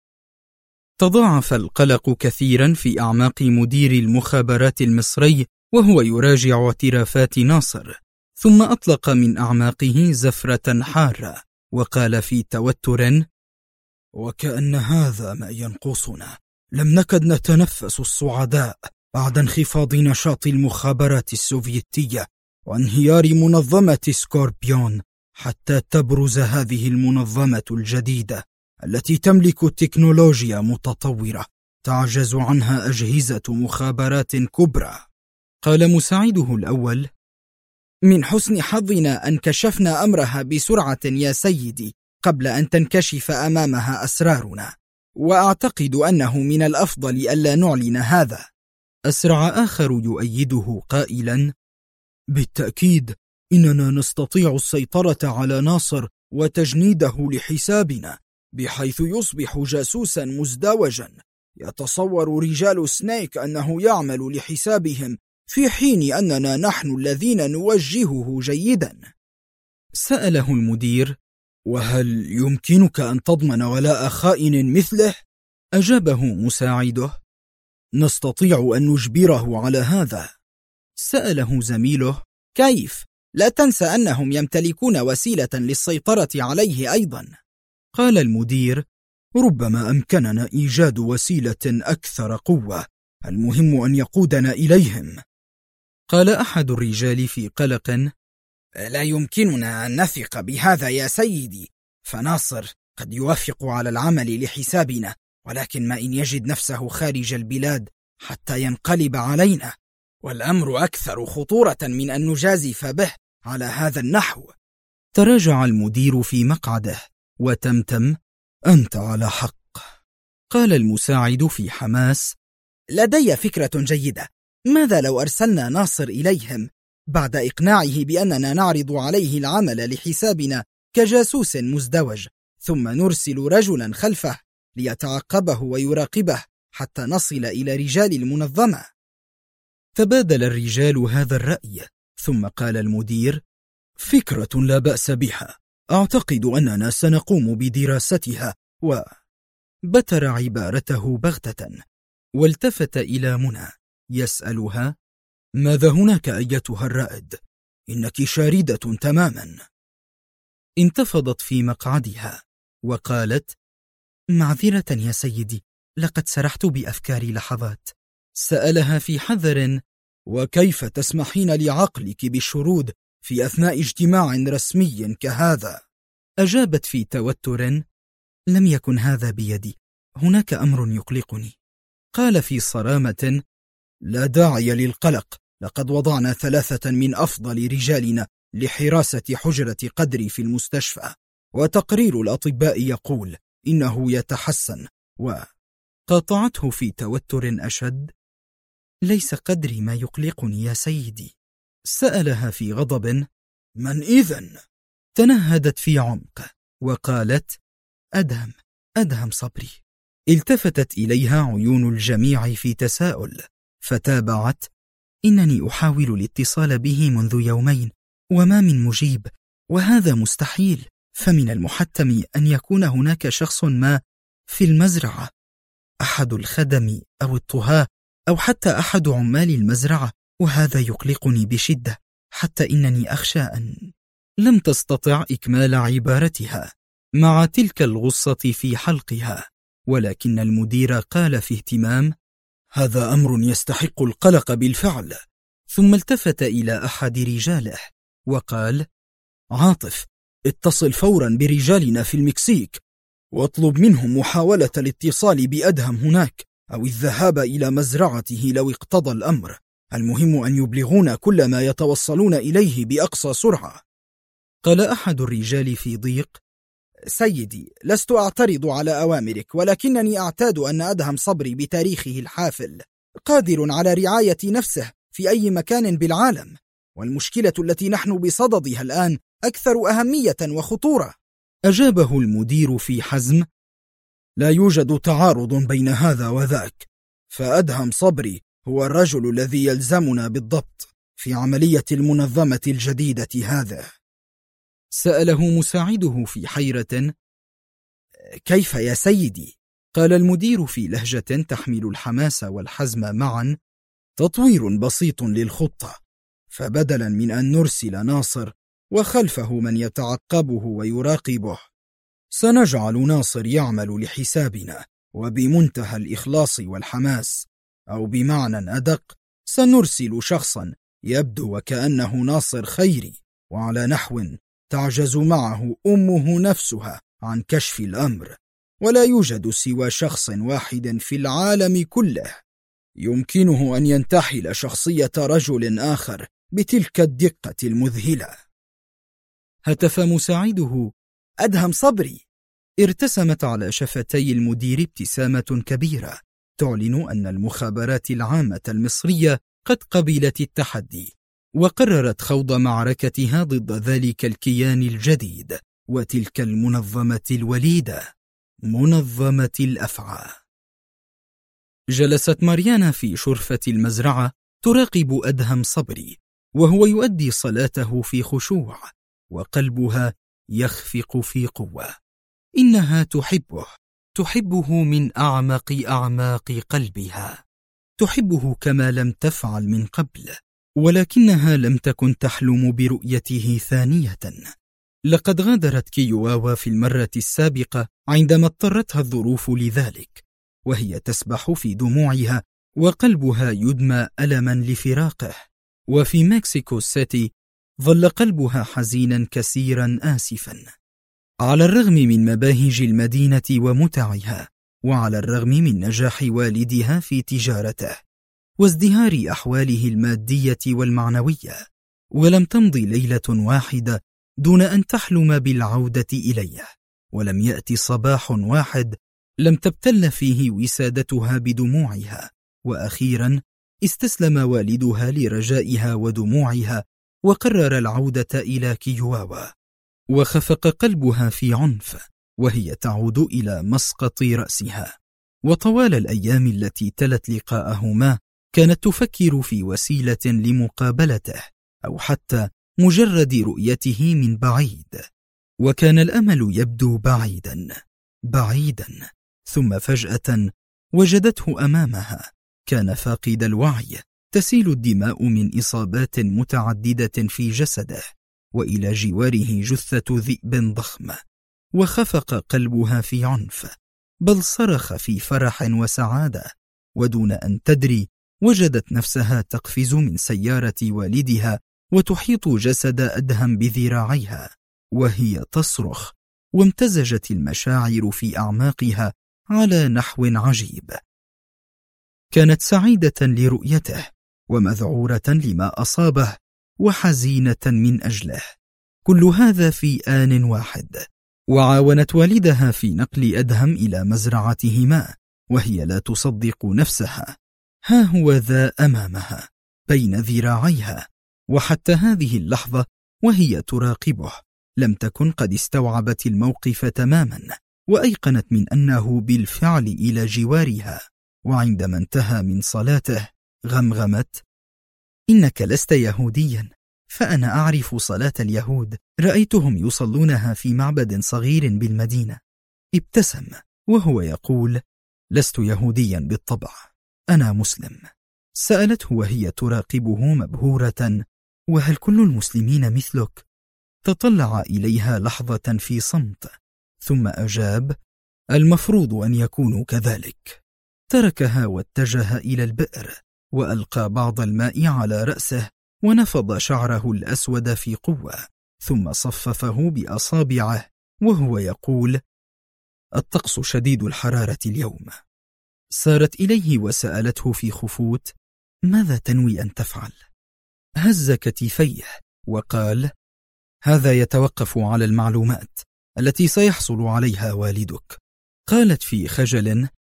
تضاعف القلق كثيرا في أعماق مدير المخابرات المصري وهو يراجع اعترافات ناصر، ثم أطلق من أعماقه زفرة حارة وقال في توتر: وكأن هذا ما ينقصنا. لم نكد نتنفس الصعداء بعد انخفاض نشاط المخابرات السوفيتية وانهيار منظمة سكوربيون، حتى تبرز هذه المنظمة الجديدة التي تملك تكنولوجيا متطورة تعجز عنها أجهزة مخابرات كبرى. قال مساعده الأول: من حسن حظنا أن كشفنا أمرها بسرعة يا سيدي قبل أن تنكشف أمامها أسرارنا، وأعتقد أنه من الأفضل ألا نعلن هذا. أسرع آخر يؤيده قائلا: بالتأكيد إننا نستطيع السيطرة على ناصر وتجنيده لحسابنا، بحيث يصبح جاسوسا مزدوجا يتصور رجال سنيك أنه يعمل لحسابهم في حين أننا نحن الذين نوجهه جيدا. سأله المدير: وهل يمكنك أن تضمن ولاء خائن مثله؟ أجابه مساعده: نستطيع أن نجبره على هذا. سأله زميله: كيف؟ لا تنسى أنهم يمتلكون وسيلة للسيطرة عليه أيضا. قال المدير: ربما أمكننا إيجاد وسيلة أكثر قوة، المهم أن يقودنا إليهم. قال أحد الرجال في قلق: لا يمكننا أن نثق بهذا يا سيدي، فناصر قد يوافق على العمل لحسابنا، ولكن ما إن يجد نفسه خارج البلاد حتى ينقلب علينا، والأمر أكثر خطورة من أن نجازف به على هذا النحو. تراجع المدير في مقعده وتمتم: أنت على حق. قال المساعد في حماس: لدي فكرة جيدة. ماذا لو أرسلنا ناصر إليهم بعد إقناعه بأننا نعرض عليه العمل لحسابنا كجاسوس مزدوج، ثم نرسل رجلا خلفه ليتعقبه ويراقبه حتى نصل إلى رجال المنظمة؟ تبادل الرجال هذا الرأي، ثم قال المدير: فكرة لا بأس بها، أعتقد أننا سنقوم بدراستها. بتر عبارته بغتة، والتفت إلى منى يسألها: ماذا هناك أيتها الرائد؟ إنك شاردة تماما. انتفضت في مقعدها وقالت: معذرة يا سيدي، لقد سرحت بأفكاري لحظات. سألها في حذر: وكيف تسمحين لعقلك بالشرود في أثناء اجتماع رسمي كهذا؟ أجابت في توتر: لم يكن هذا بيدي، هناك أمر يقلقني. قال في صرامة: لا داعي للقلق، لقد وضعنا 3 من أفضل رجالنا لحراسة حجرة قدري في المستشفى، وتقرير الأطباء يقول إنه يتحسن. قاطعته في توتر أشد: ليس قدري ما يقلقني يا سيدي. سألها في غضب: من إذن؟ تنهدت في عمق وقالت: أدهم صبري. التفتت إليها عيون الجميع في تساؤل، فتابعت: إنني أحاول الاتصال به منذ يومين وما من مجيب، وهذا مستحيل، فمن المحتم أن يكون هناك شخص ما في المزرعة، أحد الخدم أو الطهاة أو حتى أحد عمال المزرعة، وهذا يقلقني بشدة، حتى إنني أخشى أن... لم تستطع إكمال عبارتها مع تلك الغصة في حلقها، ولكن المدير قال في اهتمام: هذا أمر يستحق القلق بالفعل. ثم التفت إلى أحد رجاله وقال: عاطف، اتصل فورا برجالنا في المكسيك واطلب منهم محاولة الاتصال بأدهم هناك، أو الذهاب إلى مزرعته لو اقتضى الأمر. المهم أن يبلغون كل ما يتوصلون إليه بأقصى سرعة. قال أحد الرجال في ضيق: سيدي، لست أعترض على أوامرك، ولكنني أعتاد أن أدهم صبري بتاريخه الحافل قادر على رعاية نفسه في أي مكان بالعالم، والمشكلة التي نحن بصددها الآن أكثر أهمية وخطورة. أجابه المدير في حزم: لا يوجد تعارض بين هذا وذاك، فأدهم صبري هو الرجل الذي يلزمنا بالضبط في عملية المنظمة الجديدة هذا. سأله مساعده في حيرة: كيف يا سيدي؟ قال المدير في لهجة تحمل الحماس والحزم معا: تطوير بسيط للخطة، فبدلا من أن نرسل ناصر وخلفه من يتعقبه ويراقبه، سنجعل ناصر يعمل لحسابنا وبمنتهى الإخلاص والحماس، أو بمعنى أدق سنرسل شخصا يبدو وكأنه ناصر خيري، وعلى نحو تعجز معه أمه نفسها عن كشف الأمر، ولا يوجد سوى شخص واحد في العالم كله يمكنه أن ينتحل شخصية رجل آخر بتلك الدقة المذهلة. هتف مساعده: أدهم صبري. ارتسمت على شفتي المدير ابتسامة كبيرة تعلن أن المخابرات العامة المصرية قد قبلت التحدي، وقررت خوض معركتها ضد ذلك الكيان الجديد وتلك المنظمة الوليدة، منظمة الأفعى. جلست ماريانا في شرفة المزرعة تراقب أدهم صبري وهو يؤدي صلاته في خشوع، وقلبها يخفق في قوة. إنها تحبه من أعمق أعماق قلبها، تحبه كما لم تفعل من قبل، ولكنها لم تكن تحلم برؤيته ثانية. لقد غادرت كيواوا في المرة السابقة عندما اضطرتها الظروف لذلك، وهي تسبح في دموعها وقلبها يدمى ألما لفراقه. وفي مكسيكو سيتي ظل قلبها حزينا كثيرا آسفا، على الرغم من مباهج المدينة ومتعها، وعلى الرغم من نجاح والدها في تجارته وازدهار أحواله المادية والمعنوية. ولم تمضي ليلة واحدة دون أن تحلم بالعودة إليه، ولم يأتي صباح واحد لم تبتل فيه وسادتها بدموعها. وأخيرا استسلم والدها لرجائها ودموعها وقرر العودة إلى كيواوا، وخفق قلبها في عنف وهي تعود إلى مسقط رأسها. وطوال الأيام التي تلت لقاءهما كانت تفكر في وسيلة لمقابلته أو حتى مجرد رؤيته من بعيد. وكان الأمل يبدو بعيدا بعيدا، ثم فجأة وجدته أمامها. كان فاقد الوعي، تسيل الدماء من إصابات متعددة في جسده، وإلى جواره جثة ذئب ضخم. وخفق قلبها في عنف، بل صرخ في فرح وسعادة، ودون أن تدري وجدت نفسها تقفز من سيارة والدها وتحيط جسد أدهم بذراعيها وهي تصرخ، وامتزجت المشاعر في أعماقها على نحو عجيب. كانت سعيدة لرؤيته ومذعورة لما أصابه وحزينة من أجله، كل هذا في آن واحد. وعاونت والدها في نقل أدهم إلى مزرعتهما وهي لا تصدق نفسها. ها هو ذا أمامها بين ذراعيها، وحتى هذه اللحظة وهي تراقبه لم تكن قد استوعبت الموقف تماما، وأيقنت من أنه بالفعل إلى جوارها. وعندما انتهى من صلاته غمغمت: إنك لست يهوديا، فأنا أعرف صلاة اليهود، رأيتهم يصلونها في معبد صغير بالمدينة. ابتسم وهو يقول: لست يهوديا بالطبع، أنا مسلم. سألته وهي تراقبه مبهورة: وهل كل المسلمين مثلك؟ تطلع إليها لحظة في صمت، ثم أجاب: المفروض أن يكونوا كذلك. تركها واتجه إلى البئر، وألقى بعض الماء على رأسه ونفض شعره الأسود في قوة، ثم صففه بأصابعه وهو يقول: الطقس شديد الحرارة اليوم. سارت إليه وسألته في خفوت: ماذا تنوي أن تفعل؟ هز كتفيه وقال: هذا يتوقف على المعلومات التي سيحصل عليها والدك. قالت في خجل: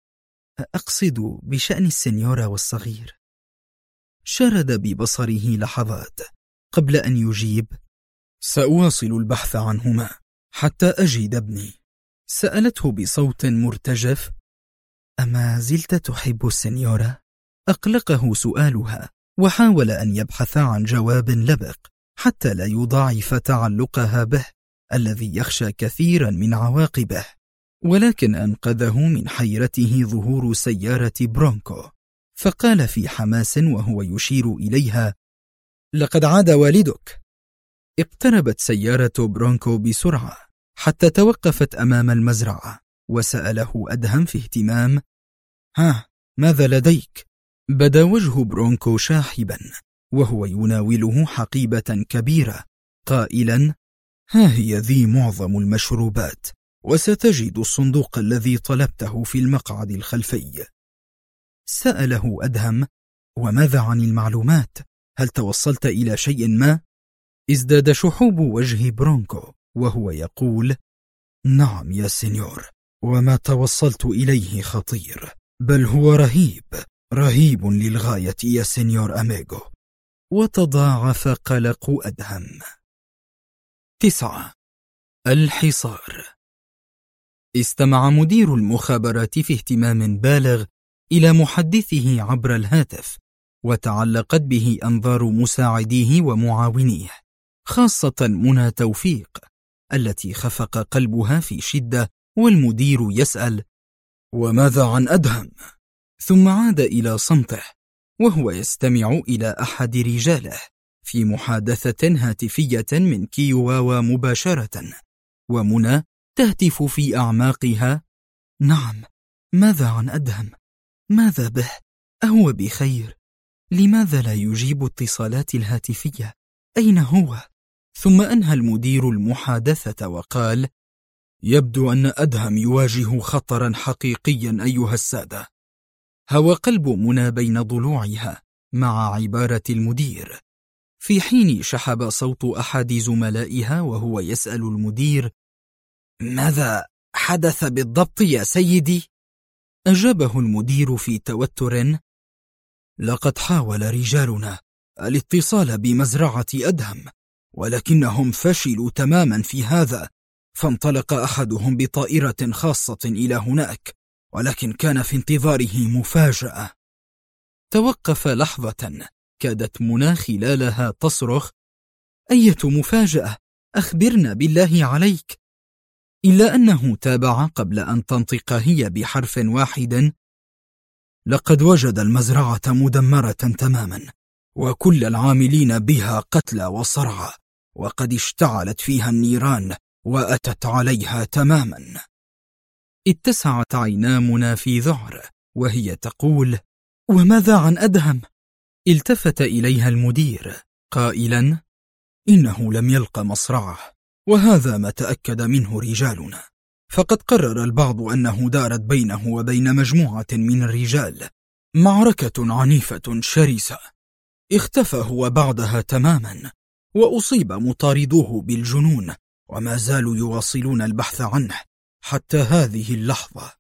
أقصد بشأن السنيورة والصغير. شرد ببصره لحظات قبل أن يجيب: سأواصل البحث عنهما حتى أجد ابني. سألته بصوت مرتجف: أما زلت تحب السنيورة؟ أقلقه سؤالها، وحاول أن يبحث عن جواب لبق حتى لا يضاعف تعلقها به الذي يخشى كثيرا من عواقبه، ولكن أنقذه من حيرته ظهور سيارة برونكو، فقال في حماس وهو يشير إليها: لقد عاد والدك. اقتربت سيارة برونكو بسرعة حتى توقفت أمام المزرعة، وسأله أدهم في اهتمام: ها، ماذا لديك؟ بدا وجه برونكو شاحبا وهو يناوله حقيبة كبيرة قائلا: ها هي ذي معظم المشروبات، وستجد الصندوق الذي طلبته في المقعد الخلفي. سأله أدهم: وماذا عن المعلومات؟ هل توصلت إلى شيء ما؟ ازداد شحوب وجه برونكو وهو يقول: نعم يا سينيور، وما توصلت إليه خطير، بل هو رهيب للغاية يا سينيور أميغو. وتضاعف قلق أدهم. 9. الحصار. استمع مدير المخابرات في اهتمام بالغ إلى محدثه عبر الهاتف، وتعلقت به أنظار مساعديه ومعاونيه، خاصة منى توفيق التي خفق قلبها في شدة، والمدير يسأل: وماذا عن أدهم؟ ثم عاد إلى صمته وهو يستمع إلى أحد رجاله في محادثة هاتفية من كيواوا مباشرة، ومنى تهتف في أعماقها: نعم، ماذا عن أدهم؟ ماذا به؟ أهو بخير؟ لماذا لا يجيب اتصالات الهاتفية؟ أين هو؟ ثم أنهى المدير المحادثة وقال: يبدو أن أدهم يواجه خطرا حقيقيا أيها السادة. هوى قلب منى بين ضلوعها مع عبارة المدير، في حين شحب صوت أحد زملائها وهو يسأل المدير: ماذا حدث بالضبط يا سيدي؟ أجابه المدير في توتر: لقد حاول رجالنا الاتصال بمزرعة أدهم، ولكنهم فشلوا تماما في هذا، فانطلق أحدهم بطائرة خاصة إلى هناك، ولكن كان في انتظاره مفاجأة. توقف لحظة، كادت منى خلالها تصرخ: أية مفاجأة؟ أخبرنا بالله عليك. إلا أنه تابع قبل أن تنطق هي بحرف واحد: لقد وجد المزرعة مدمرة تماما، وكل العاملين بها قتلى وصرعى، وقد اشتعلت فيها النيران وأتت عليها تماما. اتسعت عينا منى في ذعر وهي تقول: وماذا عن أدهم؟ التفت إليها المدير قائلا: إنه لم يلق مصرعه، وهذا ما تأكد منه رجالنا، فقد قرر البعض أنه دارت بينه وبين مجموعة من الرجال معركة عنيفة شرسة، اختفى هو بعدها تماما، وأصيب مطاردوه بالجنون، وما زالوا يواصلون البحث عنه حتى هذه اللحظة.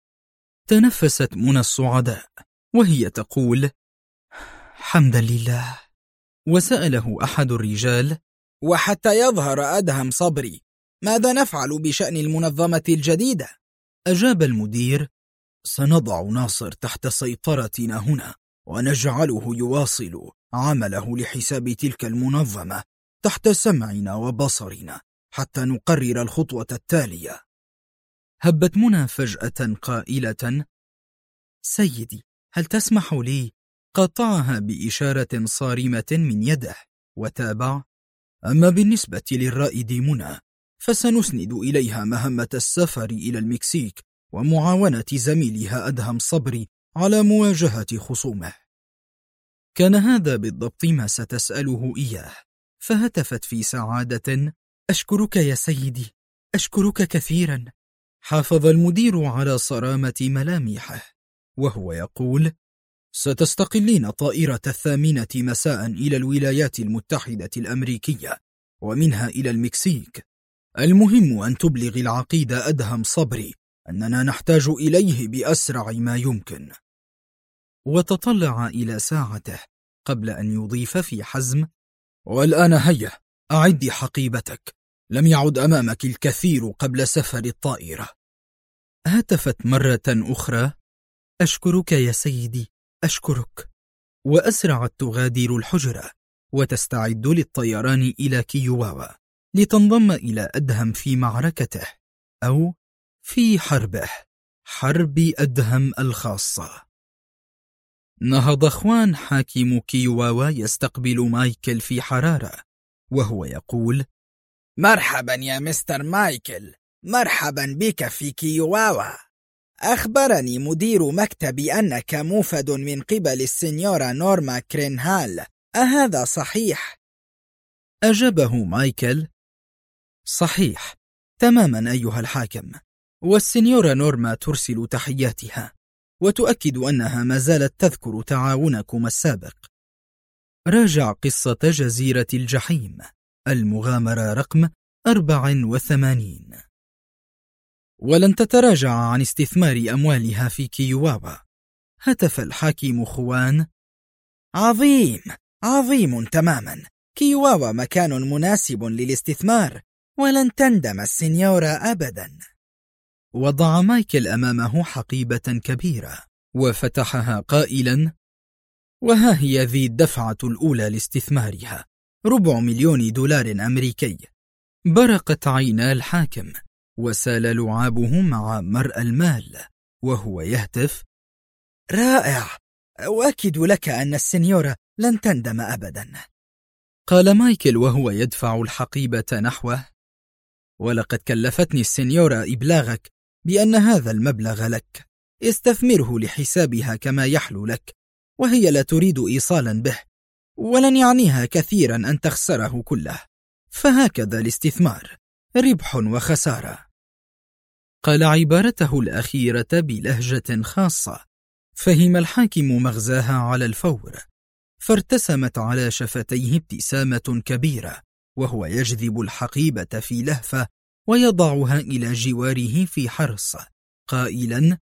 تنفست منى الصعداء وهي تقول: حمدا لله. وسأله أحد الرجال: وحتى يظهر أدهم صبري، ماذا نفعل بشأن المنظمة الجديدة؟ أجاب المدير: سنضع ناصر تحت سيطرتنا هنا، ونجعله يواصل عمله لحساب تلك المنظمة تحت سمعنا وبصرنا حتى نقرر الخطوة التالية. هبت منى فجأة قائلة: سيدي، هل تسمح لي؟ قاطعها بإشارة صارمة من يده وتابع: أما بالنسبة للرائد منى، فسنسند إليها مهمة السفر إلى المكسيك ومعاونة زميلها أدهم صبري على مواجهة خصومه. كان هذا بالضبط ما ستسأله إياه، فهتفت في سعادة: أشكرك يا سيدي، أشكرك كثيرا. حافظ المدير على صرامة ملامحه وهو يقول: ستستقلين طائرة 8 مساء إلى الولايات المتحدة الأمريكية، ومنها إلى المكسيك. المهم أن تبلغ العقيد أدهم صبري أننا نحتاج إليه بأسرع ما يمكن. وتطلع إلى ساعته قبل أن يضيف في حزم: والآن هيا أعدي حقيبتك، لم يعد أمامك الكثير قبل سفر الطائرة. هتفت مرة أخرى: أشكرك يا سيدي، أشكرك. وأسرعت تغادر الحجرة وتستعد للطيران إلى كيواوا لتنضم إلى أدهم في معركته، أو في حربه، حرب أدهم الخاصة. نهض خوان حاكم كيواوا يستقبل مايكل في حرارة وهو يقول: مرحبا يا مستر مايكل، مرحبا بك في كيواوا. أخبرني مدير مكتبي أنك موفد من قبل السنيورة نورما كرينهال، أهذا صحيح؟ أجابه مايكل: صحيح تماما أيها الحاكم، والسنيورة نورما ترسل تحياتها وتؤكد أنها ما زالت تذكر تعاونكم السابق. راجع قصة جزيرة الجحيم، المغامرة رقم 84. ولن تتراجع عن استثمار أموالها في كيواوا. هتف الحاكم خوان: عظيم، عظيم تماما. كيواوا مكان مناسب للاستثمار، ولن تندم السنيورة أبدا. وضع مايكل أمامه حقيبة كبيرة وفتحها قائلا: وها هي ذي الدفعة الأولى لاستثمارها، 4,000,000 دولار أمريكي. برقت عينا الحاكم وسال لعابه مع مرء المال وهو يهتف: رائع، أؤكد لك أن السنيورة لن تندم أبدا. قال مايكل وهو يدفع الحقيبة نحوه: ولقد كلفتني السنيورة إبلاغك بأن هذا المبلغ لك، استثمره لحسابها كما يحلو لك، وهي لا تريد إيصالا به، ولن يعنيها كثيرا أن تخسره كله، فهكذا الاستثمار، ربح وخسارة. قال عبارته الأخيرة بلهجة خاصة، فهم الحاكم مغزاها على الفور، فارتسمت على شفتيه ابتسامة كبيرة وهو يجذب الحقيبة في لهفة ويضعها إلى جواره في حرص قائلا: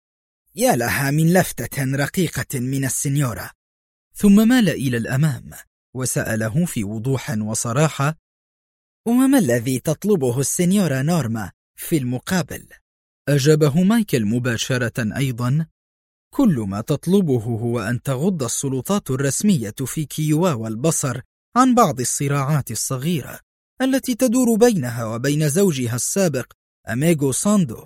يا لها من لفتة رقيقة من السنيورة. ثم مال إلى الأمام وسأله في وضوح وصراحة: وما الذي تطلبه السنيورة نورما في المقابل؟ أجابه مايكل مباشرة أيضا: كل ما تطلبه هو أن تغض السلطات الرسمية في كيواوا البصر عن بعض الصراعات الصغيرة التي تدور بينها وبين زوجها السابق أميغو ساندو.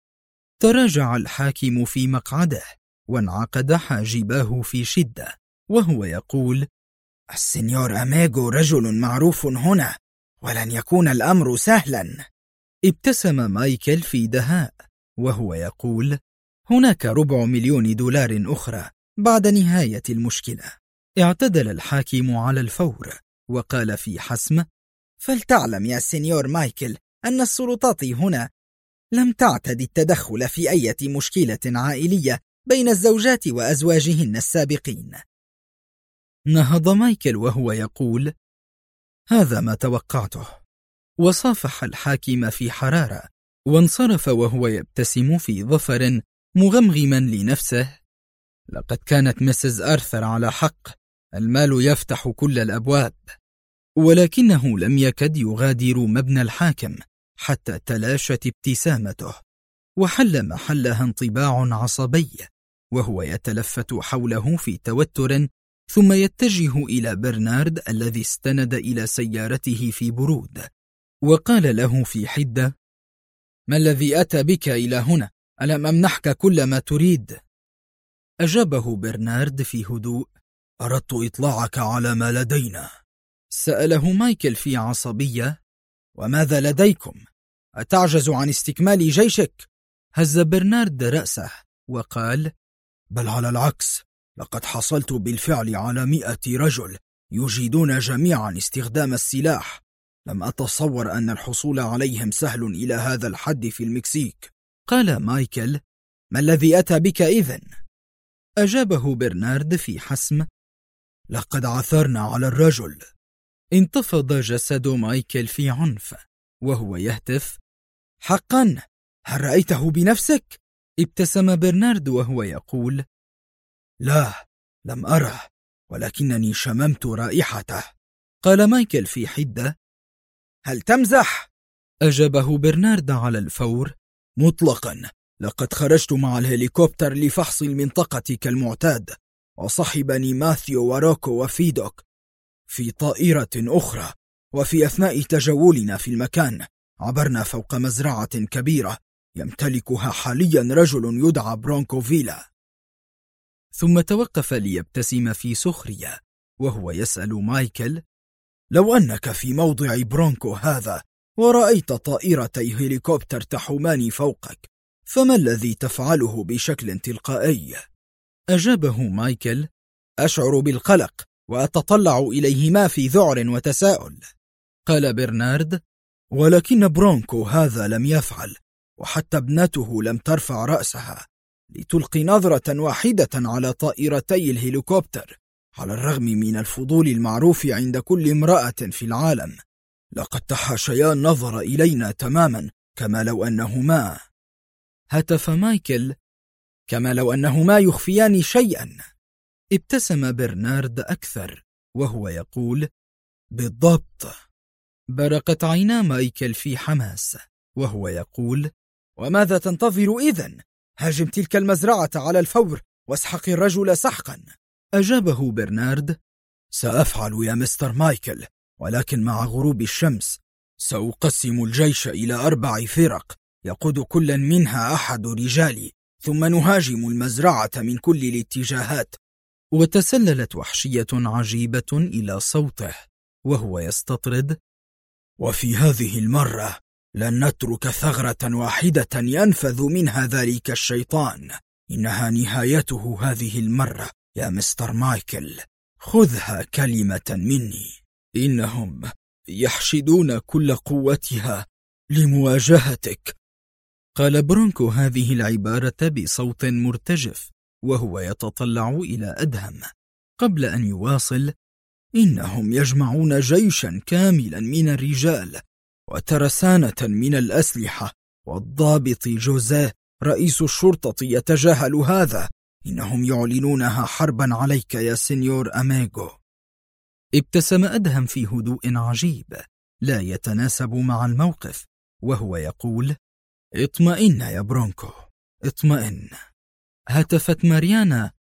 تراجع الحاكم في مقعده وانعقد حاجباه في شدة وهو يقول: السنيور أميغو رجل معروف هنا، ولن يكون الأمر سهلا. ابتسم مايكل في دهاء وهو يقول: هناك 4,000,000 دولار أخرى بعد نهاية المشكلة. اعتدل الحاكم على الفور وقال في حسم: فلتعلم يا سنيور مايكل أن السلطات هنا لم تعتد التدخل في أي مشكلة عائلية بين الزوجات وأزواجهن السابقين. نهض مايكل وهو يقول: هذا ما توقعته. وصافح الحاكم في حرارة وانصرف وهو يبتسم في ظفر مغمغما لنفسه: لقد كانت مسز آرثر على حق، المال يفتح كل الأبواب. ولكنه لم يكد يغادر مبنى الحاكم حتى تلاشت ابتسامته وحل محلها انطباع عصبي وهو يتلفت حوله في توتر، ثم يتجه إلى برنارد الذي استند إلى سيارته في برود وقال له في حدة: ما الذي أتى بك إلى هنا؟ ألم أمنحك كل ما تريد؟ أجابه برنارد في هدوء: أردت إطلاعك على ما لدينا. سأله مايكل في عصبية: وماذا لديكم؟ أتعجز عن استكمال جيشك؟ هز برنارد رأسه وقال: بل على العكس، لقد حصلت بالفعل على 100 رجل يجيدون جميعا استخدام السلاح. لم أتصور أن الحصول عليهم سهل إلى هذا الحد في المكسيك. قال مايكل: ما الذي أتى بك إذن؟ أجابه برنارد في حسم: لقد عثرنا على الرجل. انتفض جسد مايكل في عنف وهو يهتف: حقا؟ هل رأيته بنفسك؟ ابتسم برنارد وهو يقول: لا، لم أره، ولكنني شممت رائحته. قال مايكل في حدة: هل تمزح؟ أجابه برنارد على الفور: مطلقا، لقد خرجت مع الهليكوبتر لفحص المنطقة كالمعتاد، وصحبني ماثيو وروكو وفيدوك في طائرة أخرى، وفي أثناء تجولنا في المكان عبرنا فوق مزرعة كبيرة يمتلكها حاليا رجل يدعى برونكو فيلا. ثم توقف ليبتسم في سخرية وهو يسأل مايكل: لو أنك في موضع برونكو هذا ورأيت طائرتي هليكوبتر تحومان فوقك، فما الذي تفعله بشكل تلقائي؟ أجابه مايكل: أشعر بالقلق وأتطلع إليهما في ذعر وتساؤل. قال برنارد: ولكن برونكو هذا لم يفعل، وحتى ابنته لم ترفع رأسها لتلقي نظرة واحدة على طائرتي الهليكوبتر، على الرغم من الفضول المعروف عند كل امرأة في العالم. لقد تحاشيا النظر إلينا تماما، كما لو أنهما، هتف مايكل: كما لو أنهما يخفيان شيئا. ابتسم برنارد أكثر وهو يقول: بالضبط. برقت عينا مايكل في حماس وهو يقول: وماذا تنتظر إذن؟ هاجم تلك المزرعة على الفور واسحق الرجل سحقا. أجابه برنارد: سأفعل يا مستر مايكل، ولكن مع غروب الشمس سأقسم الجيش إلى 4 فرق يقود كل منها أحد رجالي، ثم نهاجم المزرعة من كل الاتجاهات. وتسللت وحشية عجيبة إلى صوته وهو يستطرد: وفي هذه المرة لن نترك ثغرة واحدة ينفذ منها ذلك الشيطان. إنها نهايته هذه المرة يا مستر مايكل، خذها كلمة مني. إنهم يحشدون كل قوتها لمواجهتك. قال برونكو هذه العبارة بصوت مرتجف وهو يتطلع إلى أدهم قبل أن يواصل: إنهم يجمعون جيشا كاملا من الرجال وترسانة من الأسلحة، والضابط جوزيه رئيس الشرطة يتجاهل هذا. إنهم يعلنونها حربا عليك يا سينيور أميغو. ابتسم أدهم في هدوء عجيب لا يتناسب مع الموقف وهو يقول: اطمئن يا برونكو، اطمئن. هتفت ماريانا: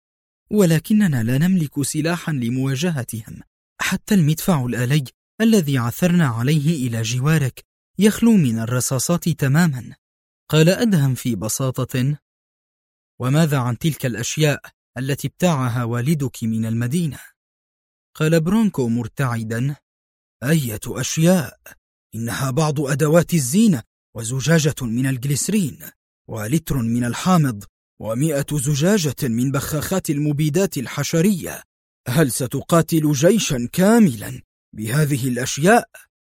ولكننا لا نملك سلاحا لمواجهتهم، حتى المدفع الآلي الذي عثرنا عليه إلى جوارك يخلو من الرصاصات تماما. قال أدهم في بساطة: وماذا عن تلك الأشياء التي ابتاعها والدك من المدينة؟ قال برونكو مرتعدا: أية أشياء؟ إنها بعض أدوات الزينة، وزجاجة من الجليسرين، ولتر من الحامض، و100 زجاجة من بخاخات المبيدات الحشرية. هل ستقاتل جيشا كاملا بهذه الأشياء؟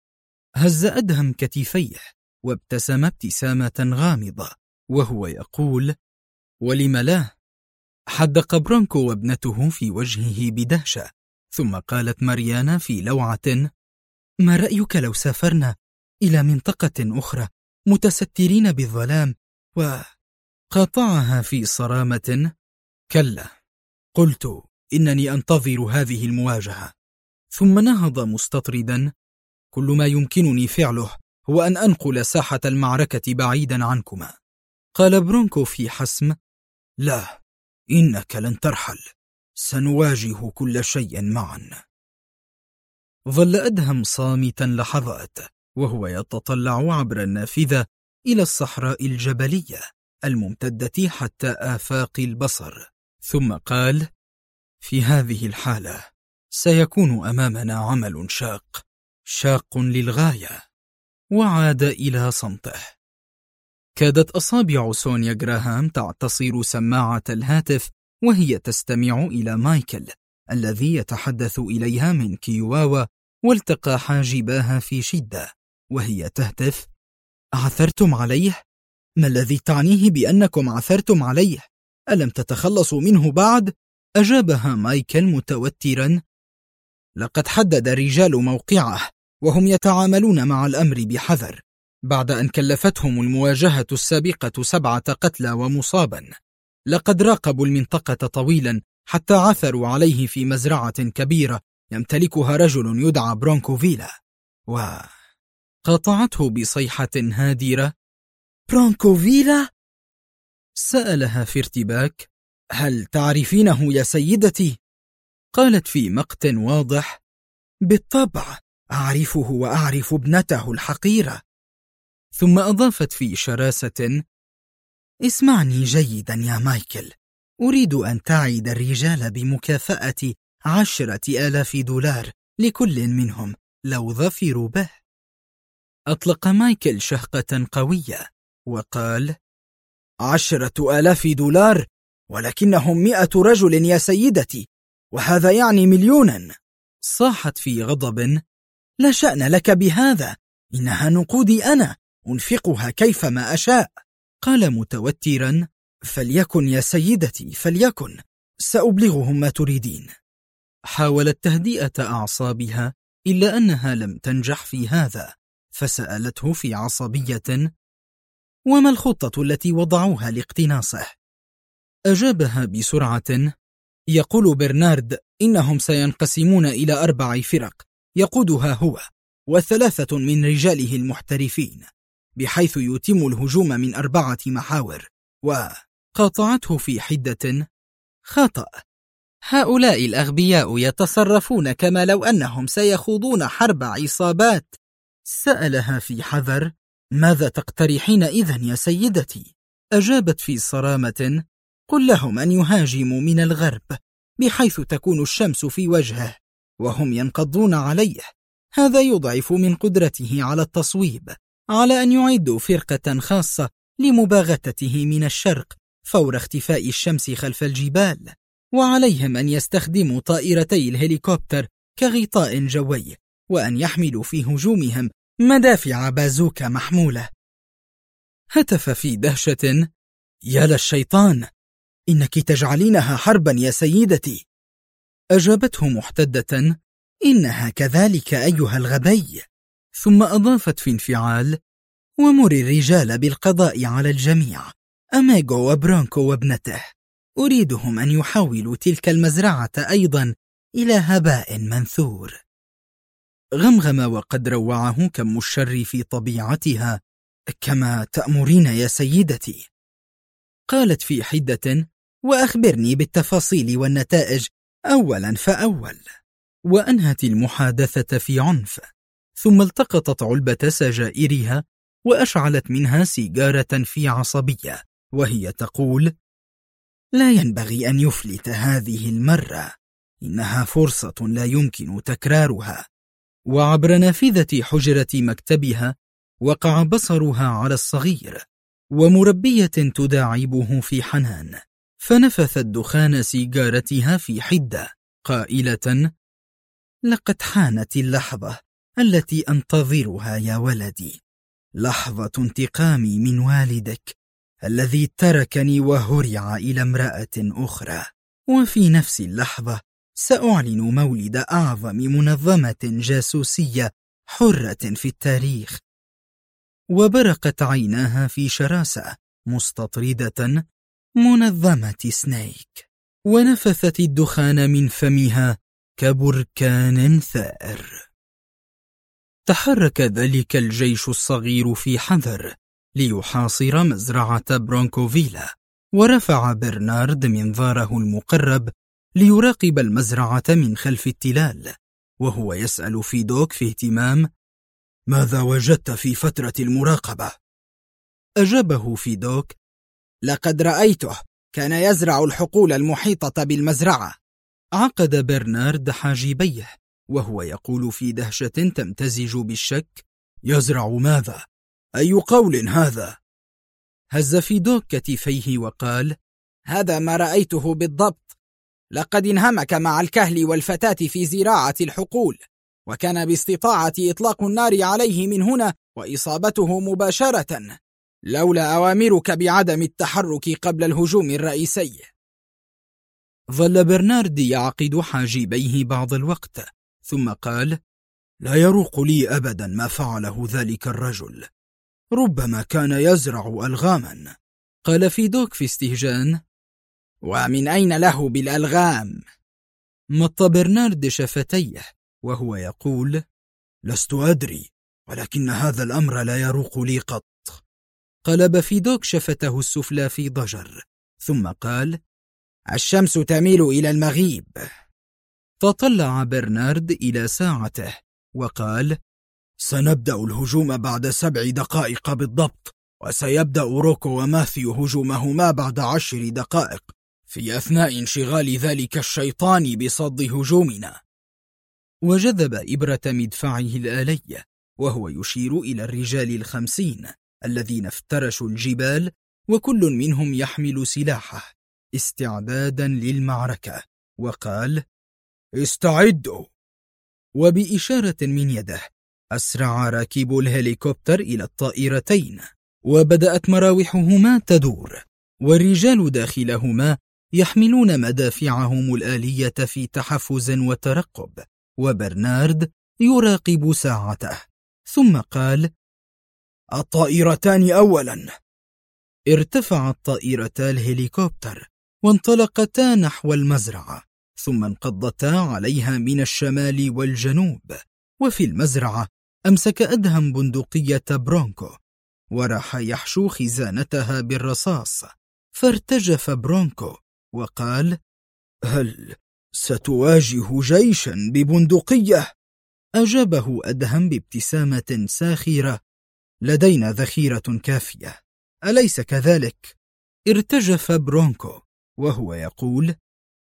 هز أدهم كتفيه وابتسم ابتسامة غامضة وهو يقول: ولم لا؟ حدق برونكو وابنته في وجهه بدهشة، ثم قالت ماريانا في لوعة: ما رأيك لو سافرنا إلى منطقة أخرى متسترين بالظلام؟ وقاطعها في صرامة: كلا، قلت إنني أنتظر هذه المواجهة. ثم نهض مستطردا: كل ما يمكنني فعله هو أن أنقل ساحة المعركة بعيدا عنكما. قال برونكو في حسم: لا، إنك لن ترحل، سنواجه كل شيء معا. ظل أدهم صامتا لحظات وهو يتطلع عبر النافذة إلى الصحراء الجبلية الممتدة حتى آفاق البصر، ثم قال: في هذه الحالة سيكون أمامنا عمل شاق للغاية. وعاد إلى صمته. كادت أصابع سونيا جراهام تعتصر سماعة الهاتف وهي تستمع إلى مايكل الذي يتحدث إليها من كيواوا، والتقى حاجباها في شدة وهي تهتف: عثرتم عليه؟ ما الذي تعنيه بأنكم عثرتم عليه؟ ألم تتخلصوا منه بعد؟ أجابها مايكل متوترا: لقد حدد الرجال موقعه وهم يتعاملون مع الأمر بحذر، بعد أن كلفتهم المواجهة السابقة 7 قتلى ومصابا. لقد راقبوا المنطقة طويلا حتى عثروا عليه في مزرعة كبيرة يمتلكها رجل يدعى برونكوفيلا. وقاطعته بصيحة هادرة: برونكوفيلا؟ سألها في ارتباك: هل تعرفينه يا سيدتي؟ قالت في مقت واضح: بالطبع، أعرفه وأعرف ابنته الحقيرة. ثم أضافت في شراسة: اسمعني جيدا يا مايكل، أريد أن تعد الرجال بمكافأة 10,000 دولار لكل منهم لو ظفروا به. أطلق مايكل شهقة قوية وقال: 10,000 دولار؟ ولكنهم 100 رجل يا سيدتي، وهذا يعني 1,000,000. صاحت في غضب: لا شأن لك بهذا، إنها نقودي أنا، أنفقها كيفما أشاء. قال متوترا: فليكن يا سيدتي، فليكن، سأبلغهم ما تريدين. حاولت تهدئة أعصابها، إلا أنها لم تنجح في هذا، فسألته في عصبية: وما الخطة التي وضعوها لاقتناصه؟ أجابها بسرعة: يقول برنارد إنهم سينقسمون إلى 4 فرق يقودها هو و3 من رجاله المحترفين، بحيث يتم الهجوم من 4 محاور. وقاطعته في حدة: خطأ، هؤلاء الأغبياء يتصرفون كما لو أنهم سيخوضون حرب عصابات. سألها في حذر: ماذا تقترحين إذن يا سيدتي؟ أجابت في صرامة: قل لهم أن يهاجموا من الغرب، بحيث تكون الشمس في وجهه وهم ينقضون عليه. هذا يضعف من قدرته على التصويب، على أن يعدوا فرقة خاصة لمباغتته من الشرق فور اختفاء الشمس خلف الجبال، وعليهم أن يستخدموا طائرتي الهليكوبتر كغطاء جوي، وأن يحملوا في هجومهم مدافع بازوكا محمولة. هتف في دهشة: يا للشيطان، إنك تجعلينها حربا يا سيدتي. أجابته محتدة: إنها كذلك أيها الغبي. ثم أضافت في انفعال: ومر الرجال بالقضاء على الجميع، أميغو وبرونكو وابنته. أريدهم أن يحولوا تلك المزرعة أيضا إلى هباء منثور. غمغم وقد روعه كم الشر في طبيعتها: كما تأمرين يا سيدتي. قالت في حدة: وأخبرني بالتفاصيل والنتائج أولا فأول. وأنهت المحادثة في عنف، ثم التقطت علبة سجائرها وأشعلت منها سيجارة في عصبية، وهي تقول: لا ينبغي أن يفلت هذه المرة، إنها فرصة لا يمكن تكرارها. وعبر نافذة حجرة مكتبها وقع بصرها على الصغير ومربية تداعبه في حنان، فنفثت دخان سيجارتها في حدة قائلة: لقد حانت اللحظة التي أنتظرها يا ولدي، لحظة انتقامي من والدك الذي تركني وهرع إلى امرأة أخرى، وفي نفس اللحظة سأعلن مولد أعظم منظمة جاسوسية حرة في التاريخ. وبرقت عيناها في شراسة مستطردة: منظمة سنيك. ونفثت الدخان من فمها كبركان ثائر. تحرك ذلك الجيش الصغير في حذر ليحاصر مزرعة برونكوفيلا، ورفع برنارد منظاره المقرب ليراقب المزرعة من خلف التلال، وهو يسأل فيدوك في اهتمام: ماذا وجدت في فترة المراقبة؟ أجابه فيدوك: لقد رأيته، كان يزرع الحقول المحيطة بالمزرعة. عقد برنارد حاجبيه وهو يقول في دهشة تمتزج بالشك: يزرع ماذا؟ أي قول هذا؟ هز فيدوك كتفيه وقال: هذا ما رأيته بالضبط. لقد انهمك مع الكهل والفتاة في زراعة الحقول، وكان باستطاعتي إطلاق النار عليه من هنا وإصابته مباشرة، لولا أوامرك بعدم التحرك قبل الهجوم الرئيسي. ظل برنارد يعقد حاجبيه بعض الوقت، ثم قال: لا يروق لي أبدا ما فعله ذلك الرجل. ربما كان يزرع ألغاما. قال فيدوك في استهجان. ومن أين له بالألغام؟ مط برنارد شفتيه وهو يقول: لست أدري، ولكن هذا الأمر لا يروق لي قط. قلب فيدوك شفته السفلى في ضجر، ثم قال: الشمس تميل إلى المغيب. تطلع برنارد إلى ساعته وقال: سنبدأ الهجوم بعد 7 دقائق بالضبط، وسيبدأ روكو وماثيو هجومهما بعد 10 دقائق، في أثناء انشغال ذلك الشيطان بصد هجومنا. وجذب إبرة مدفعه الآلية وهو يشير إلى الرجال 50 الذين افترشوا الجبال، وكل منهم يحمل سلاحه استعدادا للمعركة، وقال: استعدوا. وبإشارة من يده أسرع راكب الهليكوبتر إلى الطائرتين، وبدأت مراوحهما تدور، والرجال داخلهما يحملون مدافعهم الآلية في تحفز وترقب، وبرنارد يراقب ساعته، ثم قال: الطائرتان أولا. ارتفعت طائرتا الهليكوبتر وانطلقتا نحو المزرعة، ثم انقضتا عليها من الشمال والجنوب. وفي المزرعة أمسك أدهم بندقية برونكو وراح يحشو خزانتها بالرصاص، فارتجف برونكو وقال: هل ستواجه جيشا ببندقية؟ أجابه أدهم بابتسامة ساخرة: لدينا ذخيرة كافية، أليس كذلك؟ ارتجف برونكو وهو يقول: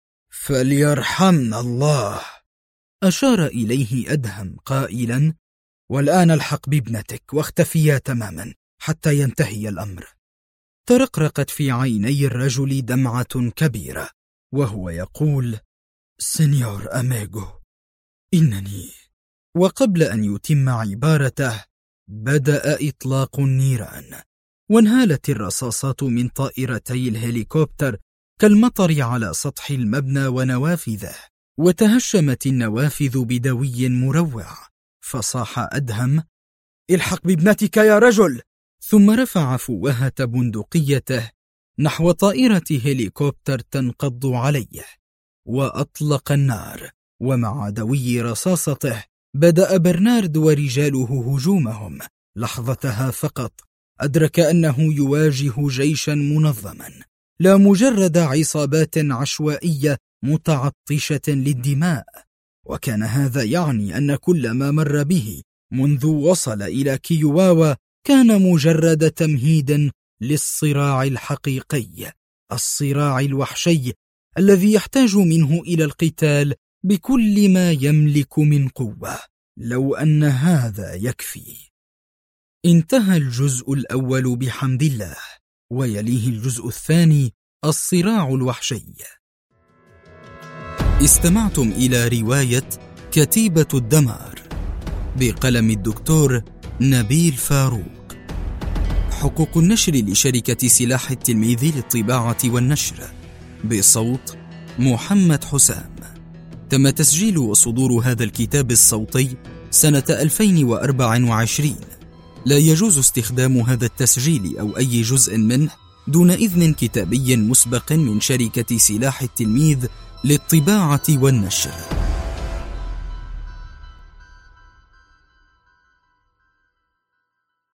فليرحمنا الله. أشار إليه أدهم قائلا: والآن الحق بابنتك واختفيا تماما حتى ينتهي الأمر. ترقرقت في عيني الرجل دمعة كبيرة وهو يقول: سينيور أميغو، إنني. وقبل أن يتم عبارته بدأ إطلاق النيران، وانهالت الرصاصات من طائرتي الهليكوبتر كالمطر على سطح المبنى ونوافذه، وتهشمت النوافذ بدوي مروع، فصاح أدهم: الحق بابنتك يا رجل! ثم رفع فوهة بندقيته نحو طائرة هليكوبتر تنقض عليه، وأطلق النار، ومع دوي رصاصته بدأ برنارد ورجاله هجومهم. لحظتها فقط أدرك أنه يواجه جيشا منظما، لا مجرد عصابات عشوائية متعطشة للدماء، وكان هذا يعني أن كل ما مر به منذ وصل إلى كيواوا كان مجرد تمهيد للصراع الحقيقي، الصراع الوحشي الذي يحتاج منه إلى القتال بكل ما يملك من قوة، لو أن هذا يكفي. انتهى الجزء الأول بحمد الله، ويليه الجزء الثاني الصراع الوحشي. استمعتم إلى رواية كتيبة الدمار بقلم الدكتور نبيل فاروق. حقوق النشر لشركة سلاح التلميذ للطباعة والنشر، بصوت محمد حسام. تم تسجيل وصدور هذا الكتاب الصوتي سنة 2024. لا يجوز استخدام هذا التسجيل أو أي جزء منه دون إذن كتابي مسبق من شركة سلاح التلميذ للطباعة والنشر.